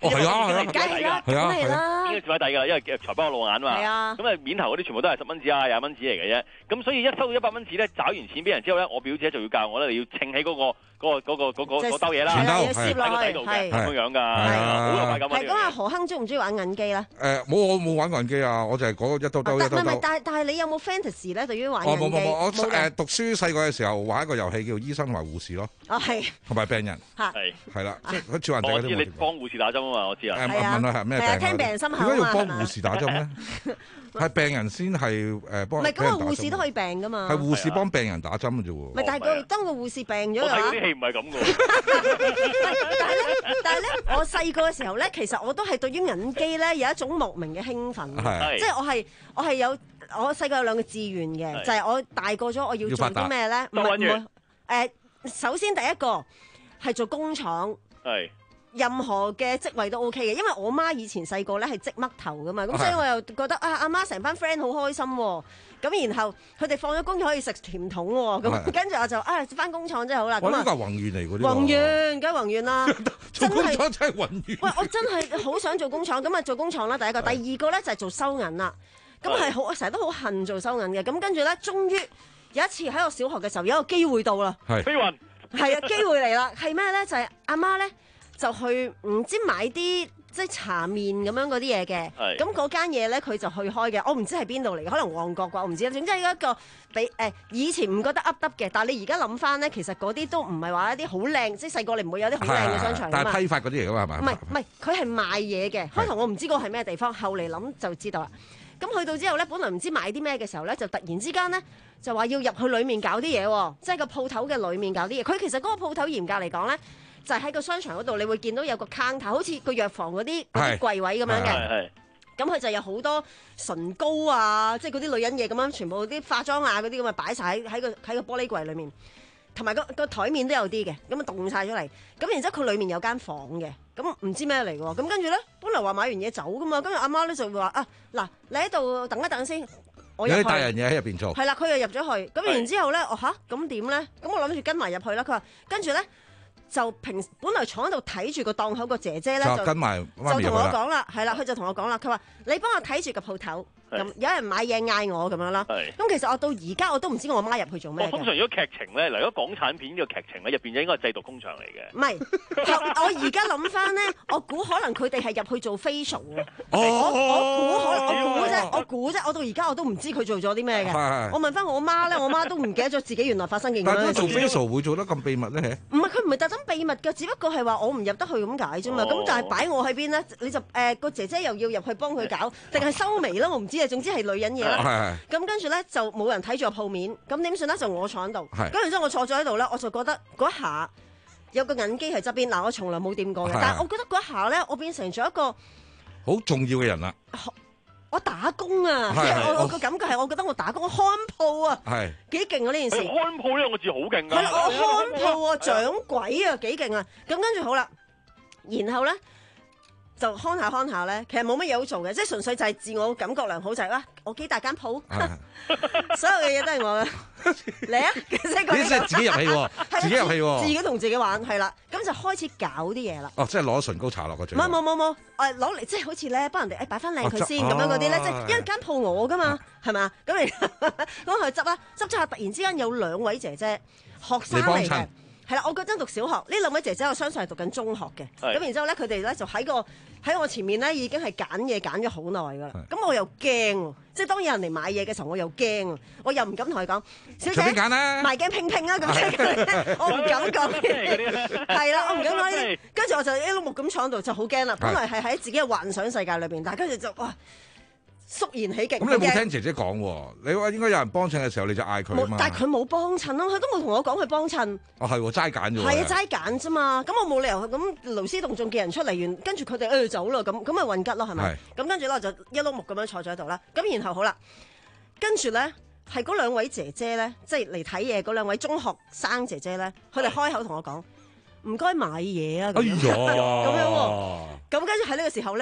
哦係啊係啊， 梗係啦， 係啊係啦， 應該接底㗎啦，因為財不露眼啊嘛。 係啊。 咁啊面頭嗰啲全部都係十蚊紙啊、廿蚊紙嚟嘅啫。咁所以一收到一百蚊紙咧，找完錢俾人之後咧，我表姐就要教我咧，你要稱起嗰個。嗰個嗰個嗰個嗰兜嘢啦， 要攝落去， 係咁樣㗎，好有快感啊！ 係咁啊，何亨中唔中意玩銀機咧？ 誒冇，我冇玩過銀機啊，我就係嗰一兜兜一兜兜。 唔係，但係但係你有冇 fantasy 咧？對於玩銀機？ 哦冇冇冇，我誒讀書細個嘅時候玩一個遊戲叫醫生同埋護士咯。 哦係。同埋病人。係。係啦，即係佢照人哋嗰啲。 我知你幫護士打針啊嘛，我知啊。 誒問佢係咩病？ 聽病人心口啊嘛。 點解要幫護士打針咧？係病人先係誒幫。 唔係咁個護士都可以病㗎嘛。 係護士幫病人打針嘅啫喎。 唔係，但係個當個護士病咗嘅話。 我睇嗰啲戲唔係咁㗎。 但係咧，但係咧，我細個嘅時候咧，其實我都係對於銀機咧有一種莫名嘅興奮，即係我係我係有我細個有兩個志願嘅，就係我大個咗我要做啲咩咧？唔係唔係誒，首先第一個係做工廠，係任何嘅職位都 OK 嘅，因為我媽以前細個咧係織嘜頭噶嘛，咁所以我又覺得啊，阿媽成班 friend 好開心喎。咁然後佢哋放咗工就可以食甜筒喎，咁跟住我就啊返工廠真係好啦。 我呢個係宏願嚟嗰啲。 宏願梗係宏願啦， 做工廠真係宏願。 喂，我真係好想做工廠，咁啊做工廠啦，第一個，第二個咧就係做收銀啦。咁係好，我成日都好恨做收銀嘅。咁跟住咧，終於有一次喺我小學嘅時候，有一個機會到啦。 係飛雲。 係啊，機會嚟啦，係咩咧？就係阿媽咧就去唔知買啲。即係茶麵咁樣嗰啲嘢嘅，咁嗰間嘢咧佢就去開嘅，我唔知係邊度嚟嘅，可能旺角啩，我唔知。總之係一個比誒、呃、以前唔覺得噏噏嘅，但係你而家諗翻咧，其實嗰啲都唔係話一啲好靚，即係細個你唔會有啲好靚嘅商場。 但係批發嗰啲嚟㗎嘛，係咪？ 唔係唔係，佢係賣嘢嘅。開頭我唔知嗰個係咩地方，後嚟諗就知道啦。咁去到之後咧，本來唔知買啲咩嘅時候咧，就突然之間咧就話要入去裡面搞啲嘢喎，即係個鋪頭嘅裡面搞啲嘢。佢其實嗰個鋪頭嚴格嚟講咧。就喺個商場嗰度，你會見到有個 counter，好似個藥房嗰啲嗰啲櫃位咁樣嘅。咁佢就有好多唇膏啊，即係嗰啲女人嘢咁樣，全部啲化妝啊嗰啲咁啊擺晒喺喺個喺個玻璃櫃裏面，同埋個個台面都有啲嘅，咁啊凍晒出嚟。咁然之後佢裏面有間房嘅，咁唔知咩嚟嘅喎。咁跟住咧，本來話買完嘢走噶嘛，跟住阿媽咧就會話啊嗱，你喺度等一等先，我入去。有啲大人嘢喺入邊做。係啦，佢又入咗去，咁然之後咧，哦吓，咁點咧？咁我諗住跟埋入去啦。佢話跟住咧。就平本來坐喺度睇住個檔口個姐姐咧，就跟埋就同我講啦，係啦，佢就同我講啦，佢話你幫我睇住個鋪頭，咁有人買嘢嗌我咁樣啦。咁其實我到而家我都唔知我媽入去做咩。 通常如果劇情咧，嗱如果港產片呢個劇情咧，入邊就應該係製毒工場嚟嘅。 唔係，我而家諗翻咧，我估可能佢哋係入去做 facial 啊。我我估可能我估啫，我估啫，我到而家我都唔知佢做咗啲咩嘅。我問翻我媽咧，我媽都唔記得咗自己原來發生嘅嘢。 但係做 facial 會做得咁秘密咧？ 唔係，佢唔係特登秘密嘅，只不過係話我唔入得去咁解啫嘛。咁、oh. 但係擺我喺邊咧？你就誒個、呃、姐姐又要入去幫佢搞，定係收眉啦？我唔知啊。總之係女人嘢啦。咁、oh. 跟住咧就冇人睇住個鋪面。咁點算咧？就我坐喺度。跟住之後我坐咗喺度咧，我就覺得嗰一下有個銀機喺側邊。嗱，我從來冇掂過嘅，oh. 但係我覺得嗰一下咧，我變成咗一個好重要嘅人啦。 我打工啊，即係我我個感覺係，我覺得我打工，我看鋪啊，幾勁啊呢件事。 看鋪呢兩個字好勁㗎。 係啦，我看鋪啊，掌櫃啊，幾勁啊！咁跟住好啦，然後咧就看下看下咧，其實冇乜嘢好做嘅，即係純粹就係自我感覺良好，就係啦，我幾大間鋪，所有嘅嘢都係我嘅。嚟啊！即係嗰啲自己入戲喎，自己入戲喎， 自己同自己玩係啦，咁就開始搞啲嘢啦。 哦，即係攞唇膏搽落個嘴。 冇冇冇冇，誒攞嚟即係好似咧幫人哋誒擺翻靚佢先咁樣嗰啲咧，即係因為間鋪我噶嘛，係咪啊？咁嚟咁去執啦，執執下突然之間有兩位姐姐學生嚟嘅。係啦，我嗰陣讀小學，呢兩位姐姐我相信係讀緊中學嘅。咁然之後咧，佢哋咧就喺個喺我前面咧，已經係揀嘢揀咗好耐噶啦。咁我又驚，即係當有人嚟買嘢嘅時候，我又驚，我又唔敢同佢講，小姐隨便揀啦， 賣鏡拼拼啊咁樣，我唔敢講呢啲。係啦，我唔敢講呢啲。跟住我就一碌木咁坐喺度，就好驚啦。本來係喺自己嘅幻想世界裏邊，但係跟住就哇！肅然起敬。 咁你冇聽姐姐講喎？你話應該有人幫襯嘅時候，你就嗌佢啊嘛。 但係佢冇幫襯咯，佢都冇同我講佢幫襯。 哦，係喎，齋揀啫喎。 係啊，齋揀啫嘛。咁我冇理由咁勞師動眾嘅人出嚟完，跟住佢哋誒走啦，咁咁咪混吉咯，係咪？咁跟住咧我就一碌木咁樣坐咗喺度啦。咁然後好啦，跟住咧係嗰兩位姐姐咧，即係嚟睇嘢嗰兩位中學生姐姐咧，佢哋開口同我講唔該買嘢啊。 哎呀， 咁樣喎。咁跟住喺呢個時候咧。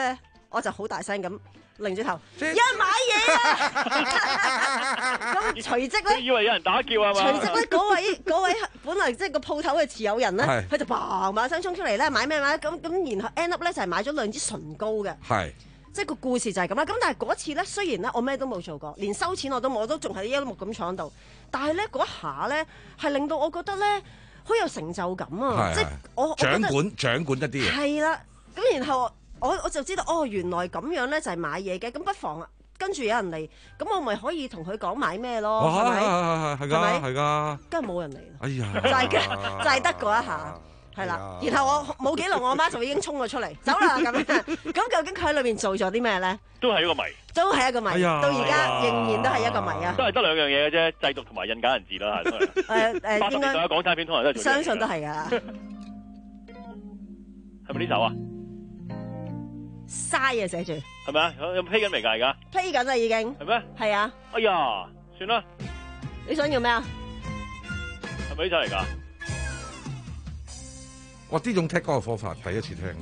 我就好大聲咁擰住頭，有人買嘢啊！咁隨即咧， 以為有人打劫啊嘛？ 隨即咧，嗰位嗰位本來即係個鋪頭嘅持有人咧，佢就砰馬聲衝出嚟咧，買咩買？咁咁然後 end up 咧就係買咗兩支唇膏嘅。係。即係個故事就係咁啦，咁但係嗰次咧，雖然咧我咩都冇做過，連收錢我都冇，我都仲係一目咁坐喺度。但係咧嗰下咧係令到我覺得咧好有成就感啊！即係我掌管掌管一啲嘢。係啦，咁然後我我就知道哦，原來咁樣咧就係買嘢嘅，咁不妨跟住有人嚟，咁我咪可以同佢講買咩咯？係咪？ 係係係係㗎， 跟住冇人嚟。哎呀， 就係嘅，就係得嗰一下。係啦，然後我冇幾耐，我阿媽就已經衝咗出嚟，走啦咁樣。咁究竟佢喺裏邊做咗啲咩咧？ 都係一個謎， 都係一個謎，到而家仍然都係一個謎啊！ 都係得兩樣嘢嘅啫，製毒同埋印假人字啦，係。誒誒，八十年代嘅港產片通常都係做。 相信都係噶。 係咪呢首啊？ 嘥啊，寫住。 係咪啊？有有批緊未㗎而家？ 批緊啦已經。 係咩？ 係啊。 哎呀，算啦。 你想要咩啊？ 係咪呢首嚟㗎？ 哇！呢種聽歌嘅方法第一次聽。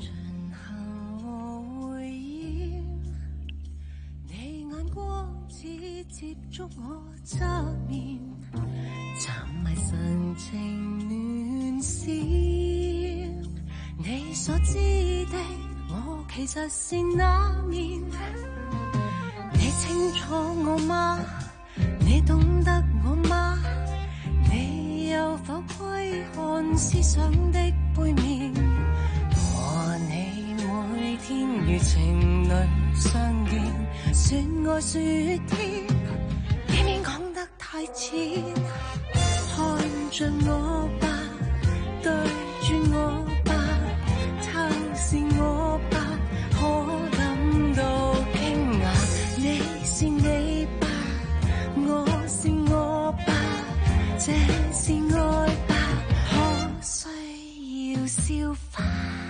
你眼光只接觸我側面，沉迷神情亂閃。你所知的我其實是那面，你清楚我嗎？你懂得我嗎？你有否窺看思想的背面？和你每天如情侶相見，說愛說天，偏偏講得太淺。看着我吧，對住我吧，透視我吧，可感到驚訝。你是你吧，我是我吧，這是愛吧，可需要消化。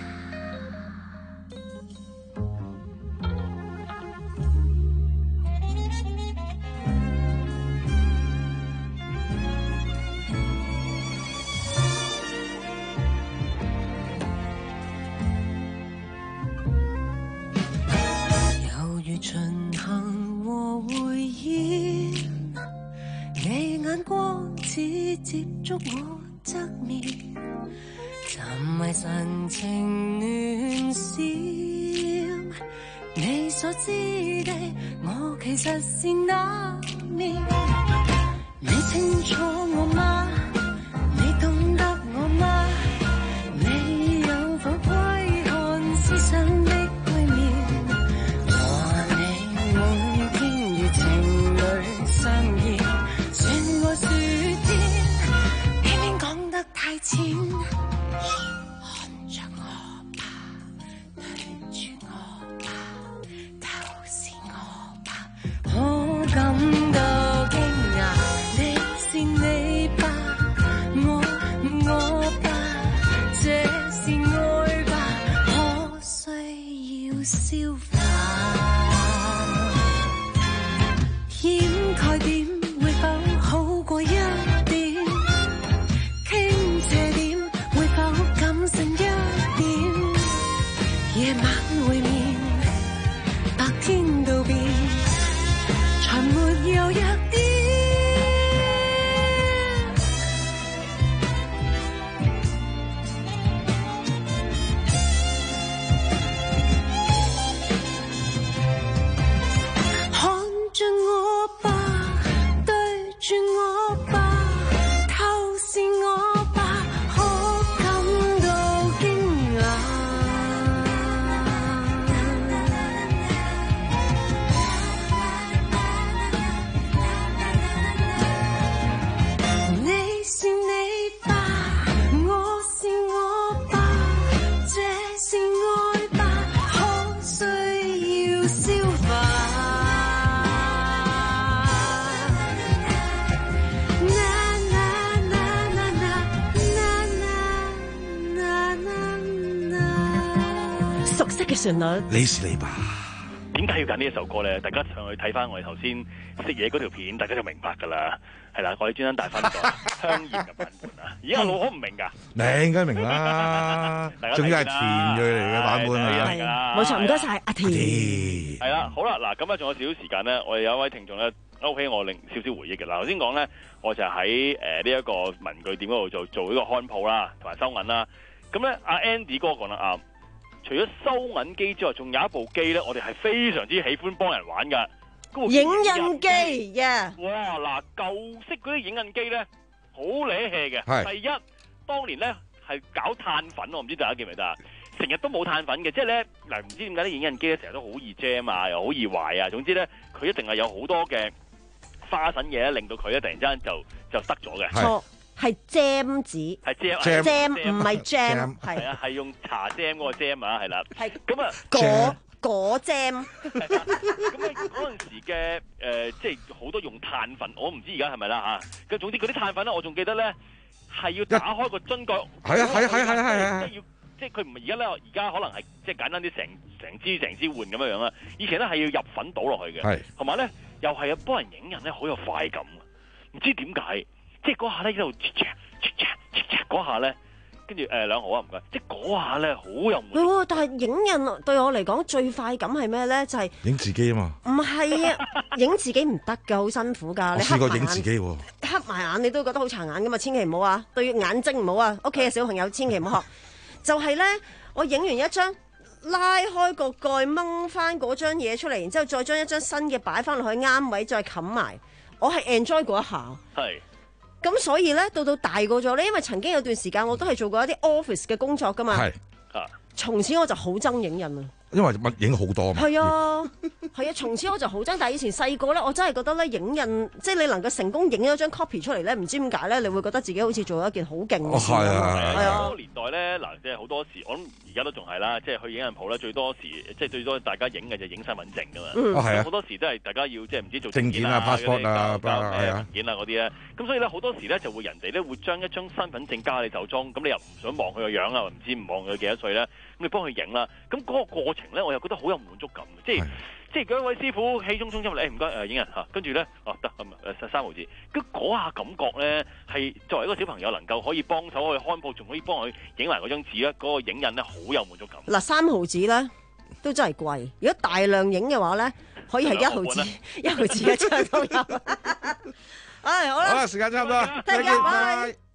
猶如巡行和回演，你眼光只接觸我側面，沉迷神情亂閃。你所知的我其實是那面，你清楚我嗎？你懂得我嗎？你有否窺看思想的背面？和你每天如情侶相見，說愛說天，偏偏講得太淺。看着我吧，對住我吧，透視我吧，可感到驚訝。你是你吧，我我吧，這是愛吧，可需要消化。掩蓋點會否好過一點？傾斜點會否感性一點？夜晚會面，白天道別，才沒有弱點。看着我吧，對住我吧，透視我吧，可感到驚訝。你是你吧，我是我吧，這是愛吧，可需要消化。 熟悉嘅旋律， 你是你吧？ 點解要揀呢一首歌咧？大家上去睇翻我哋頭先食嘢嗰條片，大家就明白㗎啦。係啦，我哋專登帶翻個香豔嘅版本啊！而家老可唔明㗎？ 明梗係明啦，仲要係田蕊嚟嘅版本啊！ 冇錯，唔該晒阿田。 係啦，好啦，嗱，咁啊仲有少少時間咧，我哋有一位聽眾咧勾起我另少少回憶嘅。嗱，頭先講咧，我就喺誒呢一個文具店嗰度做做呢個看鋪啦，同埋收銀啦。咁咧，阿 Andy 哥講得啱，除咗收銀機之外，仲有一部機咧，我哋係非常之喜歡幫人玩㗎。 影印機嘅， yeah. 哇！嗱，舊式嗰啲影印機咧，好瀨氣嘅。第一，當年咧係搞碳粉，我唔知大家記唔記得啊？成日都冇碳粉嘅，即係咧嗱，唔知點解啲影印機咧成日都好易 jam 啊，又好易壞啊。總之咧，佢一定係有好多嘅花神嘢咧，令到佢咧突然之間就就得咗嘅。 錯，係 jam 紙， 係 jam jam 唔係 jam， 係啊，係用茶 jam 嗰個 jam 啊，係啦。 係咁啊， 果果 jam。 咁咧嗰陣時嘅誒，即係好多用碳粉，我唔知而家係咪啦嚇。咁總之嗰啲碳粉咧，我仲記得咧係要打開個樽蓋。 係啊係啊係啊係啊係啊！ 即係要。即係佢唔係而家咧，而家可能係即係簡單啲，成成支成支換咁樣樣啦。以前咧係要入粉倒落去嘅，同埋咧又係啊幫人影人咧好有快感啊！唔知點解，即係嗰下咧喺度嗰下咧，跟住誒兩號啊唔該，即係嗰下咧好有滿足。 但係影印對我嚟講最快感係咩咧？就係、是、 影自己啊嘛。唔係啊，影自己唔得㗎，好辛苦㗎。 我試過影自己喎， 黑埋眼你都覺得好殘眼㗎嘛，千祈唔好啊，對眼睛唔好啊，屋企嘅小朋友千祈唔好學。就係咧，我影完一張，拉開個蓋，掹翻嗰張嘢出嚟，然之後再將一張新嘅擺翻落去啱位，再冚埋。我係 enjoy 嗰一下。係。咁所以咧，到到大個咗咧，因為曾經有段時間我都係做過一啲 office 嘅工作噶嘛。係。啊。從此我就好憎影印啊。 因為乜影好多嘛。 係啊，係啊，從此我就好憎。但係以前細個咧，我真係覺得咧，影印即係你能夠成功影咗張 copy 出嚟咧，唔知點解咧，你會覺得自己好似做咗一件好勁嘅事。 係啊， 係啊。嗰個年代咧，嗱，即係好多時，我諗而家都仲係啦，即係去影印鋪咧，最多時即係最多大家影嘅就影身份證噶嘛。嗯。係啊。好多時都係大家要即係唔知做證件啊、passport 啊、 咩文件啊嗰啲咧，咁所以咧好多時咧就會人哋咧會將一張身份證加喺你手中，咁你又唔想望佢個樣啊，唔知唔望佢幾多歲咧，咁你幫佢影啦。咁嗰個過程咧，我又覺得好有滿足感嘅，即係即係嗰位師傅氣沖沖入嚟，誒唔該誒影人嚇，跟住咧哦得咁誒三毫子，咁嗰下感覺咧係作為一個小朋友能夠可以幫手去看鋪，仲可以幫佢影埋嗰張紙咧，嗰個影印咧好有滿足感。嗱三毫子咧都真係貴，如果大量影嘅話咧，可以係一毫子一毫子一張都有。唉好啦， 好啦，時間差唔多， 再見，拜拜。